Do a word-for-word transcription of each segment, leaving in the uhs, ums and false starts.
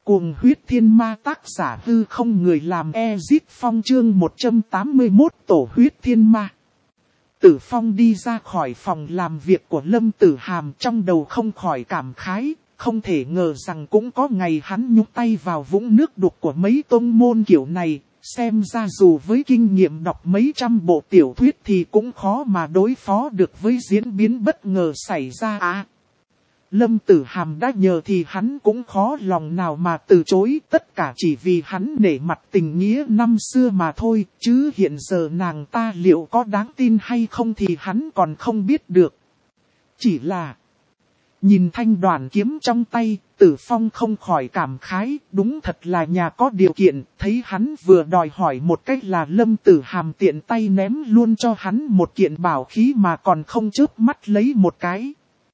Cuồng huyết thiên ma tác giả hư không người làm Ezit Phong chương một trăm tám mươi mốt tổ huyết thiên ma. Tử Phong đi ra khỏi phòng làm việc của Lâm Tử Hàm trong đầu không khỏi cảm khái, không thể ngờ rằng cũng có ngày hắn nhúng tay vào vũng nước đục của mấy tông môn kiểu này, xem ra dù với kinh nghiệm đọc mấy trăm bộ tiểu thuyết thì cũng khó mà đối phó được với diễn biến bất ngờ xảy ra à. Lâm Tử Hàm đã nhờ thì hắn cũng khó lòng nào mà từ chối, tất cả chỉ vì hắn nể mặt tình nghĩa năm xưa mà thôi, chứ hiện giờ nàng ta liệu có đáng tin hay không thì hắn còn không biết được. Chỉ là nhìn thanh đoàn kiếm trong tay, Tử Phong không khỏi cảm khái, đúng thật là nhà có điều kiện, thấy hắn vừa đòi hỏi một cách là Lâm Tử Hàm tiện tay ném luôn cho hắn một kiện bảo khí mà còn không chớp mắt lấy một cái.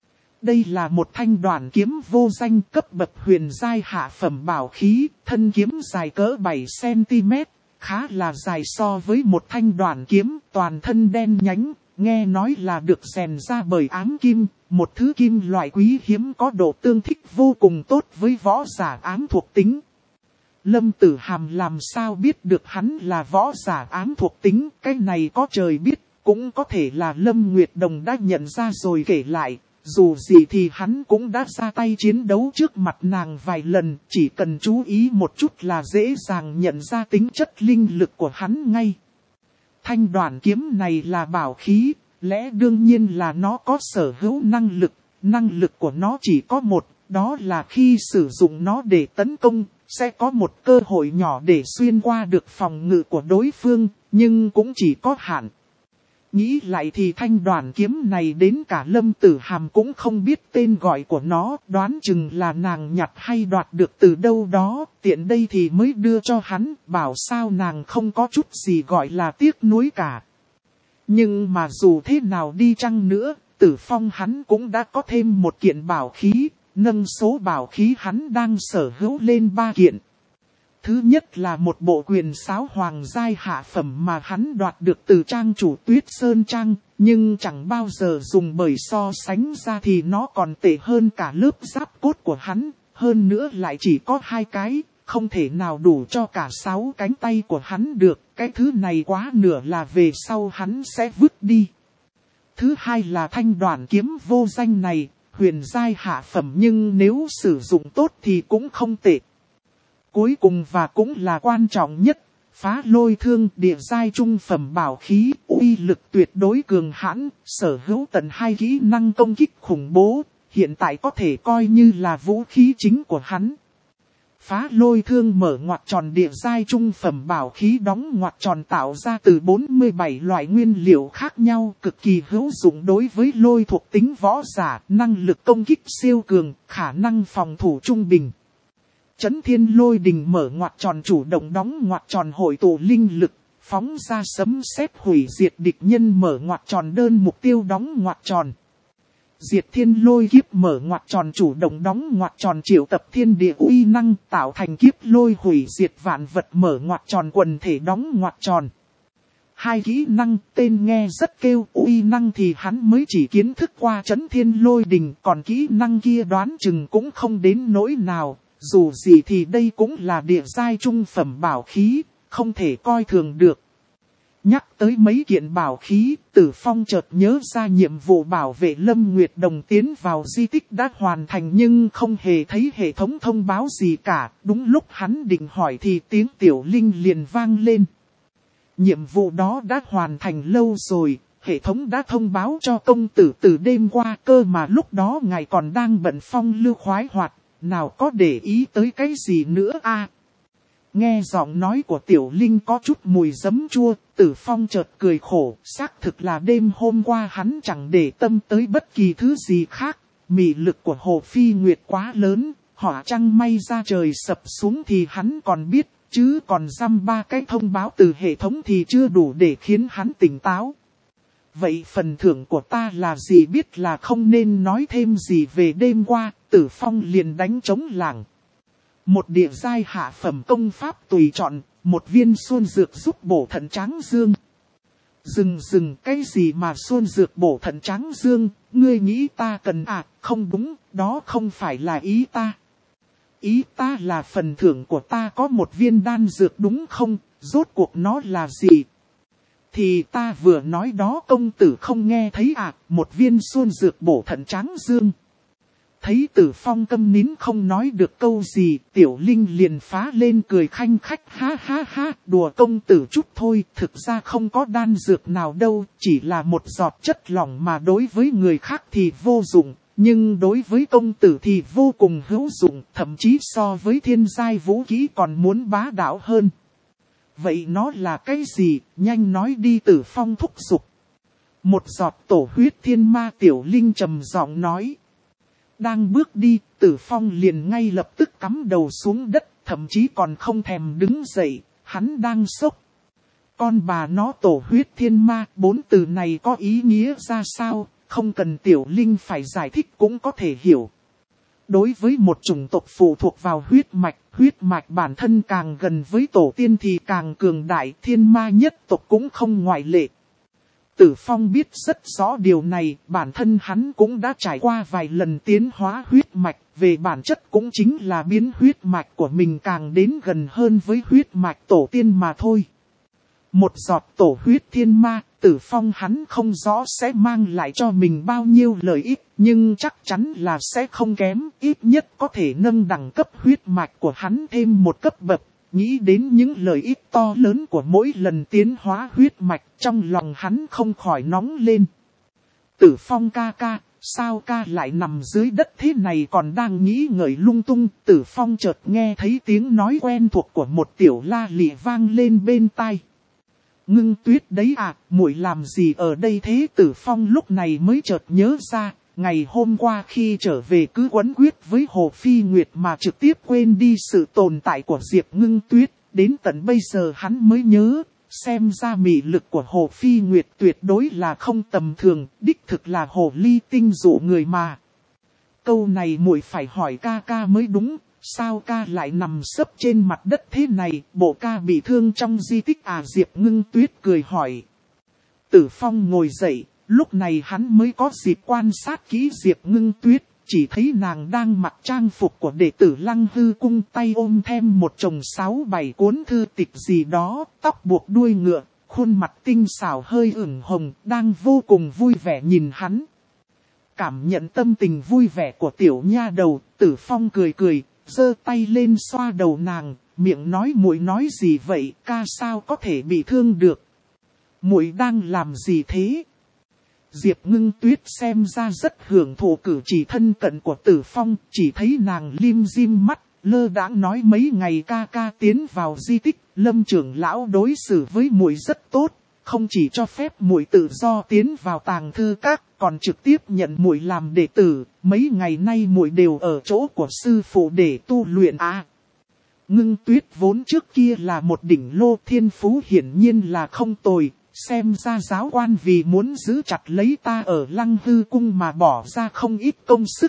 Đây là một thanh đoàn kiếm vô danh cấp bậc huyền giai hạ phẩm bảo khí, thân kiếm dài cỡ bảy xăng-ti-mét, khá là dài so với một thanh đoàn kiếm, toàn thân đen nhánh, nghe nói là được rèn ra bởi ám kim, một thứ kim loại quý hiếm có độ tương thích vô cùng tốt với võ giả ám thuộc tính. Lâm Tử Hàm làm sao biết được hắn là võ giả ám thuộc tính, cái này có trời biết, cũng có thể là Lâm Nguyệt Đồng đã nhận ra rồi kể lại. Dù gì thì hắn cũng đã ra tay chiến đấu trước mặt nàng vài lần, chỉ cần chú ý một chút là dễ dàng nhận ra tính chất linh lực của hắn ngay. Thanh đoàn kiếm này là bảo khí, lẽ đương nhiên là nó có sở hữu năng lực, năng lực của nó chỉ có một, đó là khi sử dụng nó để tấn công, sẽ có một cơ hội nhỏ để xuyên qua được phòng ngự của đối phương, nhưng cũng chỉ có hạn. Nghĩ lại thì thanh đoàn kiếm này đến cả Lâm Tử Hàm cũng không biết tên gọi của nó, đoán chừng là nàng nhặt hay đoạt được từ đâu đó, tiện đây thì mới đưa cho hắn, bảo sao nàng không có chút gì gọi là tiếc nuối cả. Nhưng mà dù thế nào đi chăng nữa, Tử Phong hắn cũng đã có thêm một kiện bảo khí, nâng số bảo khí hắn đang sở hữu lên ba kiện. Thứ nhất là một bộ quyền sáo hoàng giai hạ phẩm mà hắn đoạt được từ trang chủ Tuyết Sơn Trang, nhưng chẳng bao giờ dùng bởi so sánh ra thì nó còn tệ hơn cả lớp giáp cốt của hắn, hơn nữa lại chỉ có hai cái, không thể nào đủ cho cả sáu cánh tay của hắn được, cái thứ này quá nửa là về sau hắn sẽ vứt đi. Thứ hai là thanh đoàn kiếm vô danh này, huyền giai hạ phẩm nhưng nếu sử dụng tốt thì cũng không tệ. Cuối cùng và cũng là quan trọng nhất, phá lôi thương địa giai trung phẩm bảo khí, uy lực tuyệt đối cường hãn, sở hữu tận hai kỹ năng công kích khủng bố, hiện tại có thể coi như là vũ khí chính của hắn. Phá lôi thương mở ngoặc tròn địa giai trung phẩm bảo khí đóng ngoặc tròn tạo ra từ bốn mươi bảy loại nguyên liệu khác nhau, cực kỳ hữu dụng đối với lôi thuộc tính võ giả, năng lực công kích siêu cường, khả năng phòng thủ trung bình. Chấn thiên lôi đình mở ngoặc tròn chủ động đóng ngoặc tròn hội tụ linh lực, phóng ra sấm sét hủy diệt địch nhân mở ngoặc tròn đơn mục tiêu đóng ngoặc tròn. Diệt thiên lôi kiếp mở ngoặc tròn chủ động đóng ngoặc tròn triệu tập thiên địa uy năng tạo thành kiếp lôi hủy diệt vạn vật mở ngoặc tròn quần thể đóng ngoặc tròn. Hai kỹ năng tên nghe rất kêu uy năng thì hắn mới chỉ kiến thức qua chấn thiên lôi đình, còn kỹ năng kia đoán chừng cũng không đến nỗi nào. Dù gì thì đây cũng là địa giai trung phẩm bảo khí, không thể coi thường được. Nhắc tới mấy kiện bảo khí, Tử Phong chợt nhớ ra nhiệm vụ bảo vệ Lâm Nguyệt Đồng tiến vào di tích đã hoàn thành nhưng không hề thấy hệ thống thông báo gì cả. Đúng lúc hắn định hỏi thì tiếng tiểu linh liền vang lên. Nhiệm vụ đó đã hoàn thành lâu rồi, hệ thống đã thông báo cho công tử từ đêm qua cơ mà lúc đó ngài còn đang bận phong lưu khoái hoạt. Nào có để ý tới cái gì nữa a? À, nghe giọng nói của tiểu linh có chút mùi giấm chua, Tử Phong chợt cười khổ, xác thực là đêm hôm qua hắn chẳng để tâm tới bất kỳ thứ gì khác, mị lực của Hồ Phi Nguyệt quá lớn, hỏa trăng may ra trời sập xuống thì hắn còn biết, chứ còn dăm ba cái thông báo từ hệ thống thì chưa đủ để khiến hắn tỉnh táo. Vậy phần thưởng của ta là gì biết là không nên nói thêm gì về đêm qua, Tử Phong liền đánh trống lảng. Một địa giai hạ phẩm công pháp tùy chọn, một viên xuân dược giúp bổ thận tráng dương. Dừng dừng cái gì mà xuân dược bổ thận tráng dương, ngươi nghĩ ta cần à, không đúng, đó không phải là ý ta. Ý ta là phần thưởng của ta có một viên đan dược đúng không, rốt cuộc nó là gì? Thì ta vừa nói đó công tử không nghe thấy à, một viên xuân dược bổ thận tráng dương. Thấy Tử Phong câm nín không nói được câu gì, Tiểu Linh liền phá lên cười khanh khách ha ha ha, đùa công tử chút thôi, thực ra không có đan dược nào đâu, chỉ là một giọt chất lỏng mà đối với người khác thì vô dụng, nhưng đối với công tử thì vô cùng hữu dụng, thậm chí so với thiên giai vũ khí còn muốn bá đạo hơn. Vậy nó là cái gì, nhanh nói đi, Tử Phong thúc giục. Một giọt tổ huyết thiên ma, Tiểu Linh trầm giọng nói. Đang bước đi, Tử Phong liền ngay lập tức cắm đầu xuống đất, thậm chí còn không thèm đứng dậy, hắn đang sốc. Con bà nó tổ huyết thiên ma, bốn từ này có ý nghĩa ra sao, không cần Tiểu Linh phải giải thích cũng có thể hiểu. Đối với một chủng tộc phụ thuộc vào huyết mạch, huyết mạch bản thân càng gần với tổ tiên thì càng cường đại, thiên ma nhất tộc cũng không ngoại lệ. Tử Phong biết rất rõ điều này, bản thân hắn cũng đã trải qua vài lần tiến hóa huyết mạch, về bản chất cũng chính là biến huyết mạch của mình càng đến gần hơn với huyết mạch tổ tiên mà thôi. Một giọt tổ huyết thiên ma, Tử Phong hắn không rõ sẽ mang lại cho mình bao nhiêu lợi ích, nhưng chắc chắn là sẽ không kém, ít nhất có thể nâng đẳng cấp huyết mạch của hắn thêm một cấp bậc. Nghĩ đến những lợi ích to lớn của mỗi lần tiến hóa huyết mạch, trong lòng hắn không khỏi nóng lên. Tử Phong ca ca, sao ca lại nằm dưới đất thế này, còn đang nghĩ ngợi lung tung. Tử Phong chợt nghe thấy tiếng nói quen thuộc của một tiểu la lị vang lên bên tai. Ngưng Tuyết đấy à, muội làm gì ở đây thế? Tử Phong lúc này mới chợt nhớ ra. Ngày hôm qua khi trở về cứ quấn quyết với Hồ Phi Nguyệt mà trực tiếp quên đi sự tồn tại của Diệp Ngưng Tuyết. Đến tận bây giờ hắn mới nhớ, xem ra mị lực của Hồ Phi Nguyệt tuyệt đối là không tầm thường, đích thực là hồ ly tinh dụ người mà. Câu này muội phải hỏi ca ca mới đúng, sao ca lại nằm sấp trên mặt đất thế này, bộ ca bị thương trong di tích à? Diệp Ngưng Tuyết cười hỏi. Tử Phong ngồi dậy. Lúc này hắn mới có dịp quan sát kỹ Diệp Ngưng Tuyết, chỉ thấy nàng đang mặc trang phục của đệ tử Lăng Hư Cung, tay ôm thêm một chồng sáu bảy cuốn thư tịch gì đó, tóc buộc đuôi ngựa, khuôn mặt tinh xảo hơi ửng hồng, đang vô cùng vui vẻ nhìn hắn. Cảm nhận tâm tình vui vẻ của tiểu nha đầu, Tử Phong cười cười, giơ tay lên xoa đầu nàng, miệng nói muội nói gì vậy, ca sao có thể bị thương được. Muội đang làm gì thế? Diệp Ngưng Tuyết xem ra rất hưởng thụ cử chỉ thân cận của Tử Phong, chỉ thấy nàng lim dim mắt, lơ đãng nói mấy ngày ca ca tiến vào di tích, Lâm trưởng lão đối xử với muội rất tốt, không chỉ cho phép muội tự do tiến vào tàng thư các, còn trực tiếp nhận muội làm đệ tử, mấy ngày nay muội đều ở chỗ của sư phụ để tu luyện à. Ngưng Tuyết vốn trước kia là một đỉnh lô, thiên phú hiển nhiên là không tồi. Xem ra giáo quan vì muốn giữ chặt lấy ta ở Lăng Hư Cung mà bỏ ra không ít công sức.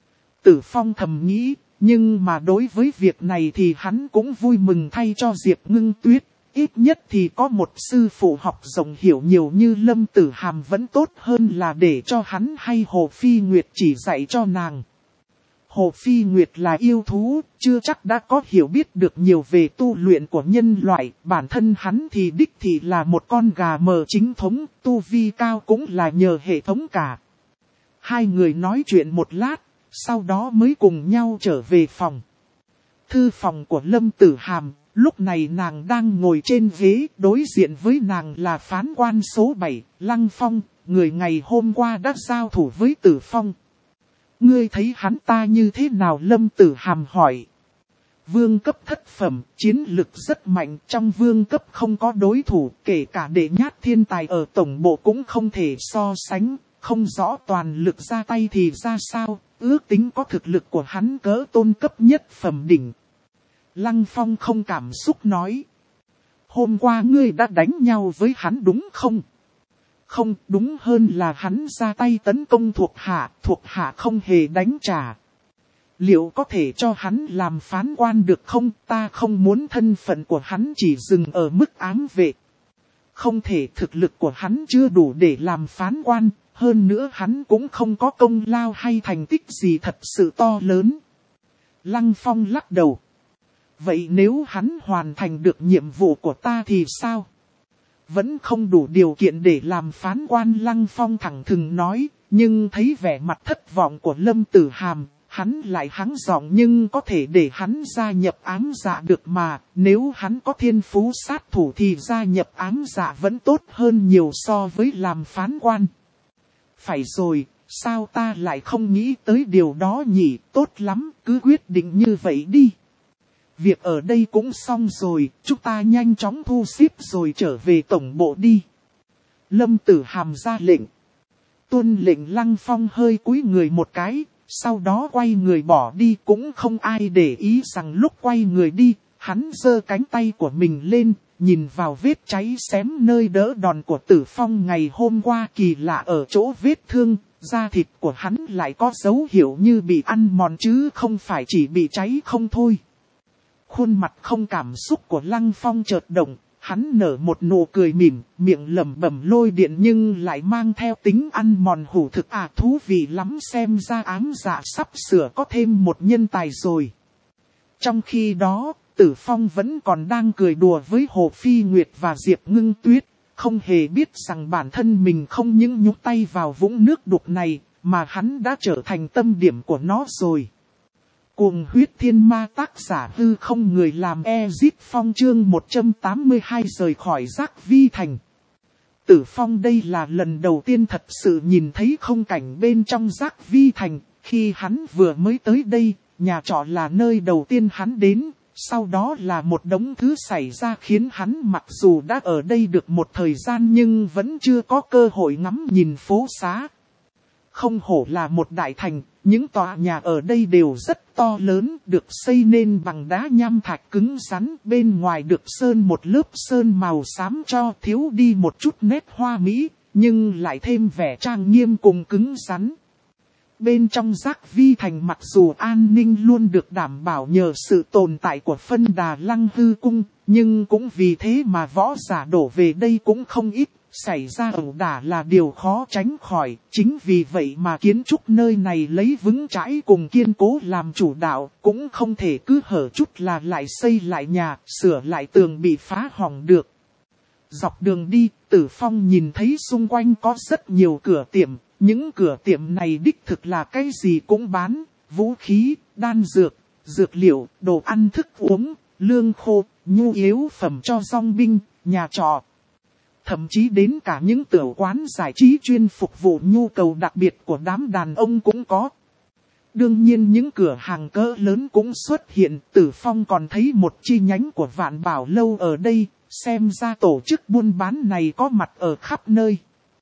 Tử Phong thầm nghĩ, nhưng mà đối với việc này thì hắn cũng vui mừng thay cho Diệp Ngưng Tuyết. Ít nhất thì có một sư phụ học rộng hiểu nhiều như Lâm Tử Hàm vẫn tốt hơn là để cho hắn hay Hồ Phi Nguyệt chỉ dạy cho nàng. Hồ Phi Nguyệt là yêu thú, chưa chắc đã có hiểu biết được nhiều về tu luyện của nhân loại, bản thân hắn thì đích thị là một con gà mờ chính thống, tu vi cao cũng là nhờ hệ thống cả. Hai người nói chuyện một lát, sau đó mới cùng nhau trở về phòng. Thư phòng của Lâm Tử Hàm, lúc này nàng đang ngồi trên ghế, đối diện với nàng là phán quan số bảy, Lăng Phong, người ngày hôm qua đã giao thủ với Tử Phong. Ngươi thấy hắn ta như thế nào? Lâm Tử Hàm hỏi. Vương cấp thất phẩm, chiến lực rất mạnh, trong vương cấp không có đối thủ, kể cả đệ nhát thiên tài ở tổng bộ cũng không thể so sánh, không rõ toàn lực ra tay thì ra sao, ước tính có thực lực của hắn cỡ tôn cấp nhất phẩm đỉnh. Lăng Phong không cảm xúc nói. Hôm qua ngươi đã đánh nhau với hắn đúng không? Không, đúng hơn là hắn ra tay tấn công thuộc hạ, thuộc hạ không hề đánh trả. Liệu có thể cho hắn làm phán quan được không? Ta không muốn thân phận của hắn chỉ dừng ở mức ám vệ. Không thể, thực lực của hắn chưa đủ để làm phán quan, hơn nữa hắn cũng không có công lao hay thành tích gì thật sự to lớn. Lăng Phong lắc đầu. Vậy nếu hắn hoàn thành được nhiệm vụ của ta thì sao? Vẫn không đủ điều kiện để làm phán quan, Lăng Phong thẳng thừng nói, nhưng thấy vẻ mặt thất vọng của Lâm Tử Hàm, hắn lại hắng giọng, nhưng có thể để hắn gia nhập ám dạ được mà, nếu hắn có thiên phú sát thủ thì gia nhập ám dạ vẫn tốt hơn nhiều so với làm phán quan. Phải rồi, sao ta lại không nghĩ tới điều đó nhỉ, tốt lắm, cứ quyết định như vậy đi. Việc ở đây cũng xong rồi, chúng ta nhanh chóng thu xếp rồi trở về tổng bộ đi. Lâm Tử Hàm ra lệnh. Tuân lệnh, Lăng Phong hơi cúi người một cái, sau đó quay người bỏ đi, cũng không ai để ý rằng lúc quay người đi, hắn giơ cánh tay của mình lên, nhìn vào vết cháy xém nơi đỡ đòn của Tử Phong ngày hôm qua. Kỳ lạ ở chỗ vết thương, da thịt của hắn lại có dấu hiệu như bị ăn mòn chứ không phải chỉ bị cháy không thôi. Khuôn mặt không cảm xúc của Lăng Phong chợt động, hắn nở một nụ cười mỉm, miệng lẩm bẩm lôi điện nhưng lại mang theo tính ăn mòn hủ thực. À, thú vị lắm, xem ra ám dạ sắp sửa có thêm một nhân tài rồi. Trong khi đó, Tử Phong vẫn còn đang cười đùa với Hồ Phi Nguyệt và Diệp Ngưng Tuyết, không hề biết rằng bản thân mình không những nhúng tay vào vũng nước đục này, mà hắn đã trở thành tâm điểm của nó rồi. Cuồng huyết thiên ma, tác giả Hư Không, người làm Ezit Phong, chương một trăm tám mươi hai, rời khỏi Giác Vi Thành. Tử Phong đây là lần đầu tiên thật sự nhìn thấy không cảnh bên trong Giác Vi Thành. Khi hắn vừa mới tới đây, nhà trọ là nơi đầu tiên hắn đến, sau đó là một đống thứ xảy ra khiến hắn mặc dù đã ở đây được một thời gian nhưng vẫn chưa có cơ hội ngắm nhìn phố xá. Không hổ là một đại thành, những tòa nhà ở đây đều rất to lớn, được xây nên bằng đá nham thạch cứng rắn, bên ngoài được sơn một lớp sơn màu xám cho thiếu đi một chút nét hoa mỹ, nhưng lại thêm vẻ trang nghiêm cùng cứng rắn. Bên trong Giác Vi Thành mặc dù an ninh luôn được đảm bảo nhờ sự tồn tại của Phân Đà Lăng Hư Cung, nhưng cũng vì thế mà võ giả đổ về đây cũng không ít. Xảy ra ẩu đả là điều khó tránh khỏi, chính vì vậy mà kiến trúc nơi này lấy vững chãi cùng kiên cố làm chủ đạo, cũng không thể cứ hở chút là lại xây lại nhà, sửa lại tường bị phá hỏng được. Dọc đường đi, Tử Phong nhìn thấy xung quanh có rất nhiều cửa tiệm, những cửa tiệm này đích thực là cái gì cũng bán, vũ khí, đan dược, dược liệu, đồ ăn thức uống, lương khô, nhu yếu phẩm cho dòng binh, nhà trọ. Thậm chí đến cả những tiểu quán giải trí chuyên phục vụ nhu cầu đặc biệt của đám đàn ông cũng có. Đương nhiên những cửa hàng cỡ lớn cũng xuất hiện. Tử Phong còn thấy một chi nhánh của Vạn Bảo Lâu ở đây, xem ra tổ chức buôn bán này có mặt ở khắp nơi.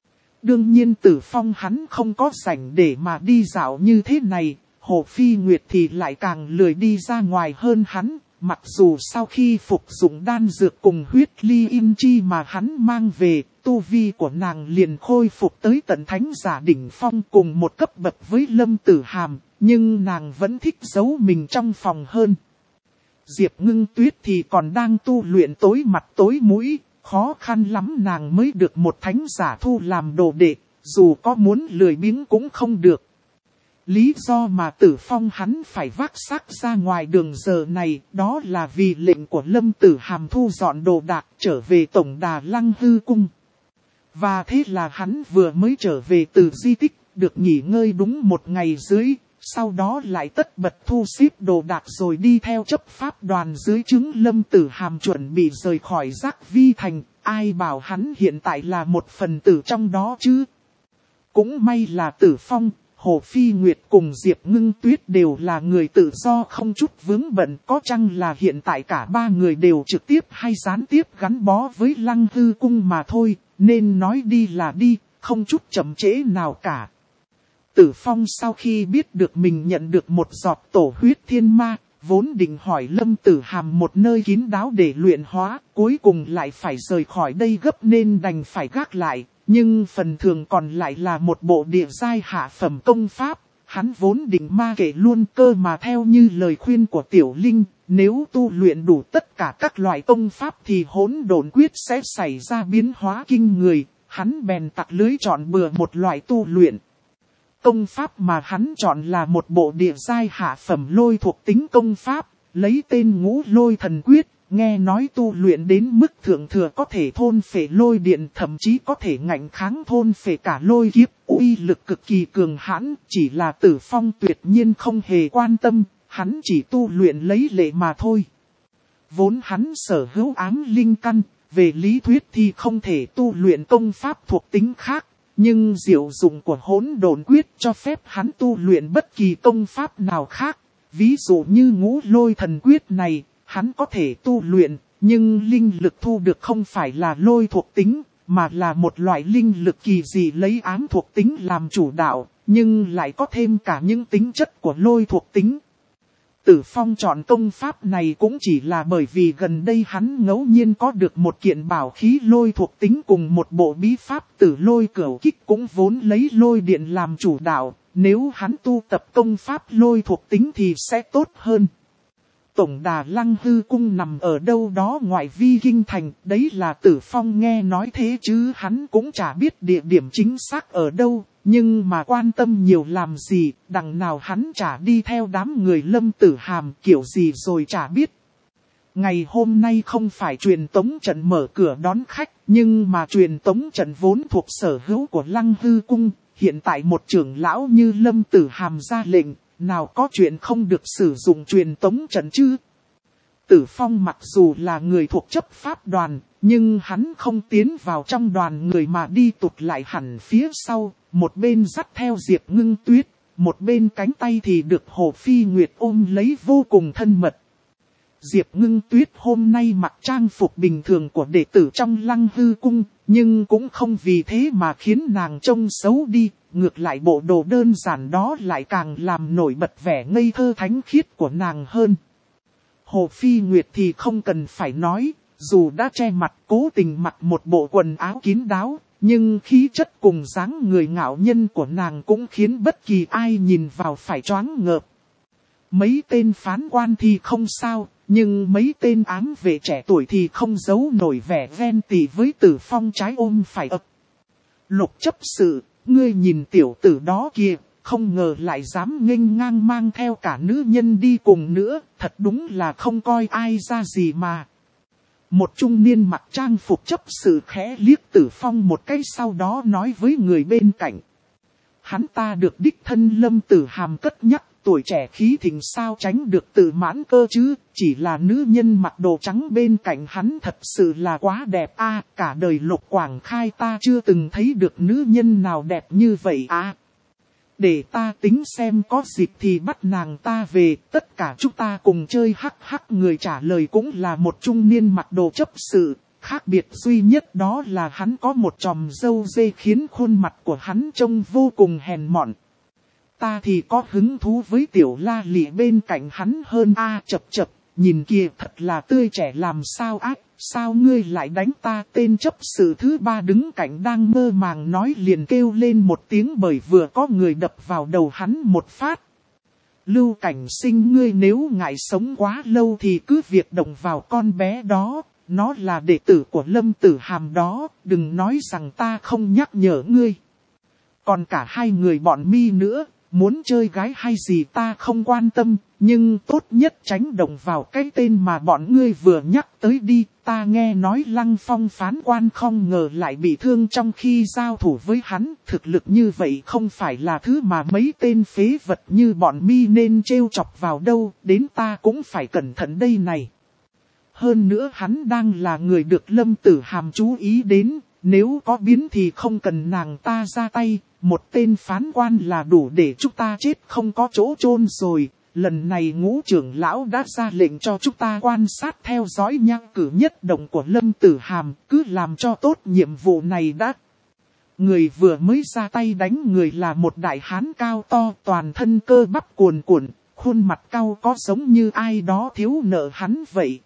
Đương nhiên Tử Phong hắn không có rảnh để mà đi dạo như thế này, Hồ Phi Nguyệt thì lại càng lười đi ra ngoài hơn hắn. Mặc dù sau khi phục dụng đan dược cùng huyết ly in chi mà hắn mang về, tu vi của nàng liền khôi phục tới tận thánh giả đỉnh phong cùng một cấp bậc với Lâm Tử Hàm, nhưng nàng vẫn thích giấu mình trong phòng hơn. Diệp Ngưng Tuyết thì còn đang tu luyện tối mặt tối mũi, khó khăn lắm nàng mới được một thánh giả thu làm đồ đệ, dù có muốn lười biếng cũng không được. Lý do mà Tử Phong hắn phải vác xác ra ngoài đường giờ này, đó là vì lệnh của Lâm Tử Hàm thu dọn đồ đạc trở về tổng đà Lăng Hư Cung. Và thế là hắn vừa mới trở về từ di tích, được nghỉ ngơi đúng một ngày dưới, sau đó lại tất bật thu xếp đồ đạc rồi đi theo chấp pháp đoàn dưới trướng Lâm Tử Hàm chuẩn bị rời khỏi Giác Vi Thành. Ai bảo hắn hiện tại là một phần tử trong đó chứ? Cũng may là Tử Phong, Hồ Phi Nguyệt cùng Diệp Ngưng Tuyết đều là người tự do không chút vướng bận, có chăng là hiện tại cả ba người đều trực tiếp hay gián tiếp gắn bó với Lăng Hư Cung mà thôi, nên nói đi là đi, không chút chậm trễ nào cả. Tử Phong sau khi biết được mình nhận được một giọt tổ huyết thiên ma, vốn định hỏi Lâm Tử Hàm một nơi kín đáo để luyện hóa, cuối cùng lại phải rời khỏi đây gấp nên đành phải gác lại. Nhưng phần thường còn lại là một bộ địa giai hạ phẩm công pháp, hắn vốn định ma kệ luôn cơ mà theo như lời khuyên của Tiểu Linh, nếu tu luyện đủ tất cả các loại công pháp thì hỗn độn quyết sẽ xảy ra biến hóa kinh người, hắn bèn tặc lưới chọn bừa một loại tu luyện. Công pháp mà hắn chọn là một bộ địa giai hạ phẩm lôi thuộc tính công pháp, lấy tên Ngũ Lôi Thần Quyết, nghe nói tu luyện đến mức thượng thừa có thể thôn phệ lôi điện, thậm chí có thể ngạnh kháng thôn phệ cả lôi kiếp, uy lực cực kỳ cường hãn, chỉ là Tử Phong tuyệt nhiên không hề quan tâm, hắn chỉ tu luyện lấy lệ mà thôi. Vốn hắn sở hữu ám linh căn, về lý thuyết thì không thể tu luyện công pháp thuộc tính khác. Nhưng diệu dụng của hỗn độn quyết cho phép hắn tu luyện bất kỳ công pháp nào khác. Ví dụ như Ngũ Lôi Thần Quyết này, hắn có thể tu luyện, nhưng linh lực thu được không phải là lôi thuộc tính, mà là một loại linh lực kỳ dị lấy ám thuộc tính làm chủ đạo, nhưng lại có thêm cả những tính chất của lôi thuộc tính. Tử Phong chọn công pháp này cũng chỉ là bởi vì gần đây hắn ngẫu nhiên có được một kiện bảo khí lôi thuộc tính cùng một bộ bí pháp Tử Lôi Cửu Kích cũng vốn lấy lôi điện làm chủ đạo, nếu hắn tu tập công pháp lôi thuộc tính thì sẽ tốt hơn. Tổng đà Lăng Hư Cung nằm ở đâu đó ngoài Vi Kinh Thành, đấy là Tử Phong nghe nói thế chứ hắn cũng chả biết địa điểm chính xác ở đâu. Nhưng mà quan tâm nhiều làm gì, đằng nào hắn chả đi theo đám người Lâm Tử Hàm kiểu gì rồi chả biết. Ngày hôm nay không phải truyền tống trận mở cửa đón khách, nhưng mà truyền tống trận vốn thuộc sở hữu của Lăng Hư Cung, hiện tại một trưởng lão như Lâm Tử Hàm ra lệnh, nào có chuyện không được sử dụng truyền tống trận chứ. Tử Phong mặc dù là người thuộc chấp pháp đoàn, nhưng hắn không tiến vào trong đoàn người mà đi tụt lại hẳn phía sau, một bên dắt theo Diệp Ngưng Tuyết, một bên cánh tay thì được Hồ Phi Nguyệt ôm lấy vô cùng thân mật. Diệp Ngưng Tuyết hôm nay mặc trang phục bình thường của đệ tử trong Lăng Hư Cung, nhưng cũng không vì thế mà khiến nàng trông xấu đi, ngược lại bộ đồ đơn giản đó lại càng làm nổi bật vẻ ngây thơ thánh khiết của nàng hơn. Hồ Phi Nguyệt thì không cần phải nói, dù đã che mặt cố tình mặc một bộ quần áo kín đáo, nhưng khí chất cùng dáng người ngạo nhân của nàng cũng khiến bất kỳ ai nhìn vào phải choáng ngợp. Mấy tên phán quan thì không sao, nhưng mấy tên ám vệ trẻ tuổi thì không giấu nổi vẻ ghen tị với Tử Phong trái ôm phải ập. Lục chấp sự, ngươi nhìn tiểu tử đó kìa, không ngờ lại dám nghênh ngang mang theo cả nữ nhân đi cùng nữa, thật đúng là không coi ai ra gì mà. Một trung niên mặc trang phục chấp sự khẽ liếc Tử Phong một cái sau đó nói với người bên cạnh. Hắn ta được đích thân Lâm Tử Hàm cất nhắc, tuổi trẻ khí thịnh sao tránh được tự mãn cơ chứ, chỉ là nữ nhân mặc đồ trắng bên cạnh hắn thật sự là quá đẹp a, cả đời Lục Quảng Khai ta chưa từng thấy được nữ nhân nào đẹp như vậy à. Để ta tính xem có dịp thì bắt nàng ta về, tất cả chúng ta cùng chơi hắc hắc. Người trả lời cũng là một trung niên mặc đồ chấp sự, khác biệt duy nhất đó là hắn có một chòm râu dê khiến khuôn mặt của hắn trông vô cùng hèn mọn. Ta thì có hứng thú với tiểu la lị bên cạnh hắn hơn a à, chập chập, nhìn kìa thật là tươi trẻ làm sao ác, sao ngươi lại đánh ta. Tên chấp sự thứ ba đứng cạnh đang mơ màng nói liền kêu lên một tiếng bởi vừa có người đập vào đầu hắn một phát. Lưu Cảnh Sinh, ngươi nếu ngại sống quá lâu thì cứ việc động vào con bé đó, nó là đệ tử của Lâm Tử Hàm đó, đừng nói rằng ta không nhắc nhở ngươi. Còn cả hai người bọn mi nữa, muốn chơi gái hay gì ta không quan tâm, nhưng tốt nhất tránh động vào cái tên mà bọn ngươi vừa nhắc tới đi. Ta nghe nói Lăng Phong phán quan không ngờ lại bị thương trong khi giao thủ với hắn, thực lực như vậy không phải là thứ mà mấy tên phế vật như bọn mi nên trêu chọc vào đâu, đến ta cũng phải cẩn thận đây này. Hơn nữa hắn đang là người được Lâm Tử Hàm chú ý đến, nếu có biến thì không cần nàng ta ra tay, một tên phán quan là đủ để chúng ta chết không có chỗ chôn rồi. Lần này Ngũ trưởng lão đã ra lệnh cho chúng ta quan sát theo dõi nhang cử nhất động của Lâm Tử Hàm, cứ làm cho tốt nhiệm vụ này đã. Người vừa mới ra tay đánh người là một đại hán cao to, toàn thân cơ bắp cuồn cuộn, khuôn mặt cau có giống như ai đó thiếu nợ hắn vậy.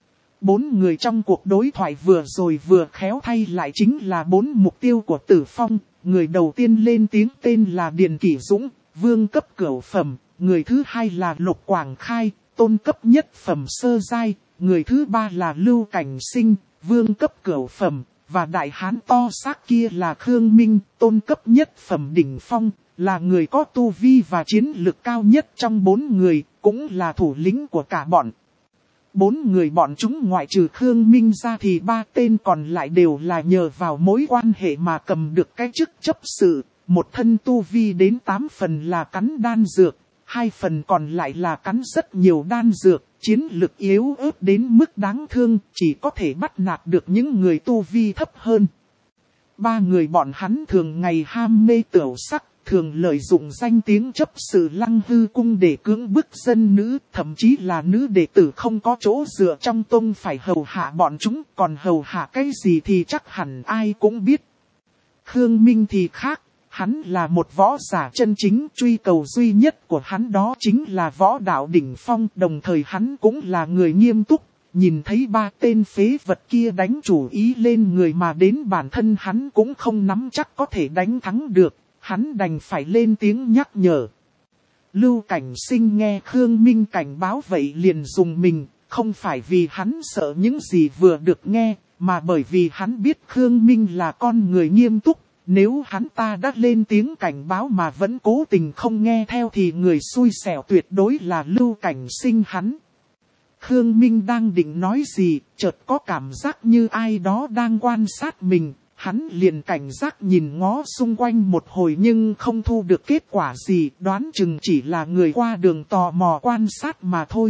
Bốn người trong cuộc đối thoại vừa rồi vừa khéo thay lại chính là bốn mục tiêu của Tử Phong. Người đầu tiên lên tiếng tên là Điền Kỷ Dũng, vương cấp cửu phẩm. Người thứ hai là Lục Quảng Khai, tôn cấp nhất phẩm sơ giai. Người thứ ba là Lưu Cảnh Sinh, vương cấp cửu phẩm. Và đại hán to xác kia là Khương Minh, tôn cấp nhất phẩm đỉnh phong. là người có tu vi và chiến lực cao nhất trong bốn người, cũng là thủ lĩnh của cả bọn. Bốn người bọn chúng ngoại trừ Khương Minh ra thì ba tên còn lại đều là nhờ vào mối quan hệ mà cầm được cái chức chấp sự. Một thân tu vi đến tám phần là cắn đan dược, hai phần còn lại là cắn rất nhiều đan dược, chiến lực yếu ớt đến mức đáng thương, chỉ có thể bắt nạt được những người tu vi thấp hơn. Ba người bọn hắn thường ngày ham mê tửu sắc, thường lợi dụng danh tiếng chấp sự Lăng Hư cung để cưỡng bức dân nữ, thậm chí là nữ đệ tử không có chỗ dựa trong tông phải hầu hạ bọn chúng, còn hầu hạ cái gì thì chắc hẳn ai cũng biết. Khương Minh thì khác, hắn là một võ giả chân chính, truy cầu duy nhất của hắn đó chính là võ đạo đỉnh phong, đồng thời hắn cũng là người nghiêm túc. Nhìn thấy ba tên phế vật kia đánh chủ ý lên người mà đến bản thân hắn cũng không nắm chắc có thể đánh thắng được, hắn đành phải lên tiếng nhắc nhở. Lưu Cảnh Sinh nghe Khương Minh cảnh báo vậy liền dùng mình, không phải vì hắn sợ những gì vừa được nghe, mà bởi vì hắn biết Khương Minh là con người nghiêm túc. Nếu hắn ta đã lên tiếng cảnh báo mà vẫn cố tình không nghe theo thì người xui xẻo tuyệt đối là Lưu Cảnh Sinh hắn. Khương Minh đang định nói gì, chợt có cảm giác như ai đó đang quan sát mình, hắn liền cảnh giác nhìn ngó xung quanh một hồi nhưng không thu được kết quả gì, đoán chừng chỉ là người qua đường tò mò quan sát mà thôi.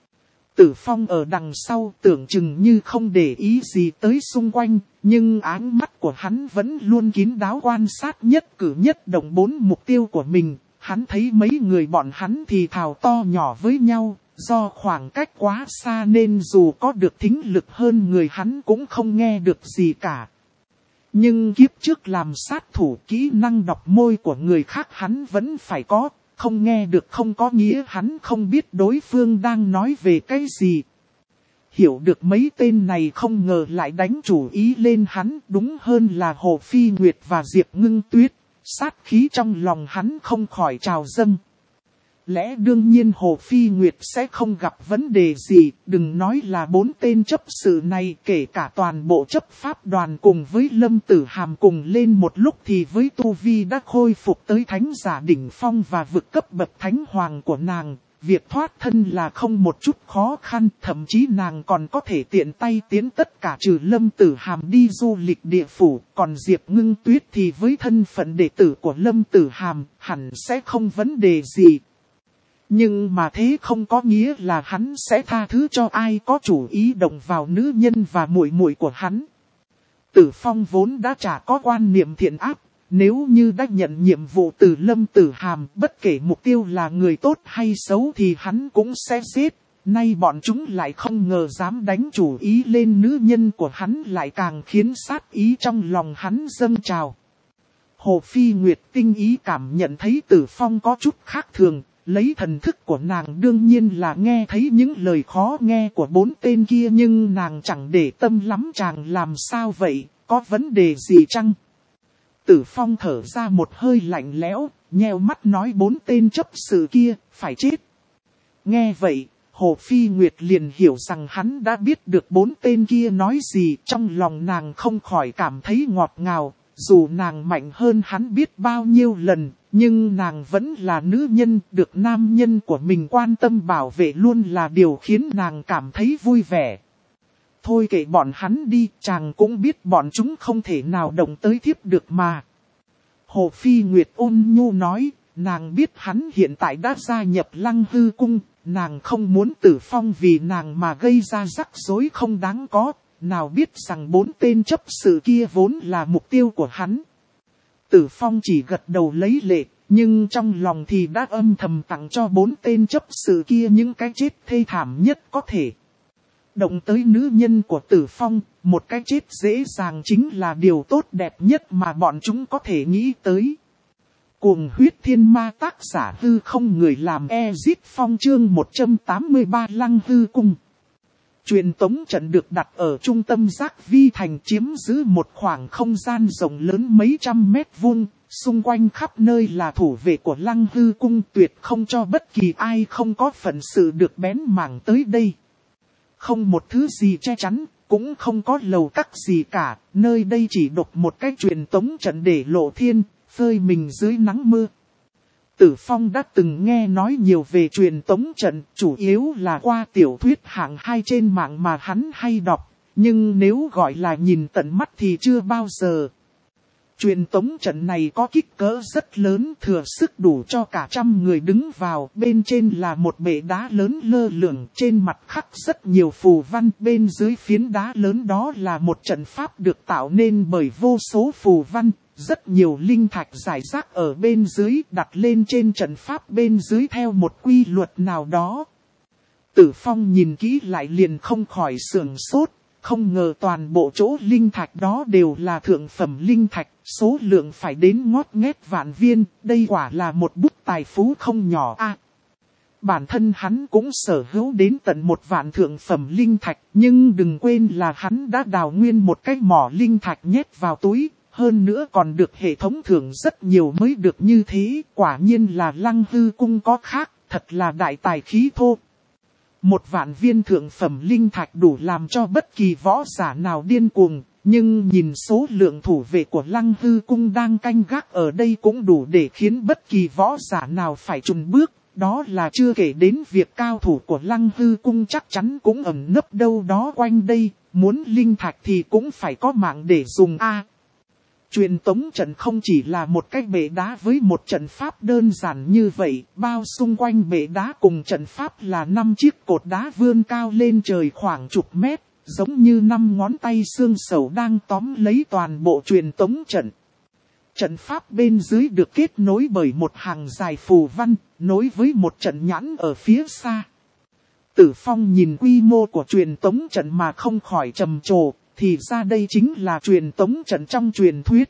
Tử Phong ở đằng sau tưởng chừng như không để ý gì tới xung quanh, nhưng áng mắt của hắn vẫn luôn kín đáo quan sát nhất cử nhất động bốn mục tiêu của mình. Hắn thấy mấy người bọn hắn thì thào to nhỏ với nhau, do khoảng cách quá xa nên dù có được thính lực hơn người hắn cũng không nghe được gì cả. Nhưng kiếp trước làm sát thủ kỹ năng đọc môi của người khác hắn vẫn phải có. Không nghe được không có nghĩa hắn không biết đối phương đang nói về cái gì. Hiểu được mấy tên này không ngờ lại đánh chủ ý lên hắn, đúng hơn là Hồ Phi Nguyệt và Diệp Ngưng Tuyết. Sát khí trong lòng hắn không khỏi trào dâng. Lẽ đương nhiên Hồ Phi Nguyệt sẽ không gặp vấn đề gì, đừng nói là bốn tên chấp sự này, kể cả toàn bộ chấp pháp đoàn cùng với Lâm Tử Hàm cùng lên một lúc thì với tu vi đã khôi phục tới thánh giả đỉnh phong và vượt cấp bậc thánh hoàng của nàng, việc thoát thân là không một chút khó khăn, thậm chí nàng còn có thể tiện tay tiến tất cả trừ Lâm Tử Hàm đi du lịch địa phủ, còn Diệp Ngưng Tuyết thì với thân phận đệ tử của Lâm Tử Hàm hẳn sẽ không vấn đề gì. Nhưng mà thế không có nghĩa là hắn sẽ tha thứ cho ai có chủ ý động vào nữ nhân và muội muội của hắn. Tử Phong vốn đã chả có quan niệm thiện ác, nếu như đã nhận nhiệm vụ từ Lâm Tử Hàm, bất kể mục tiêu là người tốt hay xấu thì hắn cũng sẽ giết. Nay bọn chúng lại không ngờ dám đánh chủ ý lên nữ nhân của hắn, lại càng khiến sát ý trong lòng hắn dâng trào. Hồ Phi Nguyệt tinh ý cảm nhận thấy Tử Phong có chút khác thường. Lấy thần thức của nàng đương nhiên là nghe thấy những lời khó nghe của bốn tên kia, nhưng nàng chẳng để tâm lắm. Chàng làm sao vậy, có vấn đề gì chăng? Tử Phong thở ra một hơi lạnh lẽo, nheo mắt nói bốn tên chấp sự kia, phải chết. Nghe vậy, Hồ Phi Nguyệt liền hiểu rằng hắn đã biết được bốn tên kia nói gì, trong lòng nàng không khỏi cảm thấy ngọt ngào. Dù nàng mạnh hơn hắn biết bao nhiêu lần, nhưng nàng vẫn là nữ nhân, được nam nhân của mình quan tâm bảo vệ luôn là điều khiến nàng cảm thấy vui vẻ. Thôi kệ bọn hắn đi, chàng cũng biết bọn chúng không thể nào động tới thiếp được mà. Hồ Phi Nguyệt ôn nhu nói, nàng biết hắn hiện tại đã gia nhập Lăng Hư cung, nàng không muốn Tử Phong vì nàng mà gây ra rắc rối không đáng có. Nào biết rằng bốn tên chấp sự kia vốn là mục tiêu của hắn. Tử Phong chỉ gật đầu lấy lệ, nhưng trong lòng thì đã âm thầm tặng cho bốn tên chấp sự kia những cái chết thê thảm nhất có thể. Động tới nữ nhân của Tử Phong, một cái chết dễ dàng chính là điều tốt đẹp nhất mà bọn chúng có thể nghĩ tới. Cuồng huyết thiên ma, tác giả hư không, người làm Ezit Phong, chương một trăm tám mươi ba Lăng Hư cung. Truyền tống trận được đặt ở trung tâm Giác Vi thành, chiếm giữ một khoảng không gian rộng lớn mấy trăm mét vuông, xung quanh khắp nơi là thủ vệ của Lăng Hư cung, tuyệt không cho bất kỳ ai không có phận sự được bén mảng tới đây. Không một thứ gì che chắn, cũng không có lầu các gì cả, nơi đây chỉ độc một cái truyền tống trận để lộ thiên, phơi mình dưới nắng mưa. Tử Phong đã từng nghe nói nhiều về truyền tống trận, chủ yếu là qua tiểu thuyết hạng hai trên mạng mà hắn hay đọc, nhưng nếu gọi là nhìn tận mắt thì chưa bao giờ. Truyền tống trận này có kích cỡ rất lớn, thừa sức đủ cho cả trăm người đứng vào, bên trên là một bệ đá lớn lơ lửng, trên mặt khắc rất nhiều phù văn, bên dưới phiến đá lớn đó là một trận pháp được tạo nên bởi vô số phù văn. Rất nhiều linh thạch rải rác ở bên dưới đặt lên trên trận pháp bên dưới theo một quy luật nào đó. Tử Phong nhìn kỹ lại liền không khỏi sửng sốt, không ngờ toàn bộ chỗ linh thạch đó đều là thượng phẩm linh thạch, số lượng phải đến ngót nghét vạn viên, đây quả là một bút tài phú không nhỏ a. À, bản thân hắn cũng sở hữu đến tận một vạn thượng phẩm linh thạch, nhưng đừng quên là hắn đã đào nguyên một cái mỏ linh thạch nhét vào túi. Hơn nữa còn được hệ thống thưởng rất nhiều mới được như thế, quả nhiên là Lăng Hư Cung có khác, thật là đại tài khí thô. Một vạn viên thượng phẩm linh thạch đủ làm cho bất kỳ võ giả nào điên cuồng, nhưng nhìn số lượng thủ vệ của Lăng Hư Cung đang canh gác ở đây cũng đủ để khiến bất kỳ võ giả nào phải chùn bước, đó là chưa kể đến việc cao thủ của Lăng Hư Cung chắc chắn cũng ẩn nấp đâu đó quanh đây, muốn linh thạch thì cũng phải có mạng để dùng a. À, truyền tống trận không chỉ là một cái bệ đá với một trận pháp đơn giản như vậy, bao xung quanh bệ đá cùng trận pháp là năm chiếc cột đá vươn cao lên trời khoảng chục mét, giống như năm ngón tay xương sầu đang tóm lấy toàn bộ truyền tống trận. Trận pháp bên dưới được kết nối bởi một hàng dài phù văn, nối với một trận nhãn ở phía xa. Tử Phong nhìn quy mô của truyền tống trận mà không khỏi trầm trồ. Thì ra đây chính là truyền tống trận trong truyền thuyết.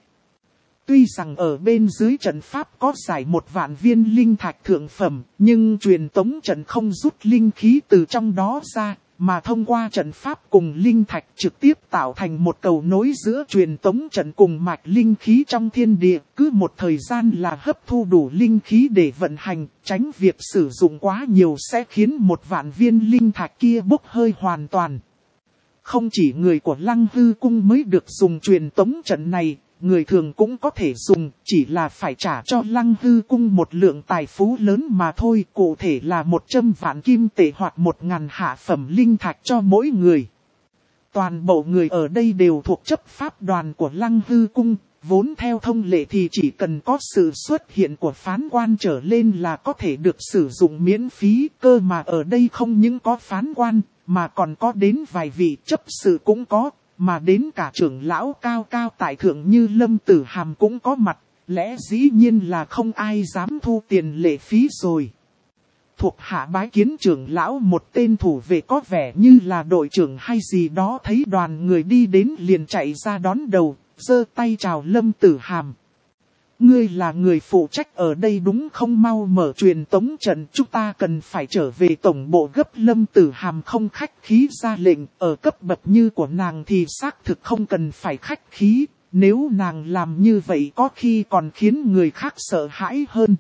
Tuy rằng ở bên dưới trận pháp có giải một vạn viên linh thạch thượng phẩm, nhưng truyền tống trận không rút linh khí từ trong đó ra, mà thông qua trận pháp cùng linh thạch trực tiếp tạo thành một cầu nối giữa truyền tống trận cùng mạch linh khí trong thiên địa. Cứ một thời gian là hấp thu đủ linh khí để vận hành, tránh việc sử dụng quá nhiều sẽ khiến một vạn viên linh thạch kia bốc hơi hoàn toàn. Không chỉ người của Lăng Hư Cung mới được dùng truyền tống trận này, người thường cũng có thể dùng, chỉ là phải trả cho Lăng Hư Cung một lượng tài phú lớn mà thôi, cụ thể là một trăm vạn kim tệ hoặc một ngàn hạ phẩm linh thạch cho mỗi người. Toàn bộ người ở đây đều thuộc chấp pháp đoàn của Lăng Hư Cung, vốn theo thông lệ thì chỉ cần có sự xuất hiện của phán quan trở lên là có thể được sử dụng miễn phí, cơ mà ở đây không những có phán quan, mà còn có đến vài vị chấp sự cũng có, mà đến cả trưởng lão cao cao tại thượng như Lâm Tử Hàm cũng có mặt, lẽ dĩ nhiên là không ai dám thu tiền lệ phí rồi. Thuộc hạ bái kiến trưởng lão, một tên thủ vệ có vẻ như là đội trưởng hay gì đó thấy đoàn người đi đến liền chạy ra đón đầu, giơ tay chào Lâm Tử Hàm. Ngươi là người phụ trách ở đây đúng không, mau mở truyền tống trận, chúng ta cần phải trở về tổng bộ gấp. Lâm Tử Hàm không khách khí ra lệnh, ở cấp bậc như của nàng thì xác thực không cần phải khách khí, nếu nàng làm như vậy có khi còn khiến người khác sợ hãi hơn.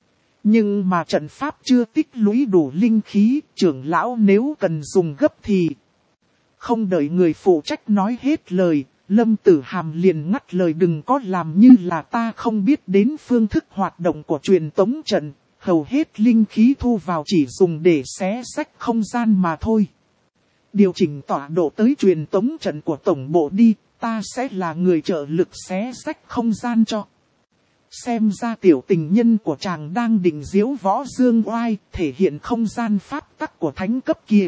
Nhưng mà trận pháp chưa tích lũy đủ linh khí, trưởng lão nếu cần dùng gấp thì... Không đợi người phụ trách nói hết lời, Lâm Tử Hàm liền ngắt lời, đừng có làm như là ta không biết đến phương thức hoạt động của truyền tống trận, hầu hết linh khí thu vào chỉ dùng để xé rách không gian mà thôi. Điều chỉnh tọa độ tới truyền tống trận của tổng bộ đi, ta sẽ là người trợ lực xé rách không gian cho. Xem ra tiểu tình nhân của chàng đang định diễu võ dương oai, thể hiện không gian pháp tắc của thánh cấp kia.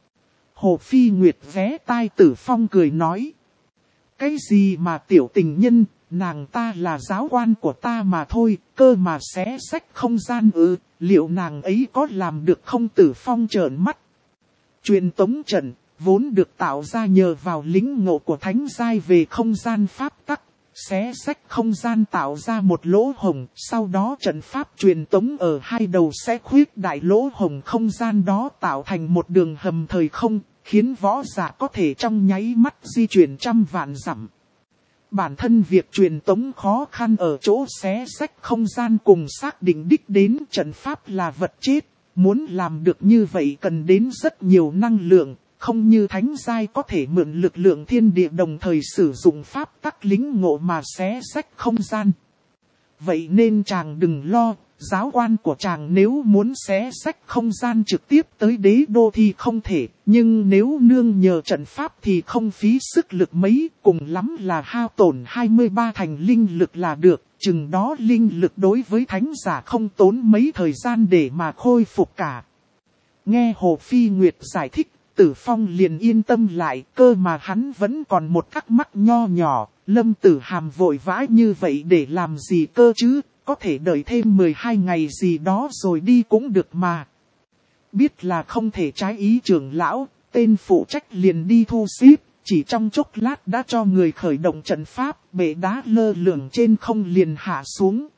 Hồ Phi Nguyệt ghé tai Tử Phong cười nói. Cái gì mà tiểu tình nhân, nàng ta là giáo quan của ta mà thôi, cơ mà xé rách không gian ư, liệu nàng ấy có làm được không? Tử Phong trợn mắt. Truyền tống trận, vốn được tạo ra nhờ vào lĩnh ngộ của thánh giai về không gian pháp tắc, xé rách không gian tạo ra một lỗ hổng, sau đó trận pháp truyền tống ở hai đầu sẽ khuyết đại lỗ hổng không gian đó tạo thành một đường hầm thời không, khiến võ giả có thể trong nháy mắt di chuyển trăm vạn dặm. Bản thân việc truyền tống khó khăn ở chỗ xé rách không gian cùng xác định đích đến trận pháp là vật chết, muốn làm được như vậy cần đến rất nhiều năng lượng. Không như thánh giai có thể mượn lực lượng thiên địa đồng thời sử dụng pháp tắc lĩnh ngộ mà xé rách không gian. Vậy nên chàng đừng lo, giáo quan của chàng nếu muốn xé xách không gian trực tiếp tới đế đô thì không thể, nhưng nếu nương nhờ trận pháp thì không phí sức lực mấy, cùng lắm là hao tổn hai mươi ba thành linh lực là được, chừng đó linh lực đối với thánh giả không tốn mấy thời gian để mà khôi phục cả. Nghe Hồ Phi Nguyệt giải thích, Tử Phong liền yên tâm lại, cơ mà hắn vẫn còn một thắc mắc nho nhỏ, Lâm Tử Hàm vội vã như vậy để làm gì cơ chứ, có thể đợi thêm mười hai ngày gì đó rồi đi cũng được mà. Biết là không thể trái ý trưởng lão, tên phụ trách liền đi thu xếp, chỉ trong chốc lát đã cho người khởi động trận pháp, bệ đá lơ lửng trên không liền hạ xuống.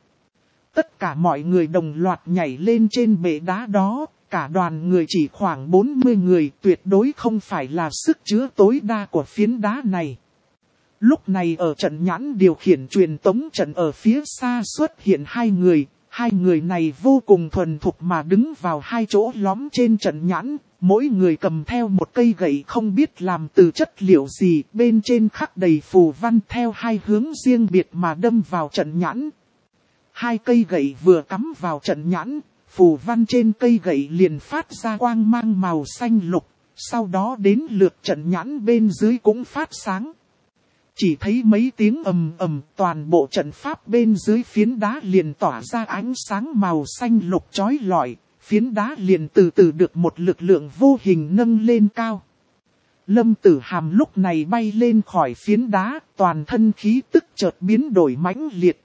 Tất cả mọi người đồng loạt nhảy lên trên bệ đá đó. Cả đoàn người chỉ khoảng bốn mươi người, tuyệt đối không phải là sức chứa tối đa của phiến đá này. Lúc này ở trận nhãn điều khiển truyền tống trận ở phía xa xuất hiện hai người. Hai người này vô cùng thuần thục mà đứng vào hai chỗ lõm trên trận nhãn. Mỗi người cầm theo một cây gậy không biết làm từ chất liệu gì. Bên trên khắc đầy phù văn theo hai hướng riêng biệt mà đâm vào trận nhãn. Hai cây gậy vừa cắm vào trận nhãn. Phù văn trên cây gậy liền phát ra quang mang màu xanh lục, sau đó đến lượt trận nhãn bên dưới cũng phát sáng. Chỉ thấy mấy tiếng ầm ầm, toàn bộ trận pháp bên dưới phiến đá liền tỏa ra ánh sáng màu xanh lục chói lọi, phiến đá liền từ từ được một lực lượng vô hình nâng lên cao. Lâm Tử Hàm lúc này bay lên khỏi phiến đá, toàn thân khí tức chợt biến đổi mãnh liệt.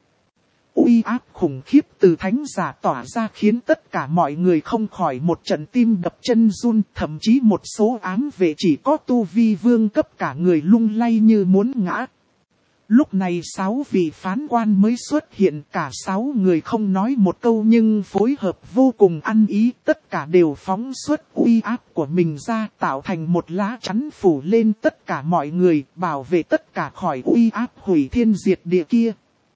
Uy áp khủng khiếp từ thánh giả tỏa ra khiến tất cả mọi người không khỏi một trận tim đập chân run, thậm chí một số ám vệ chỉ có tu vi vương cấp cả người lung lay như muốn ngã. Lúc này sáu vị phán quan mới xuất hiện, cả sáu người không nói một câu nhưng phối hợp vô cùng ăn ý, tất cả đều phóng xuất uy áp của mình ra tạo thành một lá chắn phủ lên tất cả mọi người, bảo vệ tất cả khỏi uy áp hủy thiên diệt địa kia.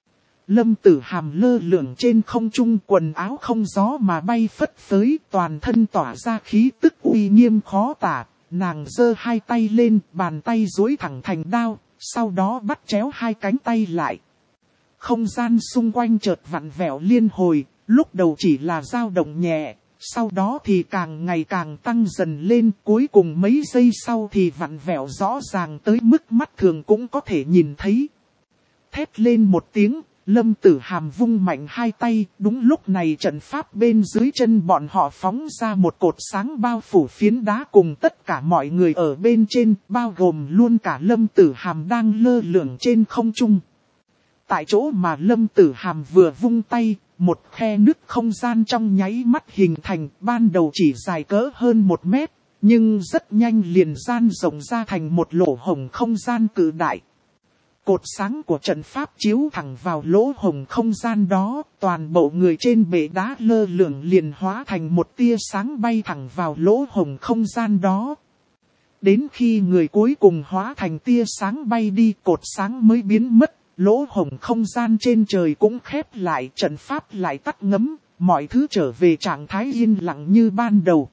Lâm Tử Hàm lơ lửng trên không trung, quần áo không gió mà bay phất phới, toàn thân tỏa ra khí tức uy nghiêm khó tả. Nàng giơ hai tay lên, bàn tay duỗi thẳng thành đao, sau đó bắt chéo hai cánh tay lại. Không gian xung quanh chợt vặn vẹo liên hồi, lúc đầu chỉ là dao động nhẹ, sau đó thì càng ngày càng tăng dần lên, cuối cùng mấy giây sau thì vặn vẹo rõ ràng tới mức mắt thường cũng có thể nhìn thấy. Thét lên một tiếng. Lâm Tử Hàm vung mạnh hai tay, đúng lúc này trận pháp bên dưới chân bọn họ phóng ra một cột sáng bao phủ phiến đá cùng tất cả mọi người ở bên trên, bao gồm luôn cả Lâm Tử Hàm đang lơ lửng trên không trung. Tại chỗ mà Lâm Tử Hàm vừa vung tay, một khe nứt không gian trong nháy mắt hình thành, ban đầu chỉ dài cỡ hơn một mét, nhưng rất nhanh liền gian rộng ra thành một lỗ hổng không gian cự đại. Cột sáng của trận pháp chiếu thẳng vào lỗ hổng không gian đó, toàn bộ người trên bệ đá lơ lửng liền hóa thành một tia sáng bay thẳng vào lỗ hổng không gian đó. Đến khi người cuối cùng hóa thành tia sáng bay đi, cột sáng mới biến mất, lỗ hổng không gian trên trời cũng khép lại, trận pháp lại tắt ngấm, mọi thứ trở về trạng thái yên lặng như ban đầu.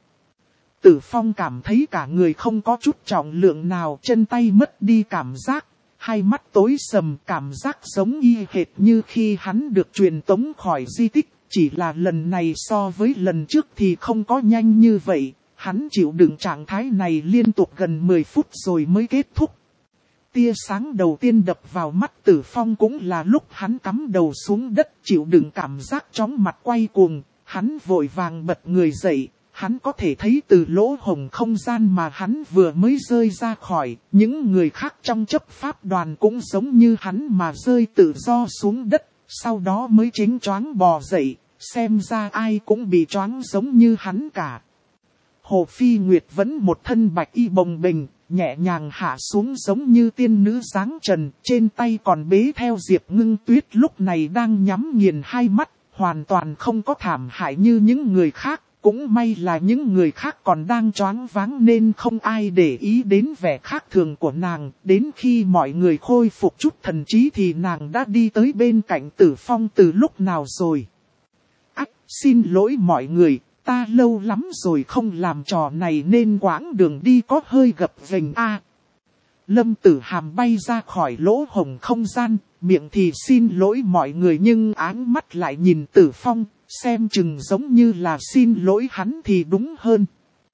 Tử Phong cảm thấy cả người không có chút trọng lượng nào, chân tay mất đi cảm giác. Hai mắt tối sầm, cảm giác giống y hệt như khi hắn được truyền tống khỏi di tích, chỉ là lần này so với lần trước thì không có nhanh như vậy, hắn chịu đựng trạng thái này liên tục gần mười phút rồi mới kết thúc. Tia sáng đầu tiên đập vào mắt Tử Phong cũng là lúc hắn cắm đầu xuống đất, chịu đựng cảm giác chóng mặt quay cuồng, hắn vội vàng bật người dậy. Hắn có thể thấy từ lỗ hổng không gian mà hắn vừa mới rơi ra khỏi, những người khác trong chấp pháp đoàn cũng giống như hắn mà rơi tự do xuống đất, sau đó mới chính choáng bò dậy, xem ra ai cũng bị choáng giống như hắn cả. Hồ Phi Nguyệt vẫn một thân bạch y bồng bềnh, nhẹ nhàng hạ xuống giống như tiên nữ dáng trần, trên tay còn bế theo Diệp Ngưng Tuyết lúc này đang nhắm nghiền hai mắt, hoàn toàn không có thảm hại như những người khác. Cũng may là những người khác còn đang choáng váng nên không ai để ý đến vẻ khác thường của nàng. Đến khi mọi người khôi phục chút thần trí thì nàng đã đi tới bên cạnh Tử Phong từ lúc nào rồi. Ách, xin lỗi mọi người, ta lâu lắm rồi không làm trò này nên quãng đường đi có hơi gập ghềnh a. Lâm Tử Hàm bay ra khỏi lỗ hổng không gian, miệng thì xin lỗi mọi người nhưng áng mắt lại nhìn Tử Phong. xem chừng giống như là xin lỗi hắn thì đúng hơn.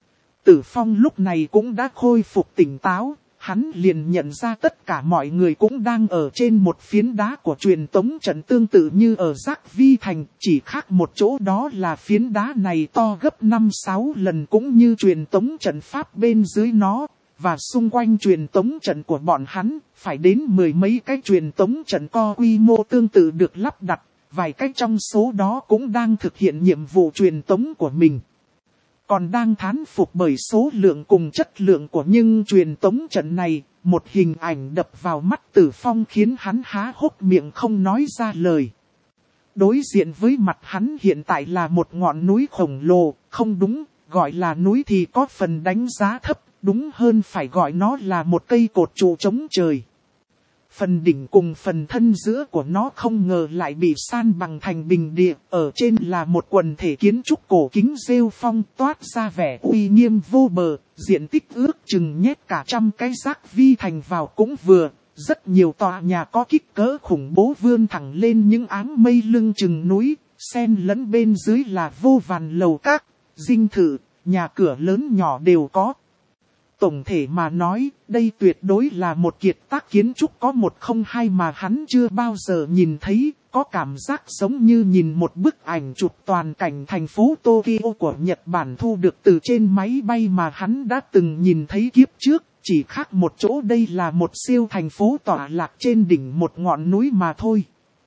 Tử Phong lúc này cũng đã khôi phục tỉnh táo, hắn liền nhận ra tất cả mọi người cũng đang ở trên một phiến đá của truyền tống trận tương tự như ở Giác Vi Thành, chỉ khác một chỗ đó là phiến đá này to gấp năm sáu lần cũng như truyền tống trận pháp bên dưới nó, và xung quanh truyền tống trận của bọn hắn, phải đến mười mấy cái truyền tống trận co quy mô tương tự được lắp đặt, vài cái trong số đó cũng đang thực hiện nhiệm vụ truyền tống của mình. Còn đang thán phục bởi số lượng cùng chất lượng của những truyền tống trận này, một hình ảnh đập vào mắt Tử Phong khiến hắn há hốc miệng không nói ra lời. Đối diện với mặt hắn hiện tại là một ngọn núi khổng lồ, không đúng, gọi là núi thì có phần đánh giá thấp, đúng hơn phải gọi nó là một cây cột trụ chống trời. Phần đỉnh cùng phần thân giữa của nó không ngờ lại bị san bằng thành bình địa, ở trên là một quần thể kiến trúc cổ kính rêu phong toát ra vẻ uy nghiêm vô bờ, diện tích ước chừng nhét cả trăm cái Giác Vi Thành vào cũng vừa, rất nhiều tòa nhà có kích cỡ khủng bố vươn thẳng lên những áng mây lưng chừng núi, xen lẫn bên dưới là vô vàn lầu các, dinh thự, nhà cửa lớn nhỏ đều có. Tổng thể mà nói, đây tuyệt đối là một kiệt tác kiến trúc có một không hai mà hắn chưa bao giờ nhìn thấy, có cảm giác giống như nhìn một bức ảnh chụp toàn cảnh thành phố Tokyo của Nhật Bản thu được từ trên máy bay mà hắn đã từng nhìn thấy kiếp trước, chỉ khác một chỗ đây là một siêu thành phố tọa lạc trên đỉnh một ngọn núi mà thôi.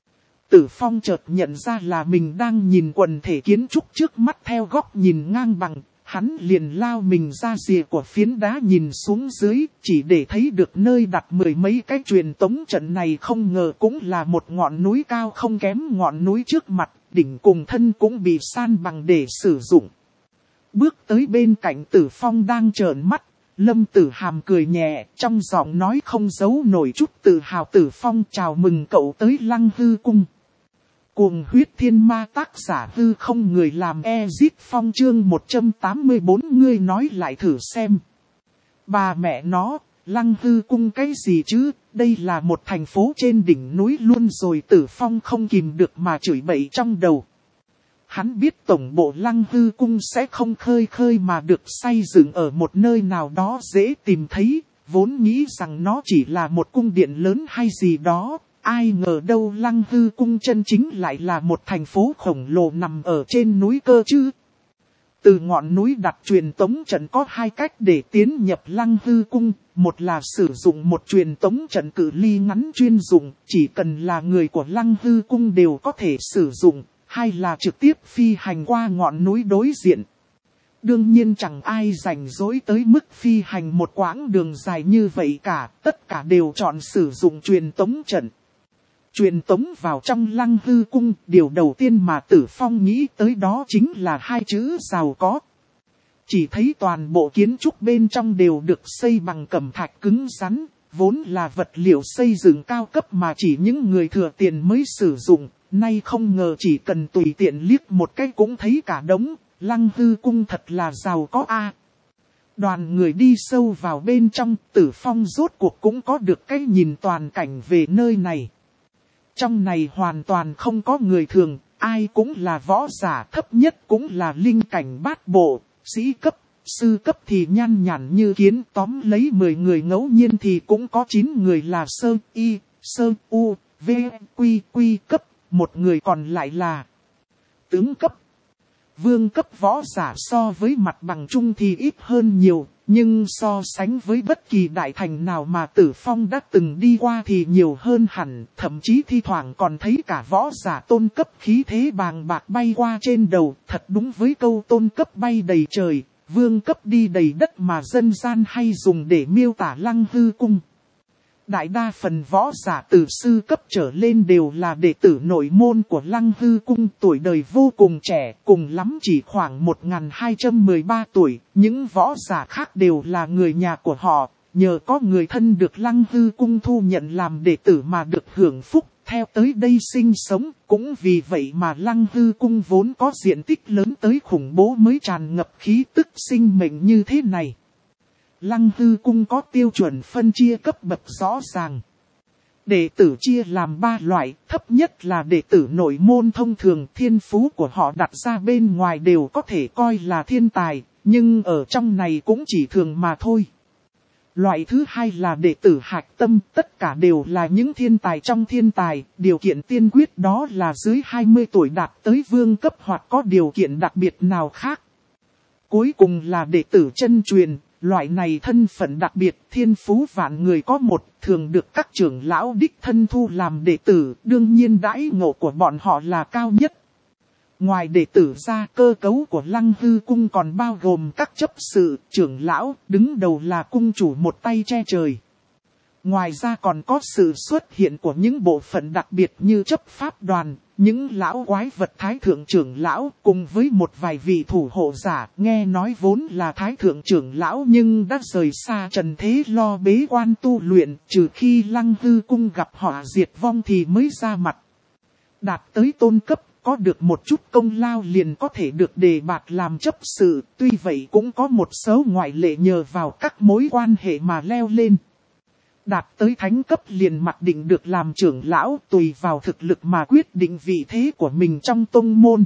Tử Phong chợt nhận ra là mình đang nhìn quần thể kiến trúc trước mắt theo góc nhìn ngang bằng. Hắn liền lao mình ra rìa của phiến đá nhìn xuống dưới, chỉ để thấy được nơi đặt mười mấy cái truyền tống trận này không ngờ cũng là một ngọn núi cao không kém ngọn núi trước mặt, đỉnh cùng thân cũng bị san bằng để sử dụng. Bước tới bên cạnh Tử Phong đang trợn mắt, Lâm Tử Hàm cười nhẹ, trong giọng nói không giấu nổi chút tự hào. Tử Phong chào mừng cậu tới Lăng Hư Cung. Cuồng huyết thiên ma tác giả hư không người làm Ezit Phong chương một trăm tám mươi bốn ngươi nói lại thử xem. Bà mẹ nó, Lăng Hư Cung cái gì chứ, đây là một thành phố trên đỉnh núi luôn rồi. Tử Phong không kìm được mà chửi bậy trong đầu. Hắn biết tổng bộ Lăng Hư Cung sẽ không khơi khơi mà được xây dựng ở một nơi nào đó dễ tìm thấy, vốn nghĩ rằng nó chỉ là một cung điện lớn hay gì đó. Ai ngờ đâu Lăng Hư Cung chân chính lại là một thành phố khổng lồ nằm ở trên núi cơ chứ. Từ ngọn núi đặt truyền tống trận có hai cách để tiến nhập Lăng Hư Cung. Một là sử dụng một truyền tống trận cự ly ngắn chuyên dụng, chỉ cần là người của Lăng Hư Cung đều có thể sử dụng. Hai là trực tiếp phi hành qua ngọn núi đối diện. Đương nhiên chẳng ai rảnh rỗi tới mức phi hành một quãng đường dài như vậy cả, tất cả đều chọn sử dụng truyền tống trận. Truyền tống vào trong Lăng Hư Cung, điều đầu tiên mà Tử Phong nghĩ tới đó chính là hai chữ giàu có. Chỉ thấy toàn bộ kiến trúc bên trong đều được xây bằng cẩm thạch cứng rắn, vốn là vật liệu xây dựng cao cấp mà chỉ những người thừa tiền mới sử dụng, nay không ngờ chỉ cần tùy tiện liếc một cái cũng thấy cả đống, Lăng Hư Cung thật là giàu có a. Đoàn người đi sâu vào bên trong, Tử Phong rốt cuộc cũng có được cái nhìn toàn cảnh về nơi này. Trong này hoàn toàn không có người thường, ai cũng là võ giả, thấp nhất cũng là linh cảnh bát bộ, sĩ cấp, sư cấp thì nhăn nhản như kiến, tóm lấy mười người ngẫu nhiên thì cũng có chín người là sơ y, sơ u, v, quy, quy cấp, một người còn lại là tướng cấp. Vương cấp võ giả so với mặt bằng chung thì ít hơn nhiều, nhưng so sánh với bất kỳ đại thành nào mà Tử Phong đã từng đi qua thì nhiều hơn hẳn, thậm chí thi thoảng còn thấy cả võ giả tôn cấp khí thế bàng bạc bay qua trên đầu, thật đúng với câu tôn cấp bay đầy trời, vương cấp đi đầy đất mà dân gian hay dùng để miêu tả Lăng Hư Cung. Đại đa phần võ giả từ sư cấp trở lên đều là đệ tử nội môn của Lăng Hư Cung, tuổi đời vô cùng trẻ, cùng lắm chỉ khoảng một nghìn hai trăm mười ba tuổi. Những võ giả khác đều là người nhà của họ, nhờ có người thân được Lăng Hư Cung thu nhận làm đệ tử mà được hưởng phúc, theo tới đây sinh sống. Cũng vì vậy mà Lăng Hư Cung vốn có diện tích lớn tới khủng bố mới tràn ngập khí tức sinh mệnh như thế này. Lăng Hư Cung có tiêu chuẩn phân chia cấp bậc rõ ràng. Đệ tử chia làm ba loại, thấp nhất là đệ tử nội môn thông thường, thiên phú của họ đặt ra bên ngoài đều có thể coi là thiên tài, nhưng ở trong này cũng chỉ thường mà thôi. Loại thứ hai là đệ tử hạch tâm, tất cả đều là những thiên tài trong thiên tài, điều kiện tiên quyết đó là dưới hai mươi tuổi đạt tới vương cấp hoặc có điều kiện đặc biệt nào khác. Cuối cùng là đệ tử chân truyền, loại này thân phận đặc biệt, thiên phú vạn người có một, thường được các trưởng lão đích thân thu làm đệ tử, đương nhiên đãi ngộ của bọn họ là cao nhất. Ngoài đệ tử ra, cơ cấu của Lăng Hư Cung còn bao gồm các chấp sự, trưởng lão, đứng đầu là cung chủ một tay che trời. Ngoài ra còn có sự xuất hiện của những bộ phận đặc biệt như chấp pháp đoàn, những lão quái vật thái thượng trưởng lão cùng với một vài vị thủ hộ giả, nghe nói vốn là thái thượng trưởng lão nhưng đã rời xa trần thế lo bế quan tu luyện, trừ khi Lăng Hư Cung gặp họa diệt vong thì mới ra mặt. Đạt tới tôn cấp, có được một chút công lao liền có thể được đề bạt làm chấp sự, tuy vậy cũng có một số ngoại lệ nhờ vào các mối quan hệ mà leo lên. Đạt tới thánh cấp liền mặc định được làm trưởng lão, tùy vào thực lực mà quyết định vị thế của mình trong tông môn.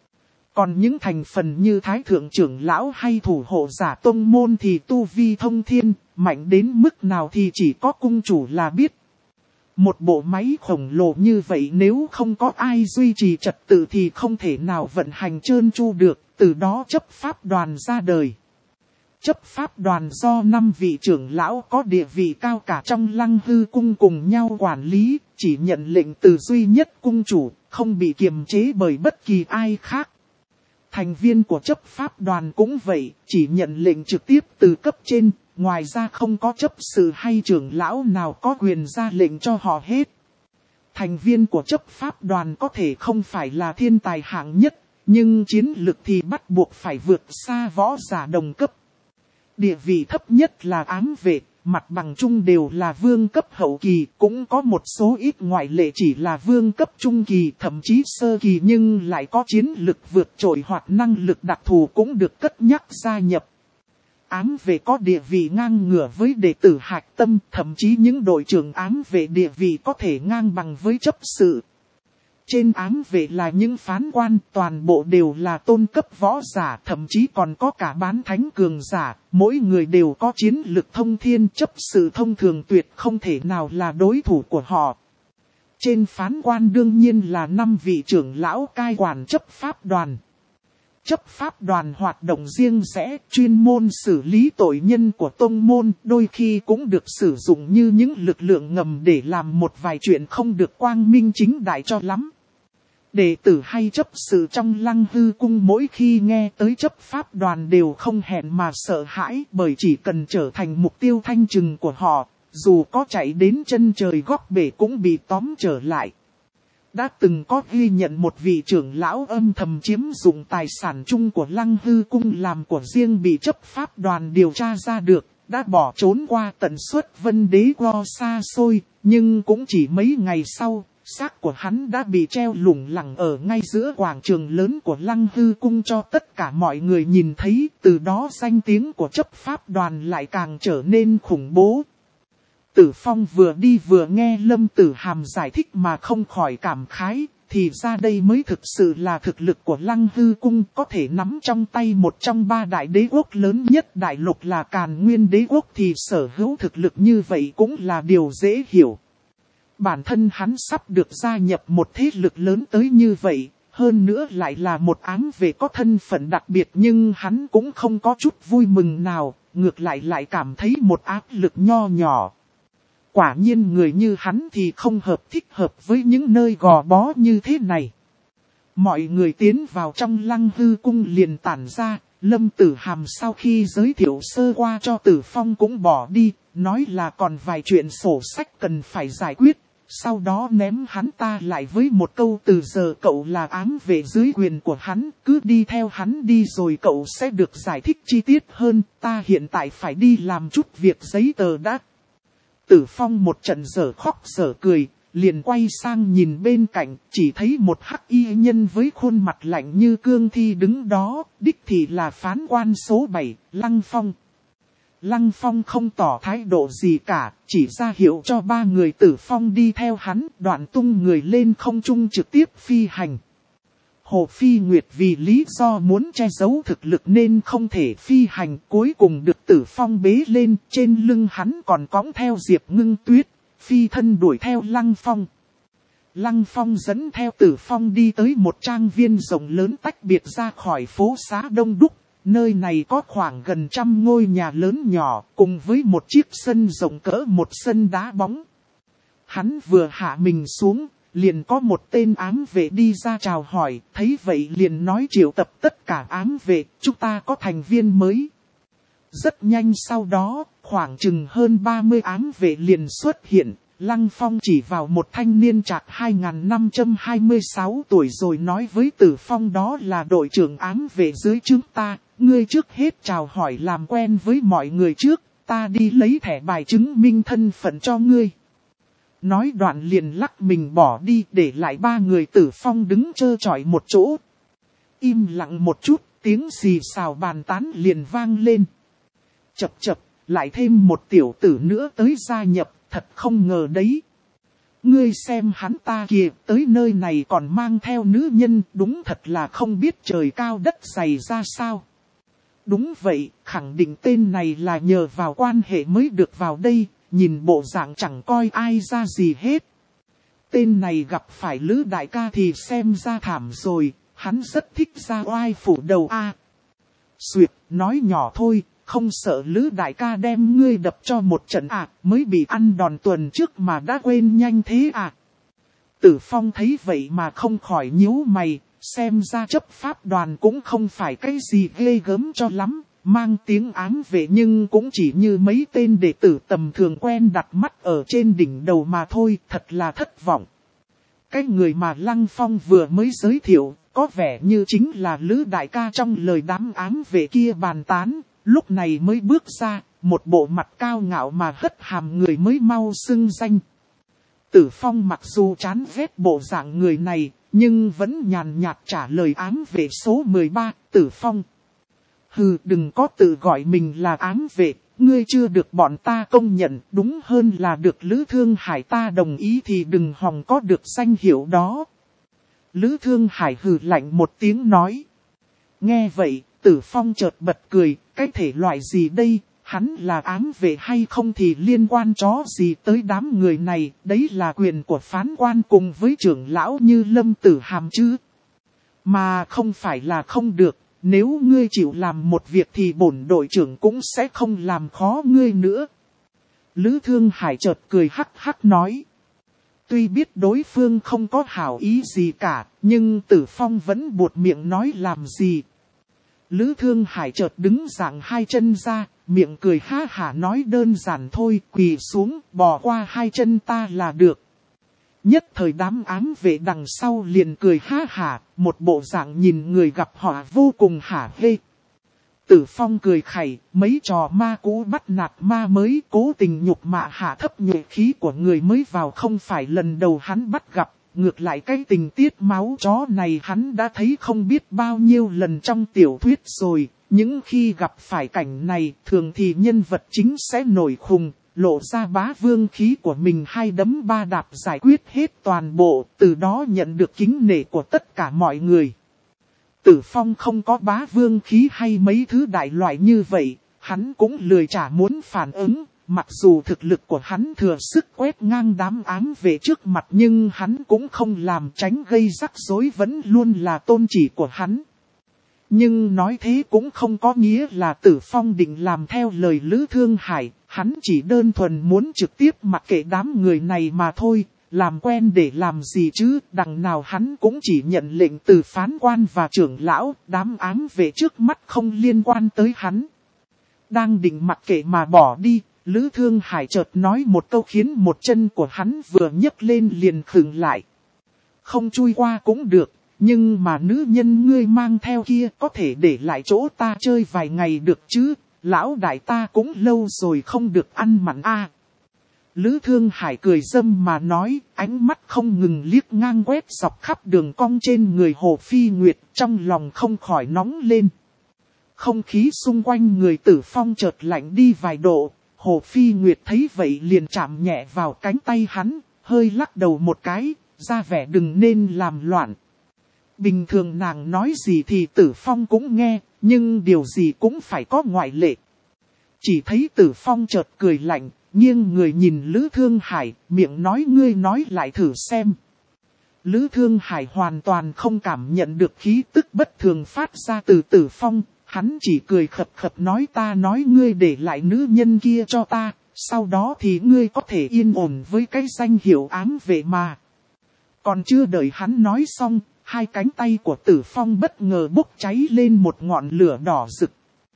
Còn những thành phần như thái thượng trưởng lão hay thủ hộ giả tông môn thì tu vi thông thiên, mạnh đến mức nào thì chỉ có cung chủ là biết. Một bộ máy khổng lồ như vậy nếu không có ai duy trì trật tự thì không thể nào vận hành trơn tru được, từ đó chấp pháp đoàn ra đời. Chấp pháp đoàn do năm vị trưởng lão có địa vị cao cả trong Lăng Hư Cung cùng nhau quản lý, chỉ nhận lệnh từ duy nhất cung chủ, không bị kiềm chế bởi bất kỳ ai khác. Thành viên của chấp pháp đoàn cũng vậy, chỉ nhận lệnh trực tiếp từ cấp trên, ngoài ra không có chấp sự hay trưởng lão nào có quyền ra lệnh cho họ hết. Thành viên của chấp pháp đoàn có thể không phải là thiên tài hạng nhất, nhưng chiến lực thì bắt buộc phải vượt xa võ giả đồng cấp. Địa vị thấp nhất là ám vệ, mặt bằng chung đều là vương cấp hậu kỳ, cũng có một số ít ngoại lệ chỉ là vương cấp trung kỳ, thậm chí sơ kỳ nhưng lại có chiến lực vượt trội hoặc năng lực đặc thù cũng được cất nhắc gia nhập. Ám vệ có địa vị ngang ngửa với đệ tử hạch tâm, thậm chí những đội trưởng ám vệ địa vị có thể ngang bằng với chấp sự. Trên ám vệ là những phán quan, toàn bộ đều là tôn cấp võ giả, thậm chí còn có cả bán thánh cường giả, mỗi người đều có chiến lực thông thiên, chấp sự thông thường tuyệt không thể nào là đối thủ của họ. Trên phán quan đương nhiên là năm vị trưởng lão cai quản chấp pháp đoàn. Chấp pháp đoàn hoạt động riêng rẽ, chuyên môn xử lý tội nhân của tông môn, đôi khi cũng được sử dụng như những lực lượng ngầm để làm một vài chuyện không được quang minh chính đại cho lắm. Đệ tử hay chấp sự trong Lăng Hư Cung mỗi khi nghe tới chấp pháp đoàn đều không hẹn mà sợ hãi, bởi chỉ cần trở thành mục tiêu thanh trừng của họ, dù có chạy đến chân trời góc bể cũng bị tóm trở lại. Đã từng có ghi nhận một vị trưởng lão âm thầm chiếm dụng tài sản chung của Lăng Hư Cung làm của riêng bị chấp pháp đoàn điều tra ra được, đã bỏ trốn qua tận suất Vân Đế Go xa xôi, nhưng cũng chỉ mấy ngày sau, xác của hắn đã bị treo lủng lẳng ở ngay giữa quảng trường lớn của Lăng Hư Cung cho tất cả mọi người nhìn thấy, từ đó danh tiếng của chấp pháp đoàn lại càng trở nên khủng bố. Tử Phong vừa đi vừa nghe Lâm Tử Hàm giải thích mà không khỏi cảm khái, thì ra đây mới thực sự là thực lực của Lăng Hư Cung, có thể nắm trong tay một trong ba đại đế quốc lớn nhất đại lục là Càn Nguyên đế quốc thì sở hữu thực lực như vậy cũng là điều dễ hiểu. Bản thân hắn sắp được gia nhập một thế lực lớn tới như vậy, hơn nữa lại là một ám vệ có thân phận đặc biệt nhưng hắn cũng không có chút vui mừng nào, ngược lại lại cảm thấy một áp lực nho nhỏ. Quả nhiên người như hắn thì không hợp thích hợp với những nơi gò bó như thế này. Mọi người tiến vào trong Lăng Hư Cung liền tản ra, Lâm Tử Hàm sau khi giới thiệu sơ qua cho Tử Phong cũng bỏ đi, nói là còn vài chuyện sổ sách cần phải giải quyết, sau đó ném hắn ta lại với một câu từ giờ cậu là ám vệ dưới quyền của hắn, cứ đi theo hắn đi rồi cậu sẽ được giải thích chi tiết hơn, ta hiện tại phải đi làm chút việc giấy tờ đã. Tử Phong một trận dở khóc dở cười, liền quay sang nhìn bên cạnh, chỉ thấy một hắc y nhân với khuôn mặt lạnh như cương thi đứng đó, đích thị là phán quan số bảy, Lăng Phong. Lăng Phong không tỏ thái độ gì cả, chỉ ra hiệu cho ba người Tử Phong đi theo hắn, đoạn tung người lên không trung trực tiếp phi hành. Hồ Phi Nguyệt vì lý do muốn che giấu thực lực nên không thể phi hành, cuối cùng được Tử Phong bế lên, trên lưng hắn còn cõng theo Diệp Ngưng Tuyết, phi thân đuổi theo Lăng Phong. Lăng Phong dẫn theo Tử Phong đi tới một trang viên rộng lớn tách biệt ra khỏi phố xá đông đúc. Nơi này có khoảng gần trăm ngôi nhà lớn nhỏ, cùng với một chiếc sân rộng cỡ một sân đá bóng. Hắn vừa hạ mình xuống, liền có một tên ám vệ đi ra chào hỏi, thấy vậy liền nói triệu tập tất cả ám vệ, chúng ta có thành viên mới. Rất nhanh sau đó, khoảng chừng hơn ba mươi ám vệ liền xuất hiện. Lăng Phong chỉ vào một thanh niên trạc hai nghìn năm trăm hai mươi sáu tuổi rồi nói với Tử Phong đó là đội trưởng ám vệ dưới chúng ta, ngươi trước hết chào hỏi làm quen với mọi người trước, ta đi lấy thẻ bài chứng minh thân phận cho ngươi. Nói đoạn liền lắc mình bỏ đi để lại ba người Tử Phong đứng trơ trọi một chỗ. Im lặng một chút, tiếng xì xào bàn tán liền vang lên. Chập chập, lại thêm một tiểu tử nữa tới gia nhập. Thật không ngờ đấy. Ngươi xem hắn ta kìa, tới nơi này còn mang theo nữ nhân, đúng thật là không biết trời cao đất dày ra sao. Đúng vậy, khẳng định tên này là nhờ vào quan hệ mới được vào đây, nhìn bộ dạng chẳng coi ai ra gì hết. Tên này gặp phải Lữ đại ca thì xem ra thảm rồi, hắn rất thích ra oai phủ đầu a. À. Xuyệt, nói nhỏ thôi. Không sợ Lữ đại ca đem ngươi đập cho một trận à, mới bị ăn đòn tuần trước mà đã quên nhanh thế à. Tử Phong thấy vậy mà không khỏi nhíu mày, xem ra chấp pháp đoàn cũng không phải cái gì ghê gớm cho lắm, mang tiếng ám vệ nhưng cũng chỉ như mấy tên đệ tử tầm thường quen đặt mắt ở trên đỉnh đầu mà thôi, thật là thất vọng. Cái người mà Lăng Phong vừa mới giới thiệu, có vẻ như chính là Lữ đại ca trong lời đám ám vệ kia bàn tán. Lúc này mới bước ra, một bộ mặt cao ngạo mà hất hàm người mới mau xưng danh. Tử Phong mặc dù chán ghét bộ dạng người này, nhưng vẫn nhàn nhạt trả lời ám vệ số mười ba, Tử Phong. Hừ, đừng có tự gọi mình là ám vệ, ngươi chưa được bọn ta công nhận, đúng hơn là được Lữ Thương Hải ta đồng ý thì đừng hòng có được danh hiệu đó. Lữ Thương Hải hừ lạnh một tiếng nói. Nghe vậy, Tử Phong chợt bật cười, cái thể loại gì đây, hắn là ám vệ hay không thì liên quan chó gì tới đám người này, đấy là quyền của phán quan cùng với trưởng lão như Lâm Tử Hàm chứ. Mà không phải là không được, nếu ngươi chịu làm một việc thì bổn đội trưởng cũng sẽ không làm khó ngươi nữa. Lữ Thương Hải chợt cười hắc hắc nói. Tuy biết đối phương không có hảo ý gì cả, nhưng Tử Phong vẫn buột miệng nói làm gì. Lữ Thương Hải chợt đứng dạng hai chân ra, miệng cười ha hả nói đơn giản thôi, quỳ xuống, bò qua hai chân ta là được. Nhất thời đám ám vệ đằng sau liền cười ha hả, một bộ dạng nhìn người gặp họ vô cùng hả hê. Tử Phong cười khẩy, mấy trò ma cũ bắt nạt ma mới, cố tình nhục mạ hạ thấp nhuệ khí của người mới vào không phải lần đầu hắn bắt gặp. Ngược lại cái tình tiết máu chó này hắn đã thấy không biết bao nhiêu lần trong tiểu thuyết rồi. Những khi gặp phải cảnh này thường thì nhân vật chính sẽ nổi khùng, lộ ra bá vương khí của mình hai đấm ba đạp giải quyết hết toàn bộ, từ đó nhận được kính nể của tất cả mọi người. Tử Phong không có bá vương khí hay mấy thứ đại loại như vậy, hắn cũng lười chả muốn phản ứng. Mặc dù thực lực của hắn thừa sức quét ngang đám ám vệ trước mặt nhưng hắn cũng không làm tránh gây rắc rối vẫn luôn là tôn chỉ của hắn. Nhưng nói thế cũng không có nghĩa là Tử Phong định làm theo lời Lữ Thương Hải, hắn chỉ đơn thuần muốn trực tiếp mặc kệ đám người này mà thôi, làm quen để làm gì chứ, đằng nào hắn cũng chỉ nhận lệnh từ phán quan và trưởng lão, đám ám vệ trước mắt không liên quan tới hắn. Đang định mặc kệ mà bỏ đi. Lữ Thương Hải chợt nói một câu khiến một chân của hắn vừa nhấc lên liền khựng lại. Không chui qua cũng được, nhưng mà nữ nhân ngươi mang theo kia có thể để lại chỗ ta chơi vài ngày được chứ, lão đại ta cũng lâu rồi không được ăn mặn a. À. Lữ Thương Hải cười dâm mà nói, ánh mắt không ngừng liếc ngang quét dọc khắp đường cong trên người Hồ Phi Nguyệt, trong lòng không khỏi nóng lên. Không khí xung quanh người Tử Phong chợt lạnh đi vài độ, Hồ Phi Nguyệt thấy vậy liền chạm nhẹ vào cánh tay hắn, hơi lắc đầu một cái, ra vẻ đừng nên làm loạn. Bình thường nàng nói gì thì Tử Phong cũng nghe, nhưng điều gì cũng phải có ngoại lệ. Chỉ thấy Tử Phong chợt cười lạnh, nghiêng người nhìn Lữ Thương Hải, miệng nói ngươi nói lại thử xem. Lữ Thương Hải hoàn toàn không cảm nhận được khí tức bất thường phát ra từ Tử Phong, hắn chỉ cười khập khập nói ta nói ngươi để lại nữ nhân kia cho ta, sau đó thì ngươi có thể yên ổn với cái danh hiệu ám vệ mà. Còn chưa đợi hắn nói xong, hai cánh tay của Tử Phong bất ngờ bốc cháy lên một ngọn lửa đỏ rực.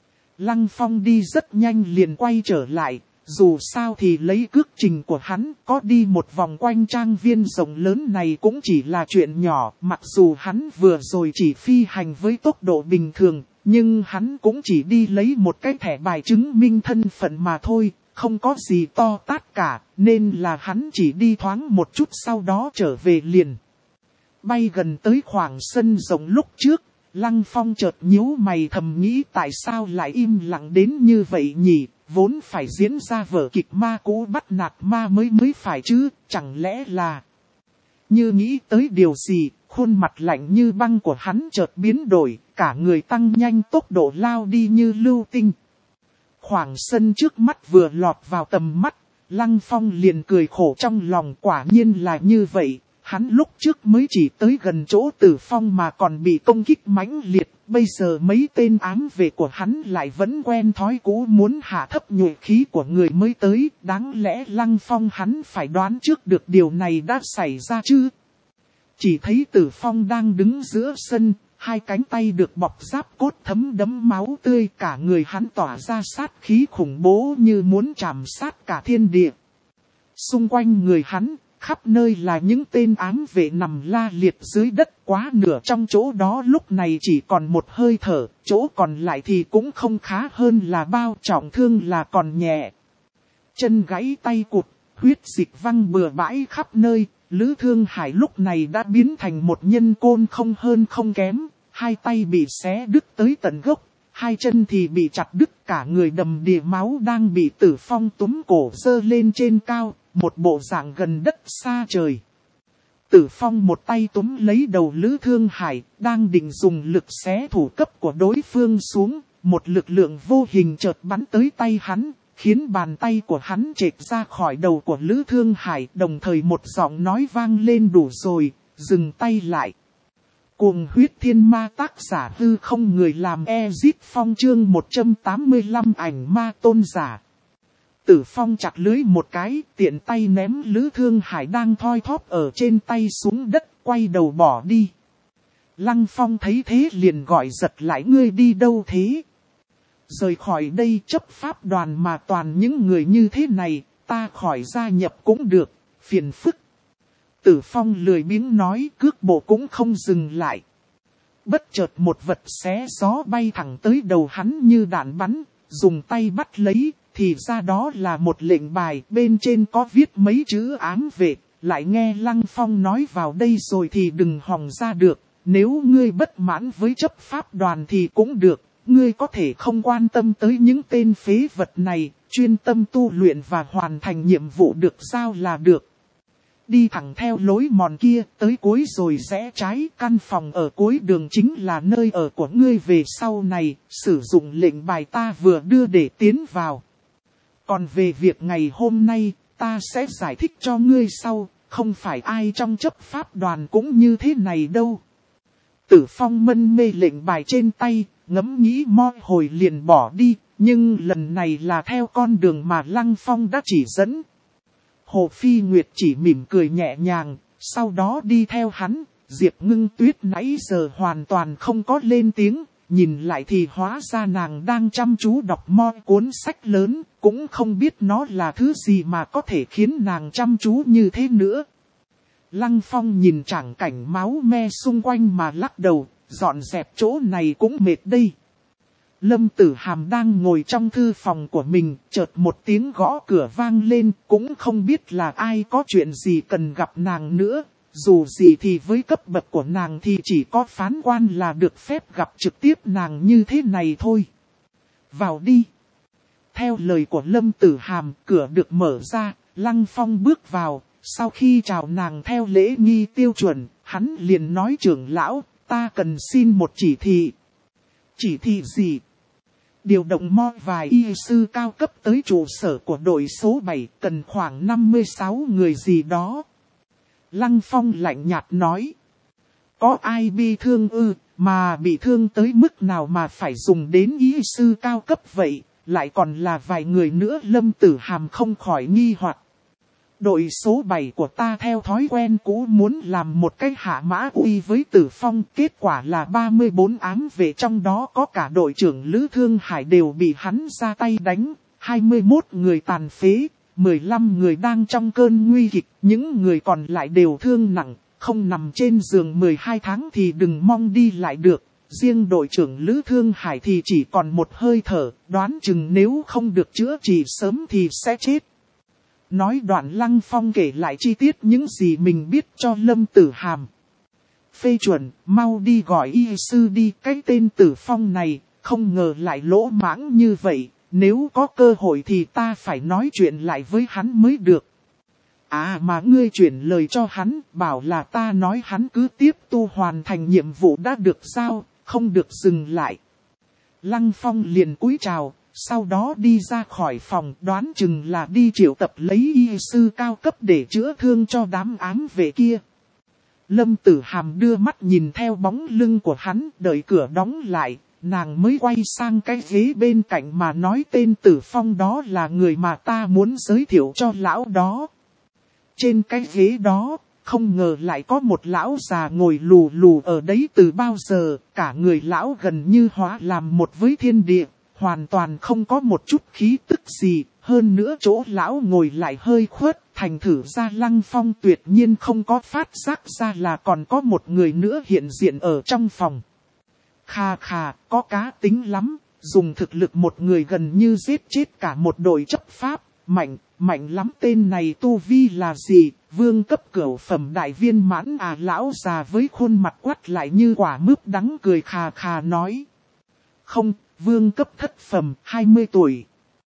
Lăng Phong đi rất nhanh liền quay trở lại, dù sao thì lấy cước trình của hắn có đi một vòng quanh trang viên rộng lớn này cũng chỉ là chuyện nhỏ. Mặc dù hắn vừa rồi chỉ phi hành với tốc độ bình thường, nhưng hắn cũng chỉ đi lấy một cái thẻ bài chứng minh thân phận mà thôi, không có gì to tát cả, nên là hắn chỉ đi thoáng một chút sau đó trở về liền. Bay gần tới khoảng sân rộng lúc trước, Lăng Phong chợt nhíu mày thầm nghĩ tại sao lại im lặng đến như vậy nhỉ, vốn phải diễn ra vở kịch ma cũ bắt nạt ma mới mới phải chứ, chẳng lẽ là... Như nghĩ tới điều gì, khuôn mặt lạnh như băng của hắn chợt biến đổi, cả người tăng nhanh tốc độ lao đi như lưu tinh. Khoảng sân trước mắt vừa lọt vào tầm mắt, Lăng Phong liền cười khổ trong lòng, quả nhiên là như vậy. Hắn lúc trước mới chỉ tới gần chỗ Tử Phong mà còn bị công kích mãnh liệt, bây giờ mấy tên ám vệ của hắn lại vẫn quen thói cũ muốn hạ thấp nhuệ khí của người mới tới, đáng lẽ Lăng Phong hắn phải đoán trước được điều này đã xảy ra chứ. Chỉ thấy Tử Phong đang đứng giữa sân, hai cánh tay được bọc giáp cốt thấm đẫm máu tươi, cả người hắn tỏa ra sát khí khủng bố như muốn chạm sát cả thiên địa. Xung quanh người hắn, khắp nơi là những tên ám vệ nằm la liệt dưới đất, quá nửa trong chỗ đó lúc này chỉ còn một hơi thở, chỗ còn lại thì cũng không khá hơn là bao, trọng thương là còn nhẹ. Chân gãy tay cụt, huyết dịch văng bừa bãi khắp nơi, Lữ Thương Hải lúc này đã biến thành một nhân côn không hơn không kém, hai tay bị xé đứt tới tận gốc, hai chân thì bị chặt đứt, cả người đầm đìa máu đang bị Tử Phong túm cổ giơ lên trên cao. Một bộ dạng gần đất xa trời. Tử Phong một tay túm lấy đầu Lữ Thương Hải, đang định dùng lực xé thủ cấp của đối phương xuống, một lực lượng vô hình chợt bắn tới tay hắn, khiến bàn tay của hắn chệch ra khỏi đầu của Lữ Thương Hải, đồng thời một giọng nói vang lên đủ rồi, dừng tay lại. Cuồng huyết thiên ma, tác giả Hư Không, người làm Ezit Phong, chương một trăm tám mươi lăm ảnh ma tôn giả. Tử Phong chặt lưới một cái, tiện tay ném Lữ Thương Hải đang thoi thóp ở trên tay xuống đất, quay đầu bỏ đi. Lăng Phong thấy thế liền gọi giật lại, ngươi đi đâu thế? Rời khỏi đây, chấp pháp đoàn mà toàn những người như thế này, ta khỏi gia nhập cũng được, phiền phức. Tử Phong lười biếng nói, cước bộ cũng không dừng lại. Bất chợt một vật xé gió bay thẳng tới đầu hắn như đạn bắn, dùng tay bắt lấy. Thì ra đó là một lệnh bài, bên trên có viết mấy chữ ám vệ, lại nghe Lăng Phong nói vào đây rồi thì đừng hòng ra được, nếu ngươi bất mãn với chấp pháp đoàn thì cũng được, ngươi có thể không quan tâm tới những tên phế vật này, chuyên tâm tu luyện và hoàn thành nhiệm vụ được giao là được. Đi thẳng theo lối mòn kia, tới cuối rồi rẽ trái, căn phòng ở cuối đường chính là nơi ở của ngươi về sau này, sử dụng lệnh bài ta vừa đưa để tiến vào. Còn về việc ngày hôm nay, ta sẽ giải thích cho ngươi sau, không phải ai trong chấp pháp đoàn cũng như thế này đâu. Tử Phong mân mê lệnh bài trên tay, ngẫm nghĩ mo hồi liền bỏ đi, nhưng lần này là theo con đường mà Lăng Phong đã chỉ dẫn. Hồ Phi Nguyệt chỉ mỉm cười nhẹ nhàng, sau đó đi theo hắn, Diệp Ngưng Tuyết nãy giờ hoàn toàn không có lên tiếng. Nhìn lại thì hóa ra nàng đang chăm chú đọc mo cuốn sách lớn, cũng không biết nó là thứ gì mà có thể khiến nàng chăm chú như thế nữa. Lăng Phong nhìn tràng cảnh máu me xung quanh mà lắc đầu, dọn dẹp chỗ này cũng mệt đây. Lâm Tử Hàm đang ngồi trong thư phòng của mình, chợt một tiếng gõ cửa vang lên, cũng không biết là ai có chuyện gì cần gặp nàng nữa. dù gì thì với cấp bậc của nàng thì chỉ có phán quan là được phép gặp trực tiếp nàng như thế này thôi. Vào đi. Theo lời của Lâm Tử Hàm, cửa được mở ra, Lăng Phong bước vào, sau khi chào nàng theo lễ nghi tiêu chuẩn, hắn liền nói trưởng lão, ta cần xin một chỉ thị. Chỉ thị gì? Điều động mo vài y sư cao cấp tới trụ sở của đội số bảy, cần khoảng năm mươi sáu người gì đó. Lăng Phong lạnh nhạt nói. Có ai bị thương ư, mà bị thương tới mức nào mà phải dùng đến y sư cao cấp vậy, lại còn là vài người nữa. Lâm Tử Hàm không khỏi nghi hoặc. Đội số bảy của ta theo thói quen cũ muốn làm một cái hạ mã uy với Tử Phong, kết quả là ba mươi bốn ám vệ trong đó có cả đội trưởng Lữ Thương Hải đều bị hắn ra tay đánh, hai mươi mốt người tàn phế, mười lăm người đang trong cơn nguy kịch, những người còn lại đều thương nặng, không nằm trên giường mười hai tháng thì đừng mong đi lại được. Riêng đội trưởng Lữ Thương Hải thì chỉ còn một hơi thở, đoán chừng nếu không được chữa trị sớm thì sẽ chết. Nói đoạn Lăng Phong kể lại chi tiết những gì mình biết cho Lâm Tử Hàm. Phê chuẩn, mau đi gọi y sư đi, cái tên Tử Phong này, không ngờ lại lỗ mãng như vậy, nếu có cơ hội thì ta phải nói chuyện lại với hắn mới được. À mà ngươi chuyển lời cho hắn, bảo là ta nói hắn cứ tiếp tu hoàn thành nhiệm vụ đã được giao, không được dừng lại. Lăng Phong liền cúi chào. Sau đó đi ra khỏi phòng, đoán chừng là đi triệu tập lấy y sư cao cấp để chữa thương cho đám ám vệ kia. Lâm Tử Hàm đưa mắt nhìn theo bóng lưng của hắn, đợi cửa đóng lại, nàng mới quay sang cái ghế bên cạnh mà nói tên Tử Phong đó là người mà ta muốn giới thiệu cho lão đó. Trên cái ghế đó, không ngờ lại có một lão già ngồi lù lù ở đấy từ bao giờ, cả người lão gần như hóa làm một với thiên địa. Hoàn toàn không có một chút khí tức gì, hơn nữa chỗ lão ngồi lại hơi khuất, thành thử ra Lăng Phong tuyệt nhiên không có phát giác ra là còn có một người nữa hiện diện ở trong phòng. Khà khà, có cá tính lắm, dùng thực lực một người gần như giết chết cả một đội chấp pháp, mạnh, mạnh lắm. Tên này tu vi là gì, vương cấp cửu phẩm đại viên mãn à? Lão già với khuôn mặt quắt lại như quả mướp đắng cười khà khà nói. Không. Vương cấp thất phẩm, hai mươi tuổi.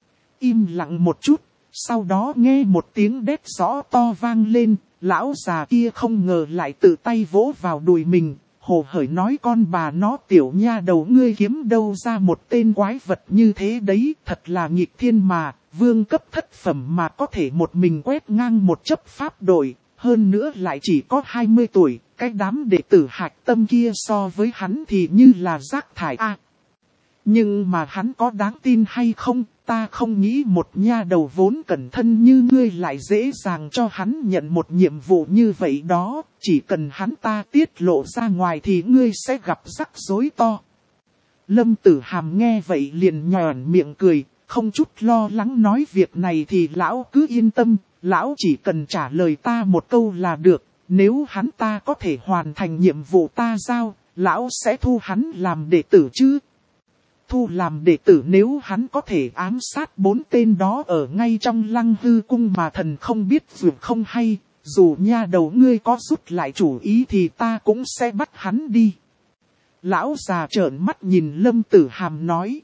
Im lặng một chút, sau đó nghe một tiếng đét rõ to vang lên, lão già kia không ngờ lại tự tay vỗ vào đùi mình, hồ hởi nói con bà nó tiểu nha đầu ngươi kiếm đâu ra một tên quái vật như thế đấy, thật là nghịch thiên mà, vương cấp thất phẩm mà có thể một mình quét ngang một chấp pháp đội, hơn nữa lại chỉ có hai mươi tuổi, cái đám đệ tử hạch tâm kia so với hắn thì như là rác thải a. À, nhưng mà hắn có đáng tin hay không, ta không nghĩ một nha đầu vốn cẩn thân như ngươi lại dễ dàng cho hắn nhận một nhiệm vụ như vậy đó, chỉ cần hắn ta tiết lộ ra ngoài thì ngươi sẽ gặp rắc rối to. Lâm Tử Hàm nghe vậy liền nhòn miệng cười, không chút lo lắng nói việc này thì lão cứ yên tâm, lão chỉ cần trả lời ta một câu là được, nếu hắn ta có thể hoàn thành nhiệm vụ ta giao, lão sẽ thu hắn làm đệ tử chứ. Thu làm đệ tử nếu hắn có thể ám sát bốn tên đó ở ngay trong Lăng Hư cung mà thần không biết dù không hay, dù nha đầu ngươi có rút lại chủ ý thì ta cũng sẽ bắt hắn đi. Lão già trợn mắt nhìn Lâm Tử Hàm nói.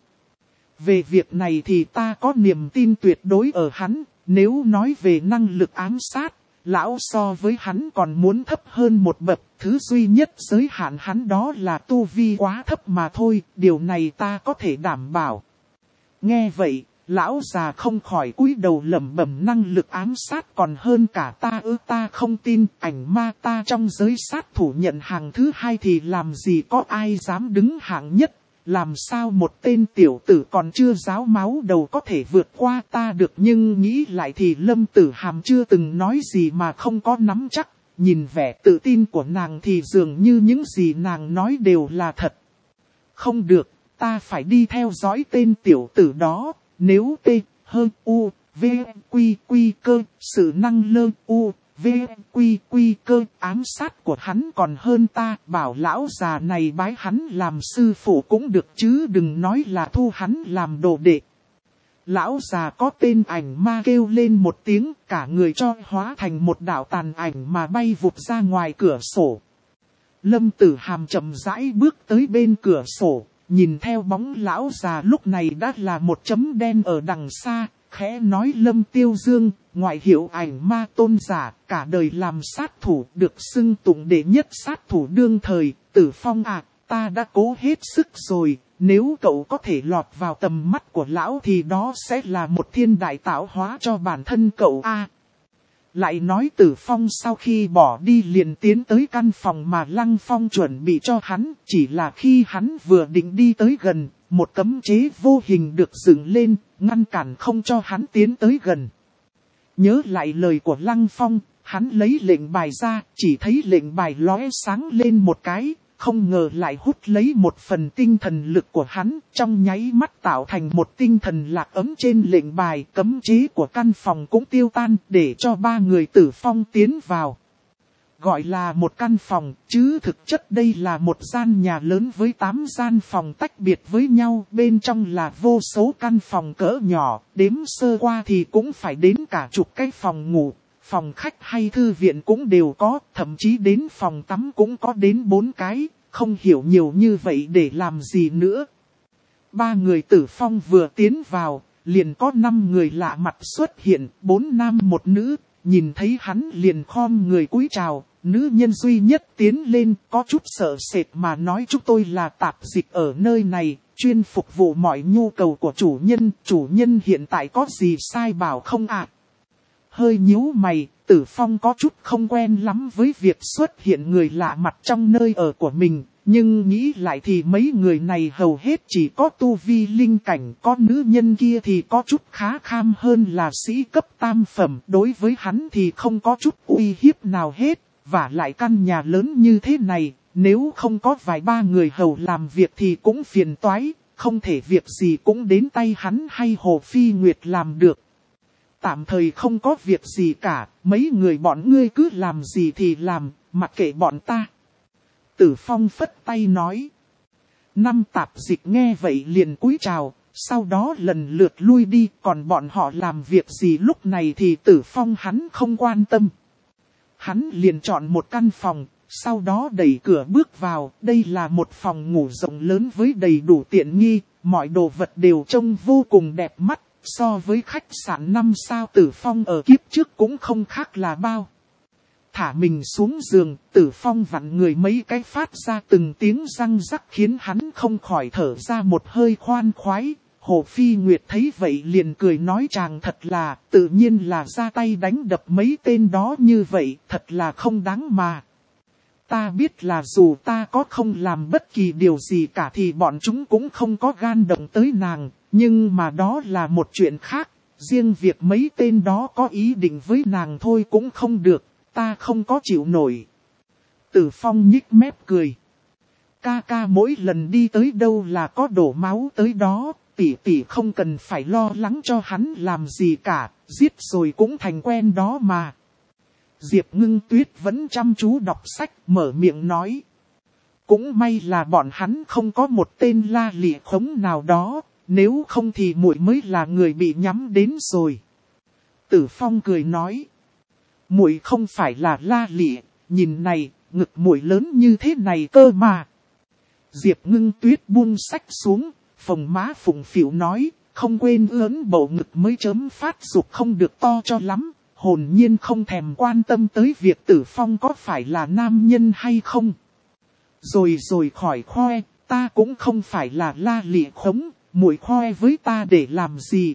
Về việc này thì ta có niềm tin tuyệt đối ở hắn, nếu nói về năng lực ám sát, lão so với hắn còn muốn thấp hơn một bậc, thứ duy nhất giới hạn hắn đó là tu vi quá thấp mà thôi, điều này ta có thể đảm bảo. Nghe vậy, lão già không khỏi cúi đầu lẩm bẩm năng lực ám sát còn hơn cả ta ư, ta không tin, ảnh ma ta trong giới sát thủ nhận hàng thứ hai thì làm gì có ai dám đứng hạng nhất. Làm sao một tên tiểu tử còn chưa ráo máu đầu có thể vượt qua ta được, nhưng nghĩ lại thì Lâm Tử Hàm chưa từng nói gì mà không có nắm chắc, nhìn vẻ tự tin của nàng thì dường như những gì nàng nói đều là thật. Không được, ta phải đi theo dõi tên tiểu tử đó, nếu T, hơn U, V, Quy, Quy cơ, sự năng lơ U, V, Quy, Quy cơ, ám sát của hắn còn hơn ta, bảo lão già này bái hắn làm sư phụ cũng được chứ đừng nói là thu hắn làm đồ đệ. Lão già có tên ảnh ma kêu lên một tiếng, cả người cho hóa thành một đạo tàn ảnh mà bay vụt ra ngoài cửa sổ. Lâm Tử Hàm chậm rãi bước tới bên cửa sổ, nhìn theo bóng lão già lúc này đã là một chấm đen ở đằng xa, khẽ nói Lâm Tiêu Dương, ngoại hiệu ảnh ma tôn giả, cả đời làm sát thủ, được xưng tụng đệ nhất sát thủ đương thời. Tử Phong à, ta đã cố hết sức rồi, nếu cậu có thể lọt vào tầm mắt của lão thì đó sẽ là một thiên đại tạo hóa cho bản thân cậu a. À, lại nói Tử Phong sau khi bỏ đi liền tiến tới căn phòng mà Lăng Phong chuẩn bị cho hắn, chỉ là khi hắn vừa định đi tới gần, một cấm chế vô hình được dựng lên, ngăn cản không cho hắn tiến tới gần. Nhớ lại lời của Lăng Phong, hắn lấy lệnh bài ra, chỉ thấy lệnh bài lóe sáng lên một cái, không ngờ lại hút lấy một phần tinh thần lực của hắn, trong nháy mắt tạo thành một tinh thần lạc ấm trên lệnh bài. Cấm chế của căn phòng cũng tiêu tan, để cho ba người Tử Phong tiến vào. Gọi là một căn phòng, chứ thực chất đây là một gian nhà lớn với tám gian phòng tách biệt với nhau. Bên trong là vô số căn phòng cỡ nhỏ, đếm sơ qua thì cũng phải đến cả chục cái phòng ngủ. Phòng khách hay thư viện cũng đều có, thậm chí đến phòng tắm cũng có đến bốn cái, không hiểu nhiều như vậy để làm gì nữa. Ba người Tử Phong vừa tiến vào, liền có năm người lạ mặt xuất hiện, bốn nam một nữ, nhìn thấy hắn liền khom người cúi chào. Nữ nhân duy nhất tiến lên, có chút sợ sệt mà nói chúng tôi là tạp dịch ở nơi này, chuyên phục vụ mọi nhu cầu của chủ nhân, chủ nhân hiện tại có gì sai bảo không ạ? À? Hơi nhíu mày, Tử Phong có chút không quen lắm với việc xuất hiện người lạ mặt trong nơi ở của mình, nhưng nghĩ lại thì mấy người này hầu hết chỉ có tu vi linh cảnh, có nữ nhân kia thì có chút khá kham hơn là sĩ cấp tam phẩm, đối với hắn thì không có chút uy hiếp nào hết, và lại căn nhà lớn như thế này, nếu không có vài ba người hầu làm việc thì cũng phiền toái, không thể việc gì cũng đến tay hắn hay Hồ Phi Nguyệt làm được. Tạm thời không có việc gì cả, mấy người bọn ngươi cứ làm gì thì làm, mặc kệ bọn ta. Tử Phong phất tay nói. Năm tạp dịch nghe vậy liền cúi chào, sau đó lần lượt lui đi, còn bọn họ làm việc gì lúc này thì Tử Phong hắn không quan tâm. Hắn liền chọn một căn phòng, sau đó đẩy cửa bước vào, đây là một phòng ngủ rộng lớn với đầy đủ tiện nghi, mọi đồ vật đều trông vô cùng đẹp mắt. So với khách sạn năm sao Tử Phong ở kiếp trước cũng không khác là bao. Thả mình xuống giường, Tử Phong vặn người mấy cái phát ra từng tiếng răng rắc khiến hắn không khỏi thở ra một hơi khoan khoái. Hồ Phi Nguyệt thấy vậy liền cười nói chàng thật là, tự nhiên là ra tay đánh đập mấy tên đó như vậy, thật là không đáng mà. Ta biết là dù ta có không làm bất kỳ điều gì cả thì bọn chúng cũng không có gan động tới nàng, nhưng mà đó là một chuyện khác, riêng việc mấy tên đó có ý định với nàng thôi cũng không được, ta không có chịu nổi. Tử Phong nhích mép cười. Ca ca mỗi lần đi tới đâu là có đổ máu tới đó, tỷ tỷ không cần phải lo lắng cho hắn làm gì cả, giết rồi cũng thành quen đó mà. Diệp Ngưng Tuyết vẫn chăm chú đọc sách, mở miệng nói. Cũng may là bọn hắn không có một tên la lị khống nào đó, nếu không thì muội mới là người bị nhắm đến rồi. Tử Phong cười nói. Muội không phải là la lị, nhìn này, ngực muội lớn như thế này cơ mà. Diệp Ngưng Tuyết buông sách xuống, phồng má phụng phịu nói, không quên ướn bầu ngực mới chớm phát dục không được to cho lắm. Hồn nhiên không thèm quan tâm tới việc Tử Phong có phải là nam nhân hay không. Rồi rồi khỏi khoe, ta cũng không phải là la lị khống, muội khoe với ta để làm gì.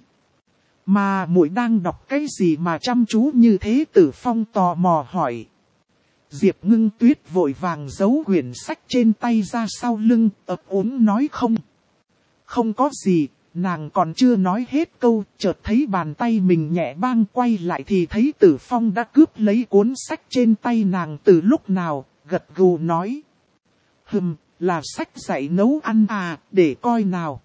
Mà muội đang đọc cái gì mà chăm chú như thế? Tử Phong tò mò hỏi. Diệp Ngưng Tuyết vội vàng giấu quyển sách trên tay ra sau lưng, ấp úng nói không. Không có gì. Nàng còn chưa nói hết câu, chợt thấy bàn tay mình nhẹ bang quay lại thì thấy Tử Phong đã cướp lấy cuốn sách trên tay nàng từ lúc nào, gật gù nói. Hừm, là sách dạy nấu ăn à, để coi nào.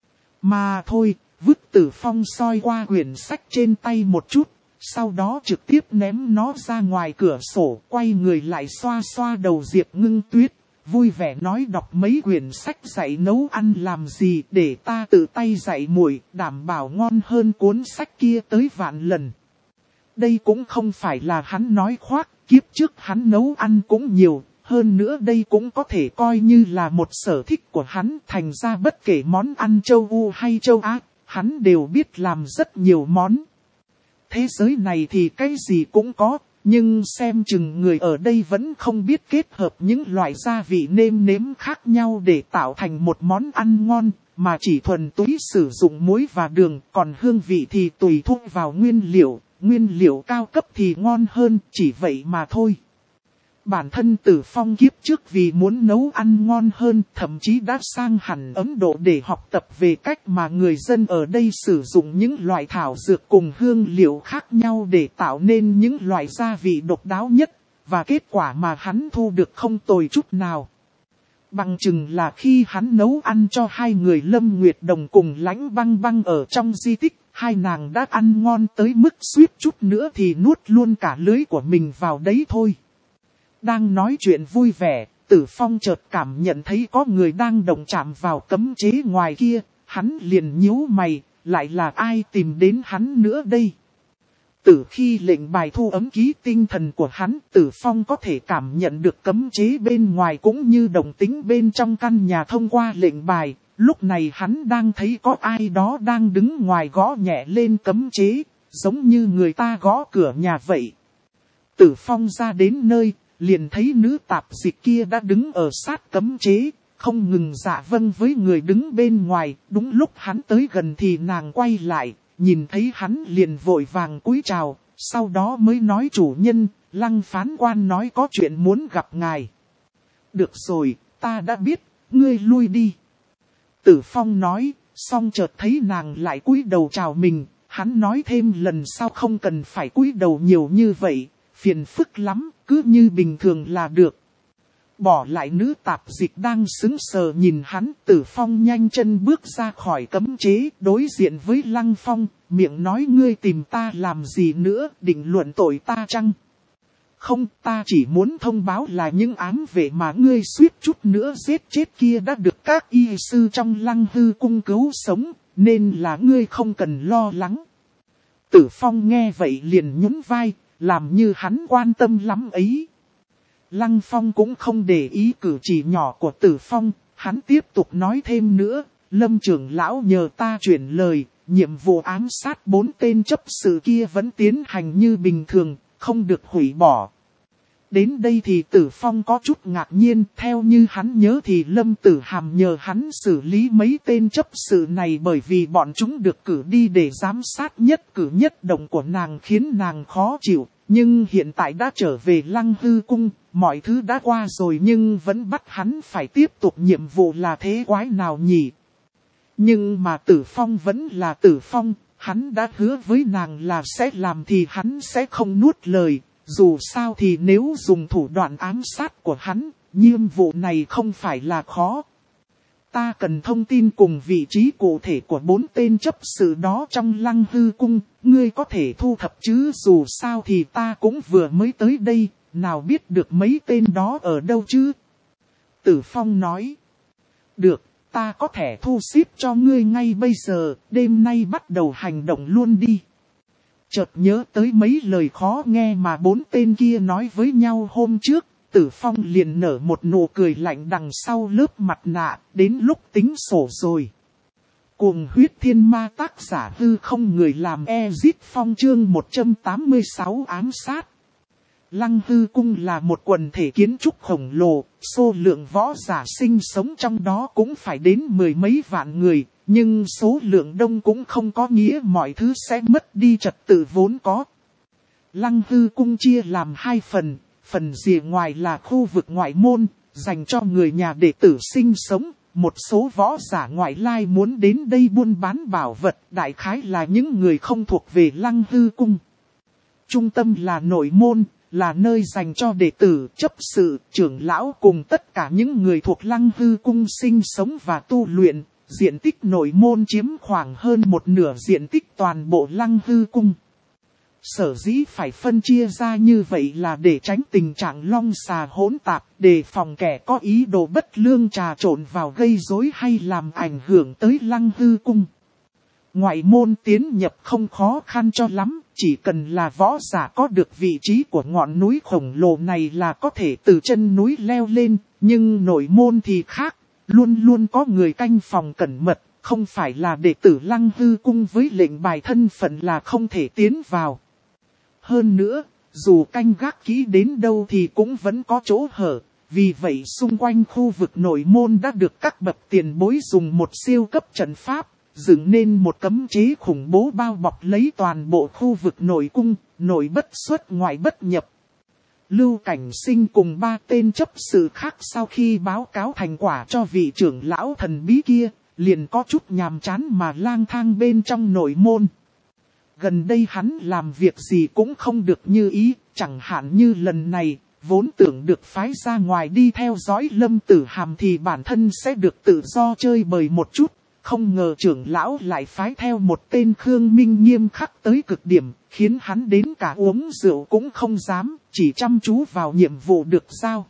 Mà thôi, vứt Tử Phong soi qua quyển sách trên tay một chút, sau đó trực tiếp ném nó ra ngoài cửa sổ, quay người lại xoa xoa đầu Diệp Ngưng Tuyết. vui vẻ nói đọc mấy quyển sách dạy nấu ăn làm gì để ta tự tay dạy muội, đảm bảo ngon hơn cuốn sách kia tới vạn lần. Đây cũng không phải là hắn nói khoác, kiếp trước hắn nấu ăn cũng nhiều, hơn nữa đây cũng có thể coi như là một sở thích của hắn, thành ra bất kể món ăn châu U hay châu Á, hắn đều biết làm rất nhiều món. Thế giới này thì cái gì cũng có, nhưng xem chừng người ở đây vẫn không biết kết hợp những loại gia vị nêm nếm khác nhau để tạo thành một món ăn ngon, mà chỉ thuần túy sử dụng muối và đường, còn hương vị thì tùy thuộc vào nguyên liệu, nguyên liệu cao cấp thì ngon hơn, chỉ vậy mà thôi. Bản thân Tử Phong kiếp trước vì muốn nấu ăn ngon hơn, thậm chí đã sang hẳn Ấn Độ để học tập về cách mà người dân ở đây sử dụng những loại thảo dược cùng hương liệu khác nhau để tạo nên những loại gia vị độc đáo nhất, và kết quả mà hắn thu được không tồi chút nào. Bằng chừng là khi hắn nấu ăn cho hai người Lâm Nguyệt Đồng cùng Lãnh Băng Băng ở trong di tích, hai nàng đã ăn ngon tới mức suýt chút nữa thì nuốt luôn cả lưới của mình vào đấy thôi. Đang nói chuyện vui vẻ, Tử Phong chợt cảm nhận thấy có người đang động chạm vào cấm chế ngoài kia, hắn liền nhíu mày, lại là ai tìm đến hắn nữa đây? Từ khi lệnh bài thu ấm ký tinh thần của hắn, Tử Phong có thể cảm nhận được cấm chế bên ngoài cũng như động tĩnh bên trong căn nhà thông qua lệnh bài. Lúc này hắn đang thấy có ai đó đang đứng ngoài gõ nhẹ lên cấm chế, giống như người ta gõ cửa nhà vậy. Tử Phong ra đến nơi, liền thấy nữ tạp dịch kia đã đứng ở sát cấm chế, không ngừng dạ vâng với người đứng bên ngoài. Đúng lúc hắn tới gần thì nàng quay lại, nhìn thấy hắn liền vội vàng cúi chào, sau đó mới nói chủ nhân, Lăng phán quan nói có chuyện muốn gặp ngài. Được rồi, ta đã biết, ngươi lui đi. Tử Phong nói, xong chợt thấy nàng lại cúi đầu chào mình, hắn nói thêm lần sau không cần phải cúi đầu nhiều như vậy, phiền phức lắm, cứ như bình thường là được. Bỏ lại nữ tạp dịch đang sững sờ nhìn hắn, Tử Phong nhanh chân bước ra khỏi cấm chế, đối diện với Lăng Phong, miệng nói ngươi tìm ta làm gì nữa, định luận tội ta chăng? Không, ta chỉ muốn thông báo là những ám vệ mà ngươi suýt chút nữa giết chết kia đã được các y sư trong Lăng Hư cung cứu sống, nên là ngươi không cần lo lắng. Tử Phong nghe vậy liền nhún vai, làm như hắn quan tâm lắm ấy. Lăng Phong cũng không để ý cử chỉ nhỏ của Tử Phong, hắn tiếp tục nói thêm nữa, Lâm trưởng lão nhờ ta chuyển lời, nhiệm vụ ám sát bốn tên chấp sự kia vẫn tiến hành như bình thường, không được hủy bỏ. Đến đây thì Tử Phong có chút ngạc nhiên, theo như hắn nhớ thì Lâm Tử Hàm nhờ hắn xử lý mấy tên chấp sự này bởi vì bọn chúng được cử đi để giám sát nhất cử nhất động của nàng khiến nàng khó chịu. Nhưng hiện tại đã trở về Lăng Hư cung, mọi thứ đã qua rồi nhưng vẫn bắt hắn phải tiếp tục nhiệm vụ là thế quái nào nhỉ? Nhưng mà Tử Phong vẫn là Tử Phong, hắn đã hứa với nàng là sẽ làm thì hắn sẽ không nuốt lời. Dù sao thì nếu dùng thủ đoạn ám sát của hắn, nhiệm vụ này không phải là khó. Ta cần thông tin cùng vị trí cụ thể của bốn tên chấp sự đó trong Lăng Hư cung, ngươi có thể thu thập chứ, dù sao thì ta cũng vừa mới tới đây, nào biết được mấy tên đó ở đâu chứ? Tử Phong nói, được, ta có thể thu xếp cho ngươi ngay bây giờ, đêm nay bắt đầu hành động luôn đi. Chợt nhớ tới mấy lời khó nghe mà bốn tên kia nói với nhau hôm trước, Tử Phong liền nở một nụ cười lạnh đằng sau lớp mặt nạ, đến lúc tính sổ rồi. Cuồng huyết thiên ma tác giả hư không người làm Ezit Phong chương một trăm tám mươi sáu ám sát. Lăng Hư cung là một quần thể kiến trúc khổng lồ, số lượng võ giả sinh sống trong đó cũng phải đến mười mấy vạn người, nhưng số lượng đông cũng không có nghĩa mọi thứ sẽ mất đi trật tự vốn có. Lăng Hư cung chia làm hai phần, phần rìa ngoài là khu vực ngoại môn, dành cho người nhà đệ tử sinh sống. Một số võ giả ngoại lai muốn đến đây buôn bán bảo vật, đại khái là những người không thuộc về Lăng Hư cung. Trung tâm là nội môn, là nơi dành cho đệ tử, chấp sự, trưởng lão cùng tất cả những người thuộc Lăng Hư cung sinh sống và tu luyện. Diện tích nội môn chiếm khoảng hơn một nửa diện tích toàn bộ Lăng Hư cung. Sở dĩ phải phân chia ra như vậy là để tránh tình trạng long xà hỗn tạp, đề phòng kẻ có ý đồ bất lương trà trộn vào gây rối hay làm ảnh hưởng tới Lăng Hư Cung. Ngoại môn tiến nhập không khó khăn cho lắm, chỉ cần là võ giả có được vị trí của ngọn núi khổng lồ này là có thể từ chân núi leo lên, nhưng nội môn thì khác, luôn luôn có người canh phòng cẩn mật, không phải là đệ tử Lăng Hư Cung với lệnh bài thân phận là không thể tiến vào. Hơn nữa, dù canh gác kỹ đến đâu thì cũng vẫn có chỗ hở, vì vậy xung quanh khu vực nội môn đã được các bậc tiền bối dùng một siêu cấp trận pháp, dựng nên một cấm chế khủng bố bao bọc lấy toàn bộ khu vực nội cung, nội bất xuất ngoại bất nhập. Lưu Cảnh Sinh cùng ba tên chấp sự khác sau khi báo cáo thành quả cho vị trưởng lão thần bí kia, liền có chút nhàm chán mà lang thang bên trong nội môn. Gần đây hắn làm việc gì cũng không được như ý, chẳng hạn như lần này, vốn tưởng được phái ra ngoài đi theo dõi Lâm Tử Hàm thì bản thân sẽ được tự do chơi bời một chút. Không ngờ trưởng lão lại phái theo một tên Khương Minh nghiêm khắc tới cực điểm, khiến hắn đến cả uống rượu cũng không dám, chỉ chăm chú vào nhiệm vụ được giao.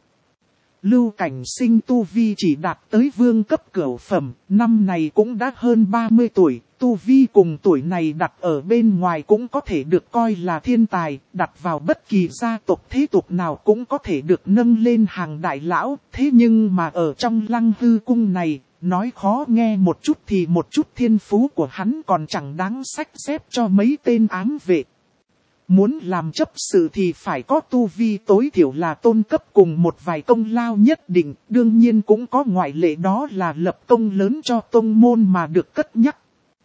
Lưu Cảnh Sinh tu vi chỉ đạt tới vương cấp cửu phẩm, năm này cũng đã hơn ba mươi tuổi, tu vi cùng tuổi này đặt ở bên ngoài cũng có thể được coi là thiên tài, đặt vào bất kỳ gia tộc thế tục nào cũng có thể được nâng lên hàng đại lão, thế nhưng mà ở trong Lăng Hư Cung này, nói khó nghe một chút thì một chút thiên phú của hắn còn chẳng đáng xách xếp cho mấy tên ám vệ. Muốn làm chấp sự thì phải có tu vi tối thiểu là tôn cấp cùng một vài công lao nhất định, đương nhiên cũng có ngoại lệ đó là lập công lớn cho tông môn mà được cất nhắc.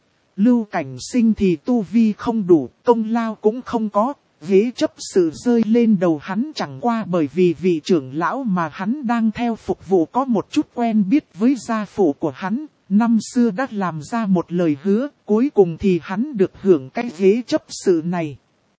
Lưu Cảnh Sinh thì tu vi không đủ, công lao cũng không có, ghế chấp sự rơi lên đầu hắn chẳng qua bởi vì vị trưởng lão mà hắn đang theo phục vụ có một chút quen biết với gia phụ của hắn, năm xưa đã làm ra một lời hứa, cuối cùng thì hắn được hưởng cái ghế chấp sự này.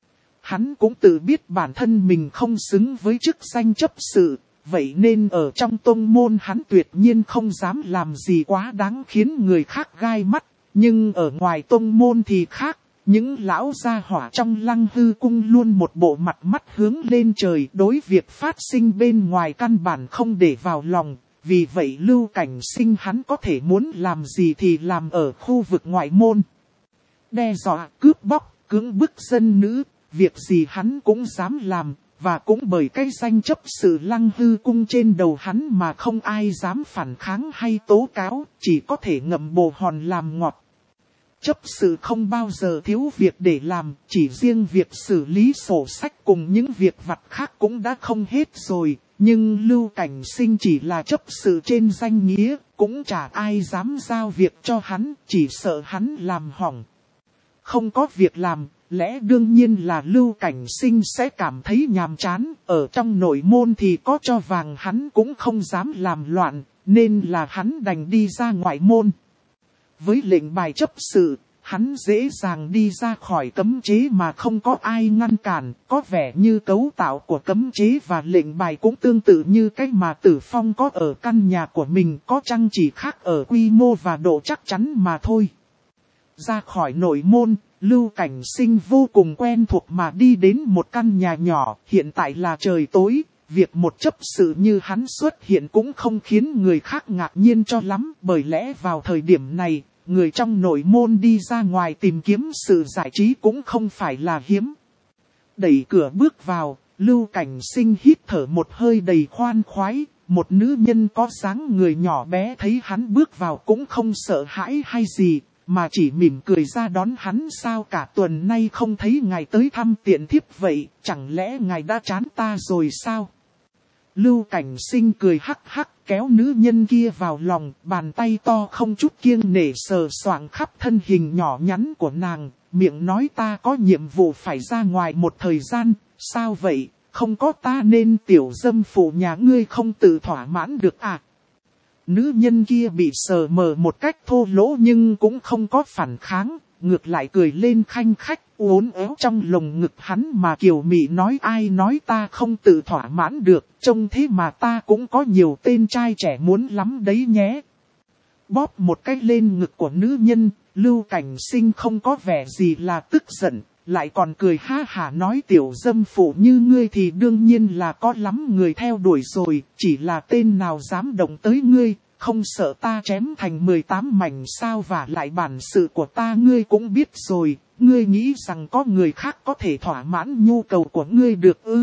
Hắn cũng tự biết bản thân mình không xứng với chức danh chấp sự, vậy nên ở trong tông môn hắn tuyệt nhiên không dám làm gì quá đáng khiến người khác gai mắt, nhưng ở ngoài tông môn thì khác. Những lão gia hỏa trong Lăng Hư Cung luôn một bộ mặt mắt hướng lên trời, đối việc phát sinh bên ngoài căn bản không để vào lòng, vì vậy Lưu Cảnh Sinh hắn có thể muốn làm gì thì làm ở khu vực ngoại môn. Đe dọa, cướp bóc, cưỡng bức dân nữ, việc gì hắn cũng dám làm, và cũng bởi cái danh chấp sự Lăng Hư Cung trên đầu hắn mà không ai dám phản kháng hay tố cáo, chỉ có thể ngậm bồ hòn làm ngọt. Chấp sự không bao giờ thiếu việc để làm, chỉ riêng việc xử lý sổ sách cùng những việc vặt khác cũng đã không hết rồi, nhưng Lưu Cảnh Sinh chỉ là chấp sự trên danh nghĩa, cũng chả ai dám giao việc cho hắn, chỉ sợ hắn làm hỏng. Không có việc làm, lẽ đương nhiên là Lưu Cảnh Sinh sẽ cảm thấy nhàm chán, ở trong nội môn thì có cho vàng hắn cũng không dám làm loạn, nên là hắn đành đi ra ngoại môn. Với lệnh bài chấp sự, hắn dễ dàng đi ra khỏi cấm chế mà không có ai ngăn cản, có vẻ như cấu tạo của cấm chế và lệnh bài cũng tương tự như cái mà Tử Phong có ở căn nhà của mình, có chăng chỉ khác ở quy mô và độ chắc chắn mà thôi. Ra khỏi nội môn, Lưu Cảnh Sinh vô cùng quen thuộc mà đi đến một căn nhà nhỏ, hiện tại là trời tối. Việc một chấp sự như hắn xuất hiện cũng không khiến người khác ngạc nhiên cho lắm, bởi lẽ vào thời điểm này, người trong nội môn đi ra ngoài tìm kiếm sự giải trí cũng không phải là hiếm. Đẩy cửa bước vào, Lưu Cảnh Sinh hít thở một hơi đầy khoan khoái, một nữ nhân có dáng người nhỏ bé thấy hắn bước vào cũng không sợ hãi hay gì, mà chỉ mỉm cười ra đón hắn. Sao cả tuần nay không thấy ngài tới thăm tiện thiếp vậy, chẳng lẽ ngài đã chán ta rồi sao? Lưu Cảnh Sinh cười hắc hắc kéo nữ nhân kia vào lòng, bàn tay to không chút kiêng nể sờ soạng khắp thân hình nhỏ nhắn của nàng, miệng nói ta có nhiệm vụ phải ra ngoài một thời gian, sao vậy, không có ta nên tiểu dâm phụ nhà ngươi không tự thỏa mãn được à? Nữ nhân kia bị sờ mờ một cách thô lỗ nhưng cũng không có phản kháng, ngược lại cười lên khanh khách, uốn éo trong lồng ngực hắn mà kiều mị nói ai nói ta không tự thỏa mãn được, trông thế mà ta cũng có nhiều tên trai trẻ muốn lắm đấy nhé. Bóp một cái lên ngực của nữ nhân, Lưu Cảnh Sinh không có vẻ gì là tức giận, lại còn cười ha hả nói tiểu dâm phụ như ngươi thì đương nhiên là có lắm người theo đuổi rồi, chỉ là tên nào dám động tới ngươi, không sợ ta chém thành mười tám mảnh sao, và lại bản sự của ta ngươi cũng biết rồi, ngươi nghĩ rằng có người khác có thể thỏa mãn nhu cầu của ngươi được ư?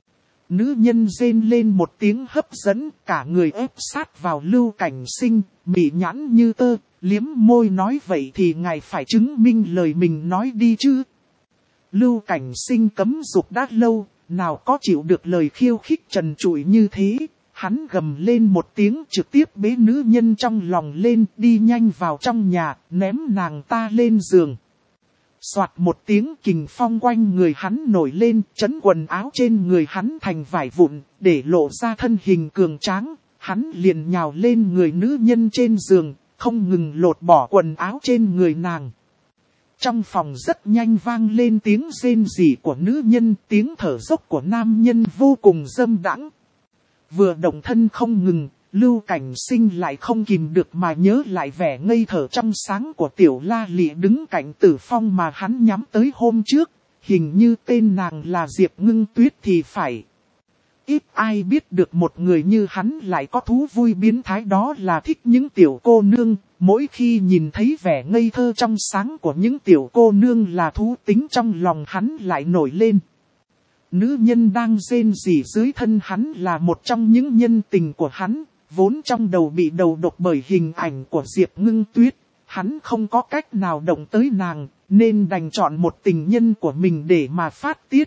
Nữ nhân rên lên một tiếng hấp dẫn, cả người ép sát vào Lưu Cảnh Sinh, mị nhãn như tơ, liếm môi nói vậy thì ngài phải chứng minh lời mình nói đi chứ. Lưu Cảnh Sinh cấm dục đã lâu, nào có chịu được lời khiêu khích trần trụi như thế, hắn gầm lên một tiếng trực tiếp bế nữ nhân trong lòng lên, đi nhanh vào trong nhà, ném nàng ta lên giường. Soạt một tiếng kình phong quanh người hắn nổi lên, chấn quần áo trên người hắn thành vải vụn, để lộ ra thân hình cường tráng, hắn liền nhào lên người nữ nhân trên giường, không ngừng lột bỏ quần áo trên người nàng. Trong phòng rất nhanh vang lên tiếng rên rỉ của nữ nhân, tiếng thở dốc của nam nhân vô cùng dâm đãng. Vừa động thân không ngừng, Lưu Cảnh Sinh lại không kìm được mà nhớ lại vẻ ngây thở trong sáng của tiểu la lị đứng cạnh Tử Phong mà hắn nhắm tới hôm trước, hình như tên nàng là Diệp Ngưng Tuyết thì phải. Ít ai biết được một người như hắn lại có thú vui biến thái, đó là thích những tiểu cô nương, mỗi khi nhìn thấy vẻ ngây thơ trong sáng của những tiểu cô nương là thú tính trong lòng hắn lại nổi lên. Nữ nhân đang rên rỉ dưới thân hắn là một trong những nhân tình của hắn, vốn trong đầu bị đầu độc bởi hình ảnh của Diệp Ngưng Tuyết, hắn không có cách nào động tới nàng, nên đành chọn một tình nhân của mình để mà phát tiết.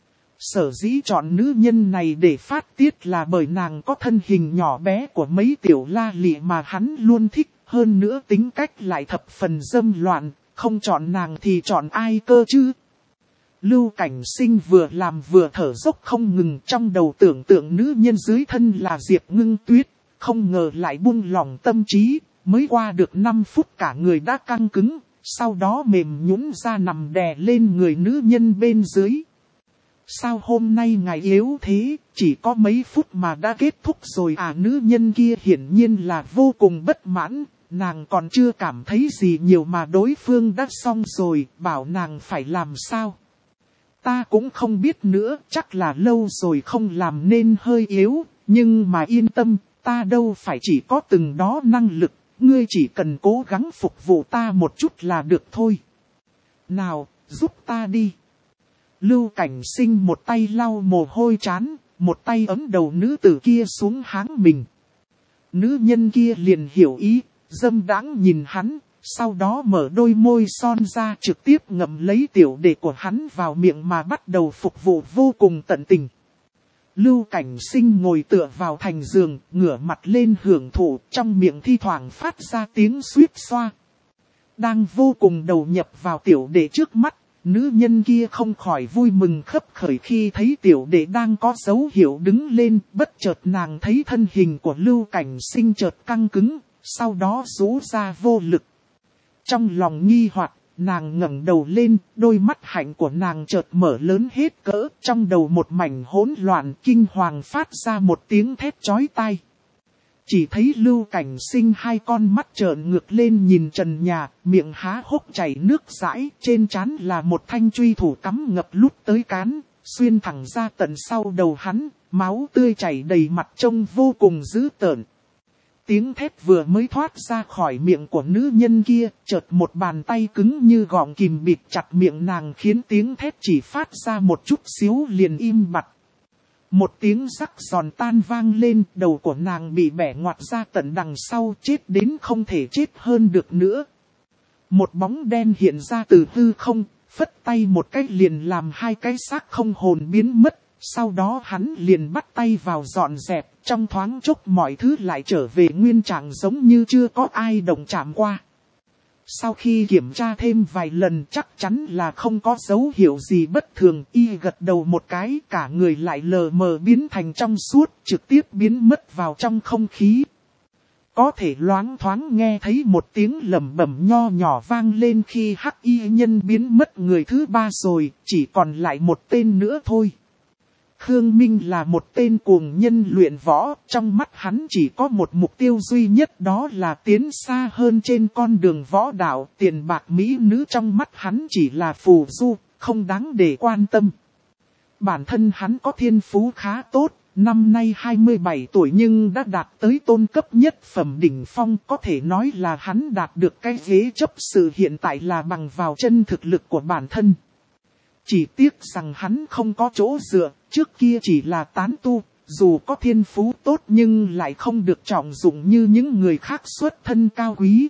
Sở dĩ chọn nữ nhân này để phát tiết là bởi nàng có thân hình nhỏ bé của mấy tiểu la lị mà hắn luôn thích, hơn nữa tính cách lại thập phần dâm loạn, không chọn nàng thì chọn ai cơ chứ? Lưu Cảnh Sinh vừa làm vừa thở dốc không ngừng, trong đầu tưởng tượng nữ nhân dưới thân là Diệp Ngưng Tuyết, không ngờ lại buông lỏng tâm trí, mới qua được năm phút cả người đã căng cứng, sau đó mềm nhũn ra nằm đè lên người nữ nhân bên dưới. Sao hôm nay ngài yếu thế, chỉ có mấy phút mà đã kết thúc rồi à? Nữ nhân kia hiển nhiên là vô cùng bất mãn, nàng còn chưa cảm thấy gì nhiều mà đối phương đã xong rồi, bảo nàng phải làm sao? Ta cũng không biết nữa, chắc là lâu rồi không làm nên hơi yếu, nhưng mà yên tâm, ta đâu phải chỉ có từng đó năng lực, ngươi chỉ cần cố gắng phục vụ ta một chút là được thôi. Nào, giúp ta đi. Lưu Cảnh Sinh một tay lau mồ hôi trán, một tay ấm đầu nữ tử kia xuống háng mình. Nữ nhân kia liền hiểu ý, dâm đãng nhìn hắn, sau đó mở đôi môi son ra trực tiếp ngậm lấy tiểu đệ của hắn vào miệng mà bắt đầu phục vụ vô cùng tận tình. Lưu Cảnh Sinh ngồi tựa vào thành giường, ngửa mặt lên hưởng thụ, trong miệng thi thoảng phát ra tiếng suýt xoa. Đang vô cùng đầu nhập vào tiểu đệ trước mắt, nữ nhân kia không khỏi vui mừng khấp khởi khi thấy tiểu đệ đang có dấu hiệu đứng lên, bất chợt nàng thấy thân hình của Lưu Cảnh Sinh chợt căng cứng, sau đó rũ ra vô lực. Trong lòng nghi hoặc, nàng ngẩng đầu lên, đôi mắt hạnh của nàng chợt mở lớn hết cỡ, trong đầu một mảnh hỗn loạn, kinh hoàng phát ra một tiếng thét chói tai. Chỉ thấy Lưu Cảnh Sinh hai con mắt trợn ngược lên nhìn trần nhà, miệng há hốc chảy nước dãi, trên trán là một thanh truy thủ cắm ngập lút tới cán, xuyên thẳng ra tận sau đầu hắn, máu tươi chảy đầy mặt trông vô cùng dữ tợn. Tiếng thét vừa mới thoát ra khỏi miệng của nữ nhân kia, chợt một bàn tay cứng như gọng kìm bịt chặt miệng nàng khiến tiếng thét chỉ phát ra một chút xíu liền im bặt. Một tiếng rắc giòn tan vang lên, đầu của nàng bị bẻ ngoặt ra tận đằng sau, chết đến không thể chết hơn được nữa. Một bóng đen hiện ra từ hư không, phất tay một cái liền làm hai cái xác không hồn biến mất. Sau đó hắn liền bắt tay vào dọn dẹp, trong thoáng chốc mọi thứ lại trở về nguyên trạng giống như chưa có ai động chạm qua. Sau khi kiểm tra thêm vài lần chắc chắn là không có dấu hiệu gì bất thường, y gật đầu một cái, cả người lại lờ mờ biến thành trong suốt, trực tiếp biến mất vào trong không khí. Có thể loáng thoáng nghe thấy một tiếng lẩm bẩm nho nhỏ vang lên khi hắc y nhân biến mất người thứ ba rồi, chỉ còn lại một tên nữa thôi. Khương Minh là một tên cuồng nhân luyện võ, trong mắt hắn chỉ có một mục tiêu duy nhất, đó là tiến xa hơn trên con đường võ đạo, tiền bạc mỹ nữ trong mắt hắn chỉ là phù du, không đáng để quan tâm. Bản thân hắn có thiên phú khá tốt, năm nay hai mươi bảy tuổi nhưng đã đạt tới tôn cấp nhất phẩm đỉnh phong, có thể nói là hắn đạt được cái ghế chấp sự hiện tại là bằng vào chân thực lực của bản thân. Chỉ tiếc rằng hắn không có chỗ dựa, trước kia chỉ là tán tu, dù có thiên phú tốt nhưng lại không được trọng dụng như những người khác xuất thân cao quý.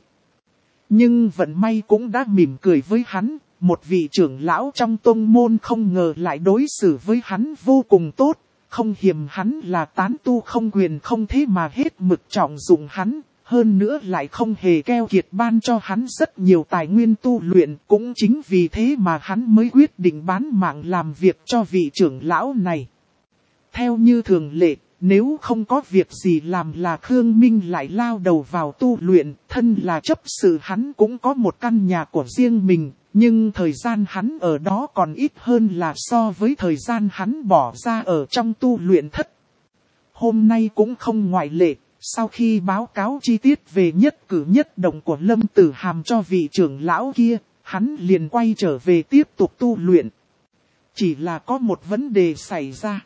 Nhưng vận may cũng đã mỉm cười với hắn, một vị trưởng lão trong tông môn không ngờ lại đối xử với hắn vô cùng tốt, không hiềm hắn là tán tu không quyền không thế mà hết mực trọng dụng hắn. Hơn nữa lại không hề keo kiệt ban cho hắn rất nhiều tài nguyên tu luyện, cũng chính vì thế mà hắn mới quyết định bán mạng làm việc cho vị trưởng lão này. Theo như thường lệ, nếu không có việc gì làm là Khương Minh lại lao đầu vào tu luyện, thân là chấp sự hắn cũng có một căn nhà của riêng mình, nhưng thời gian hắn ở đó còn ít hơn là so với thời gian hắn bỏ ra ở trong tu luyện thất. Hôm nay cũng không ngoại lệ. Sau khi báo cáo chi tiết về nhất cử nhất động của Lâm Tử Hàm cho vị trưởng lão kia, hắn liền quay trở về tiếp tục tu luyện. Chỉ là có một vấn đề xảy ra.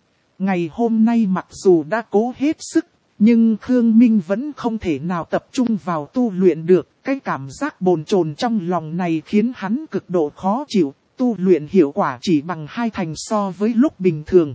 Ngày hôm nay mặc dù đã cố hết sức, nhưng Khương Minh vẫn không thể nào tập trung vào tu luyện được. Cái cảm giác bồn chồn trong lòng này khiến hắn cực độ khó chịu, tu luyện hiệu quả chỉ bằng hai thành so với lúc bình thường.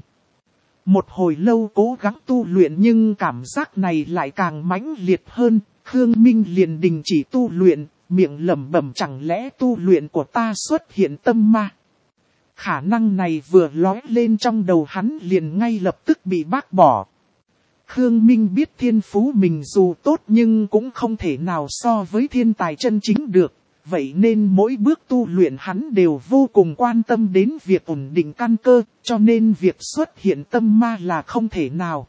Một hồi lâu cố gắng tu luyện nhưng cảm giác này lại càng mãnh liệt hơn, Khương Minh liền đình chỉ tu luyện, miệng lẩm bẩm chẳng lẽ tu luyện của ta xuất hiện tâm ma. Khả năng này vừa lóe lên trong đầu hắn liền ngay lập tức bị bác bỏ. Khương Minh biết thiên phú mình dù tốt nhưng cũng không thể nào so với thiên tài chân chính được. Vậy nên mỗi bước tu luyện hắn đều vô cùng quan tâm đến việc ổn định căn cơ, cho nên việc xuất hiện tâm ma là không thể nào.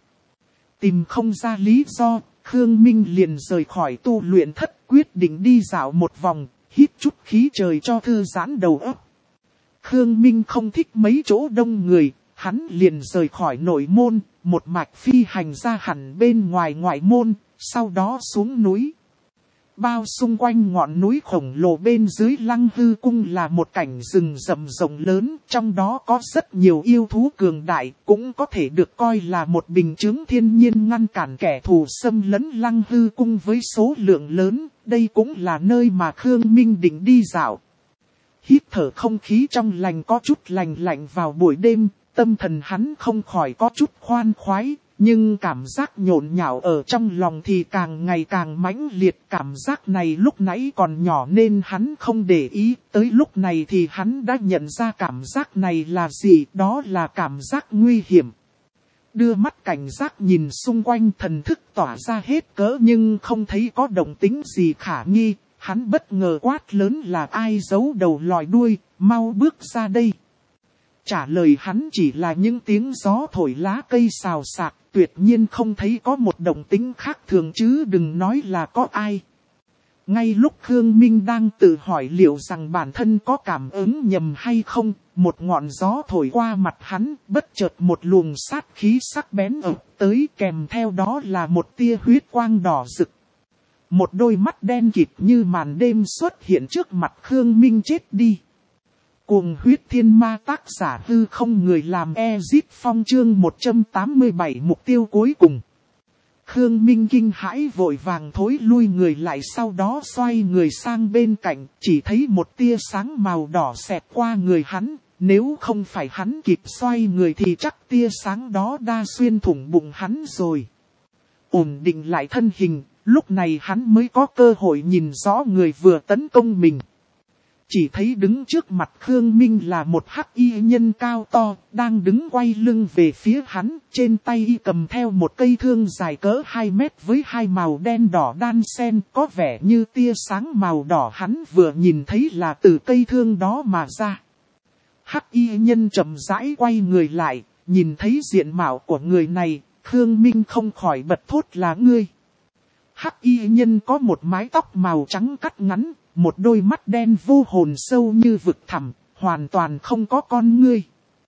Tìm không ra lý do, Khương Minh liền rời khỏi tu luyện thất, quyết định đi dạo một vòng, hít chút khí trời cho thư giãn đầu óc. Khương Minh không thích mấy chỗ đông người, hắn liền rời khỏi nội môn, một mạch phi hành ra hẳn bên ngoài ngoại môn, sau đó xuống núi. Bao xung quanh ngọn núi khổng lồ bên dưới Lăng Hư Cung là một cảnh rừng rậm rộng lớn, trong đó có rất nhiều yêu thú cường đại, cũng có thể được coi là một bình chướng thiên nhiên ngăn cản kẻ thù xâm lấn Lăng Hư Cung với số lượng lớn, đây cũng là nơi mà Khương Minh định đi dạo. Hít thở không khí trong lành có chút lành lạnh vào buổi đêm, tâm thần hắn không khỏi có chút khoan khoái. Nhưng cảm giác nhộn nhạo ở trong lòng thì càng ngày càng mãnh liệt, cảm giác này lúc nãy còn nhỏ nên hắn không để ý, tới lúc này thì hắn đã nhận ra cảm giác này là gì, đó là cảm giác nguy hiểm. Đưa mắt cảnh giác nhìn xung quanh, thần thức tỏa ra hết cỡ nhưng không thấy có động tĩnh gì khả nghi, hắn bất ngờ quát lớn là ai giấu đầu lòi đuôi, mau bước ra đây. Trả lời hắn chỉ là những tiếng gió thổi lá cây xào xạc, tuyệt nhiên không thấy có một động tĩnh khác thường chứ đừng nói là có ai. Ngay lúc Khương Minh đang tự hỏi liệu rằng bản thân có cảm ứng nhầm hay không, một ngọn gió thổi qua mặt hắn, bất chợt một luồng sát khí sắc bén ập tới, kèm theo đó là một tia huyết quang đỏ rực. Một đôi mắt đen kịt như màn đêm xuất hiện trước mặt Khương Minh chết đi. Cuồng huyết thiên ma, tác giả Hư Không, người làm Ezit Phong, chương một trăm tám mươi bảy, mục tiêu cuối cùng. Khương Minh kinh hãi vội vàng thối lui người lại, sau đó xoay người sang bên cạnh, chỉ thấy một tia sáng màu đỏ xẹt qua người hắn, nếu không phải hắn kịp xoay người thì chắc tia sáng đó đã xuyên thủng bụng hắn rồi. Ổn định lại thân hình, lúc này hắn mới có cơ hội nhìn rõ người vừa tấn công mình. Chỉ thấy đứng trước mặt Khương Minh là một hắc y nhân cao to, đang đứng quay lưng về phía hắn, trên tay y cầm theo một cây thương dài cỡ hai mét với hai màu đen đỏ đan xen, có vẻ như tia sáng màu đỏ hắn vừa nhìn thấy là từ cây thương đó mà ra. Hắc y nhân chậm rãi quay người lại, nhìn thấy diện mạo của người này, Khương Minh không khỏi bật thốt là ngươi. Hắc y nhân có một mái tóc màu trắng cắt ngắn, một đôi mắt đen vô hồn sâu như vực thẳm, hoàn toàn không có con ngươi.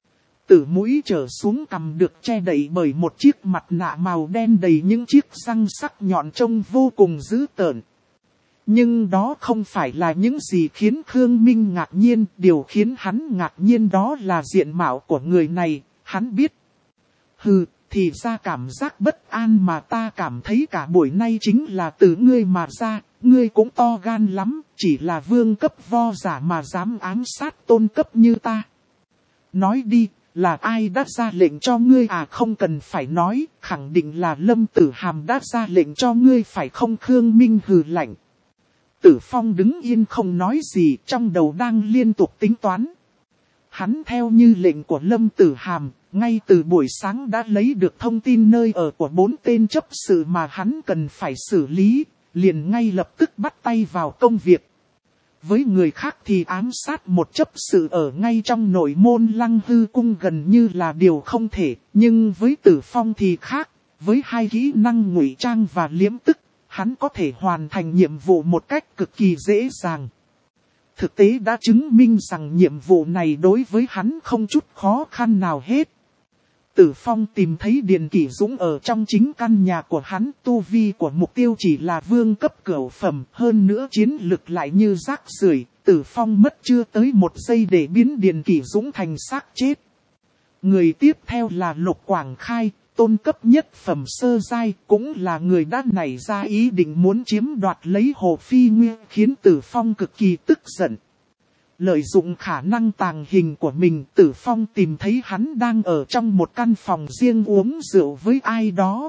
Từ mũi trở xuống cằm được che đậy bởi một chiếc mặt nạ màu đen đầy những chiếc răng sắc nhọn trông vô cùng dữ tợn. Nhưng đó không phải là những gì khiến Khương Minh ngạc nhiên, điều khiến hắn ngạc nhiên đó là diện mạo của người này, hắn biết. Hừ, thì ra cảm giác bất an mà ta cảm thấy cả buổi nay chính là từ ngươi mà ra, ngươi cũng to gan lắm, chỉ là vương cấp vo giả mà dám ám sát tôn cấp như ta. Nói đi, là ai đã ra lệnh cho ngươi à? Không cần phải nói, khẳng định là Lâm Tử Hàm đã ra lệnh cho ngươi phải không? Khương Minh hừ lạnh. Tử Phong đứng yên không nói gì, trong đầu đang liên tục tính toán. Hắn theo như lệnh của Lâm Tử Hàm, ngay từ buổi sáng đã lấy được thông tin nơi ở của bốn tên chấp sự mà hắn cần phải xử lý, liền ngay lập tức bắt tay vào công việc. Với người khác thì ám sát một chấp sự ở ngay trong nội môn Lăng Hư Cung gần như là điều không thể, nhưng với Tử Phong thì khác, với hai kỹ năng ngụy trang và liếm tức, hắn có thể hoàn thành nhiệm vụ một cách cực kỳ dễ dàng. Thực tế đã chứng minh rằng nhiệm vụ này đối với hắn không chút khó khăn nào hết. Tử Phong tìm thấy Điền Kỷ Dũng ở trong chính căn nhà của hắn, tu vi của mục tiêu chỉ là vương cấp cửu phẩm, hơn nữa chiến lực lại như rác rưởi. Tử Phong mất chưa tới một giây để biến Điền Kỷ Dũng thành xác chết. Người tiếp theo là Lục Quảng Khai, tôn cấp nhất phẩm sơ giai, cũng là người đã nảy ra ý định muốn chiếm đoạt lấy Hồ Phi Nguyên, khiến Tử Phong cực kỳ tức giận. Lợi dụng khả năng tàng hình của mình, Tử Phong tìm thấy hắn đang ở trong một căn phòng riêng uống rượu với ai đó.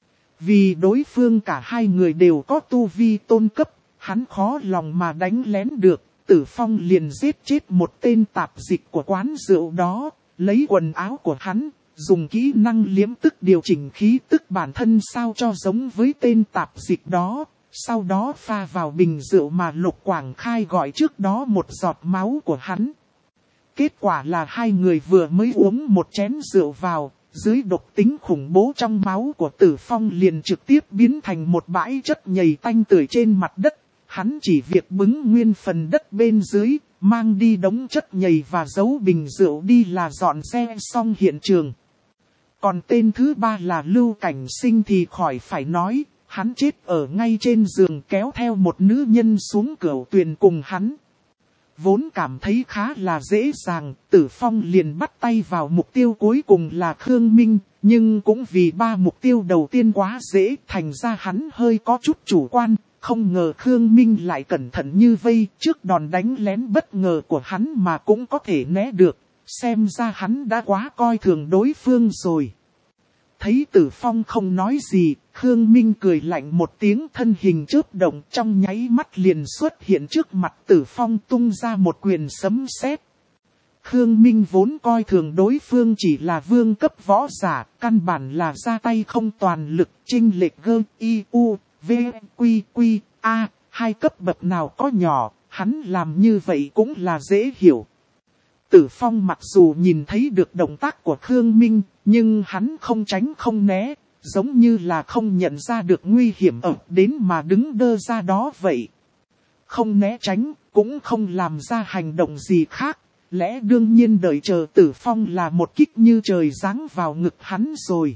Vì đối phương cả hai người đều có tu vi tôn cấp, hắn khó lòng mà đánh lén được. Tử Phong liền giết chết một tên tạp dịch của quán rượu đó, lấy quần áo của hắn, dùng kỹ năng liếm tức điều chỉnh khí tức bản thân sao cho giống với tên tạp dịch đó. Sau đó pha vào bình rượu mà Lục Quảng Khai gọi trước đó một giọt máu của hắn. Kết quả là hai người vừa mới uống một chén rượu vào, dưới độc tính khủng bố trong máu của Tử Phong liền trực tiếp biến thành một bãi chất nhầy tanh tưởi trên mặt đất. Hắn chỉ việc bứng nguyên phần đất bên dưới, mang đi đống chất nhầy và giấu bình rượu đi là dọn xe xong hiện trường. Còn tên thứ ba là Lưu Cảnh Sinh thì khỏi phải nói. Hắn chết ở ngay trên giường kéo theo một nữ nhân xuống cửu tuyền cùng hắn. Vốn cảm thấy khá là dễ dàng, Tử Phong liền bắt tay vào mục tiêu cuối cùng là Khương Minh. Nhưng cũng vì ba mục tiêu đầu tiên quá dễ, thành ra hắn hơi có chút chủ quan. Không ngờ Khương Minh lại cẩn thận như vây, trước đòn đánh lén bất ngờ của hắn mà cũng có thể né được. Xem ra hắn đã quá coi thường đối phương rồi. Thấy Tử Phong không nói gì, Khương Minh cười lạnh một tiếng, thân hình chớp động, trong nháy mắt liền xuất hiện trước mặt Tử Phong, tung ra một quyền sấm sét. Khương Minh vốn coi thường đối phương chỉ là vương cấp võ giả, căn bản là ra tay không toàn lực, chênh lệch gơ, i, u, v, quy, quy, a, hai cấp bậc nào có nhỏ, hắn làm như vậy cũng là dễ hiểu. Tử Phong mặc dù nhìn thấy được động tác của Khương Minh, nhưng hắn không tránh không né, giống như là không nhận ra được nguy hiểm ập đến mà đứng đơ ra đó vậy. Không né tránh, cũng không làm ra hành động gì khác, lẽ đương nhiên đợi chờ Tử Phong là một kích như trời giáng vào ngực hắn rồi.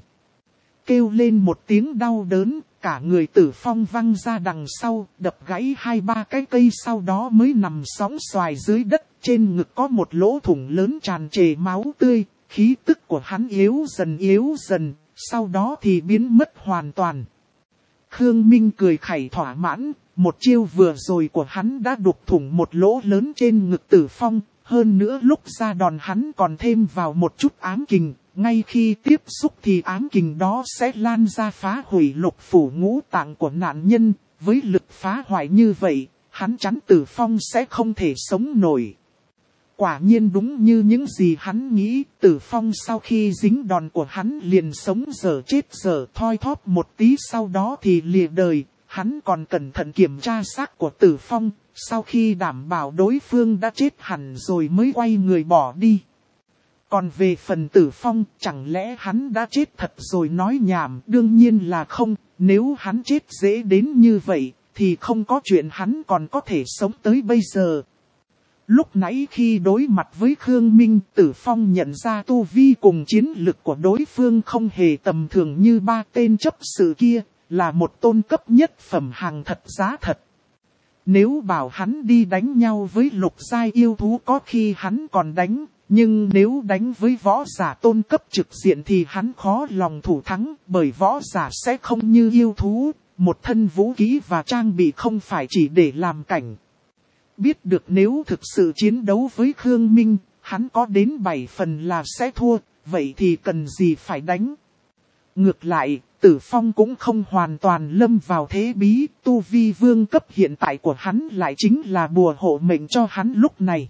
Kêu lên một tiếng đau đớn, cả người Tử Phong văng ra đằng sau, đập gãy hai ba cái cây sau đó mới nằm sóng xoài dưới đất, trên ngực có một lỗ thủng lớn tràn trề máu tươi, khí tức của hắn yếu dần yếu dần, sau đó thì biến mất hoàn toàn. Khương Minh cười khẩy thỏa mãn, một chiêu vừa rồi của hắn đã đục thủng một lỗ lớn trên ngực Tử Phong, hơn nữa lúc ra đòn hắn còn thêm vào một chút ám kình. Ngay khi tiếp xúc thì ám kình đó sẽ lan ra phá hủy lục phủ ngũ tạng của nạn nhân. Với lực phá hoại như vậy, hắn chắn Tử Phong sẽ không thể sống nổi. Quả nhiên đúng như những gì hắn nghĩ, Tử Phong sau khi dính đòn của hắn liền sống dở chết dở thoi thóp một tí, sau đó thì lìa đời. Hắn còn cẩn thận kiểm tra xác của Tử Phong, sau khi đảm bảo đối phương đã chết hẳn rồi mới quay người bỏ đi. Còn về phần Tử Phong, chẳng lẽ hắn đã chết thật rồi nói nhảm? Đương nhiên là không, nếu hắn chết dễ đến như vậy, thì không có chuyện hắn còn có thể sống tới bây giờ. Lúc nãy khi đối mặt với Khương Minh, Tử Phong nhận ra tu vi cùng chiến lực của đối phương không hề tầm thường như ba tên chấp sự kia, là một tôn cấp nhất phẩm hàng thật giá thật. Nếu bảo hắn đi đánh nhau với lục giai yêu thú có khi hắn còn đánh, nhưng nếu đánh với võ giả tôn cấp trực diện thì hắn khó lòng thủ thắng, bởi võ giả sẽ không như yêu thú, một thân vũ khí và trang bị không phải chỉ để làm cảnh. Biết được nếu thực sự chiến đấu với Khương Minh, hắn có đến bảy phần là sẽ thua, vậy thì cần gì phải đánh. Ngược lại, Tử Phong cũng không hoàn toàn lâm vào thế bí, tu vi vương cấp hiện tại của hắn lại chính là bùa hộ mệnh cho hắn lúc này.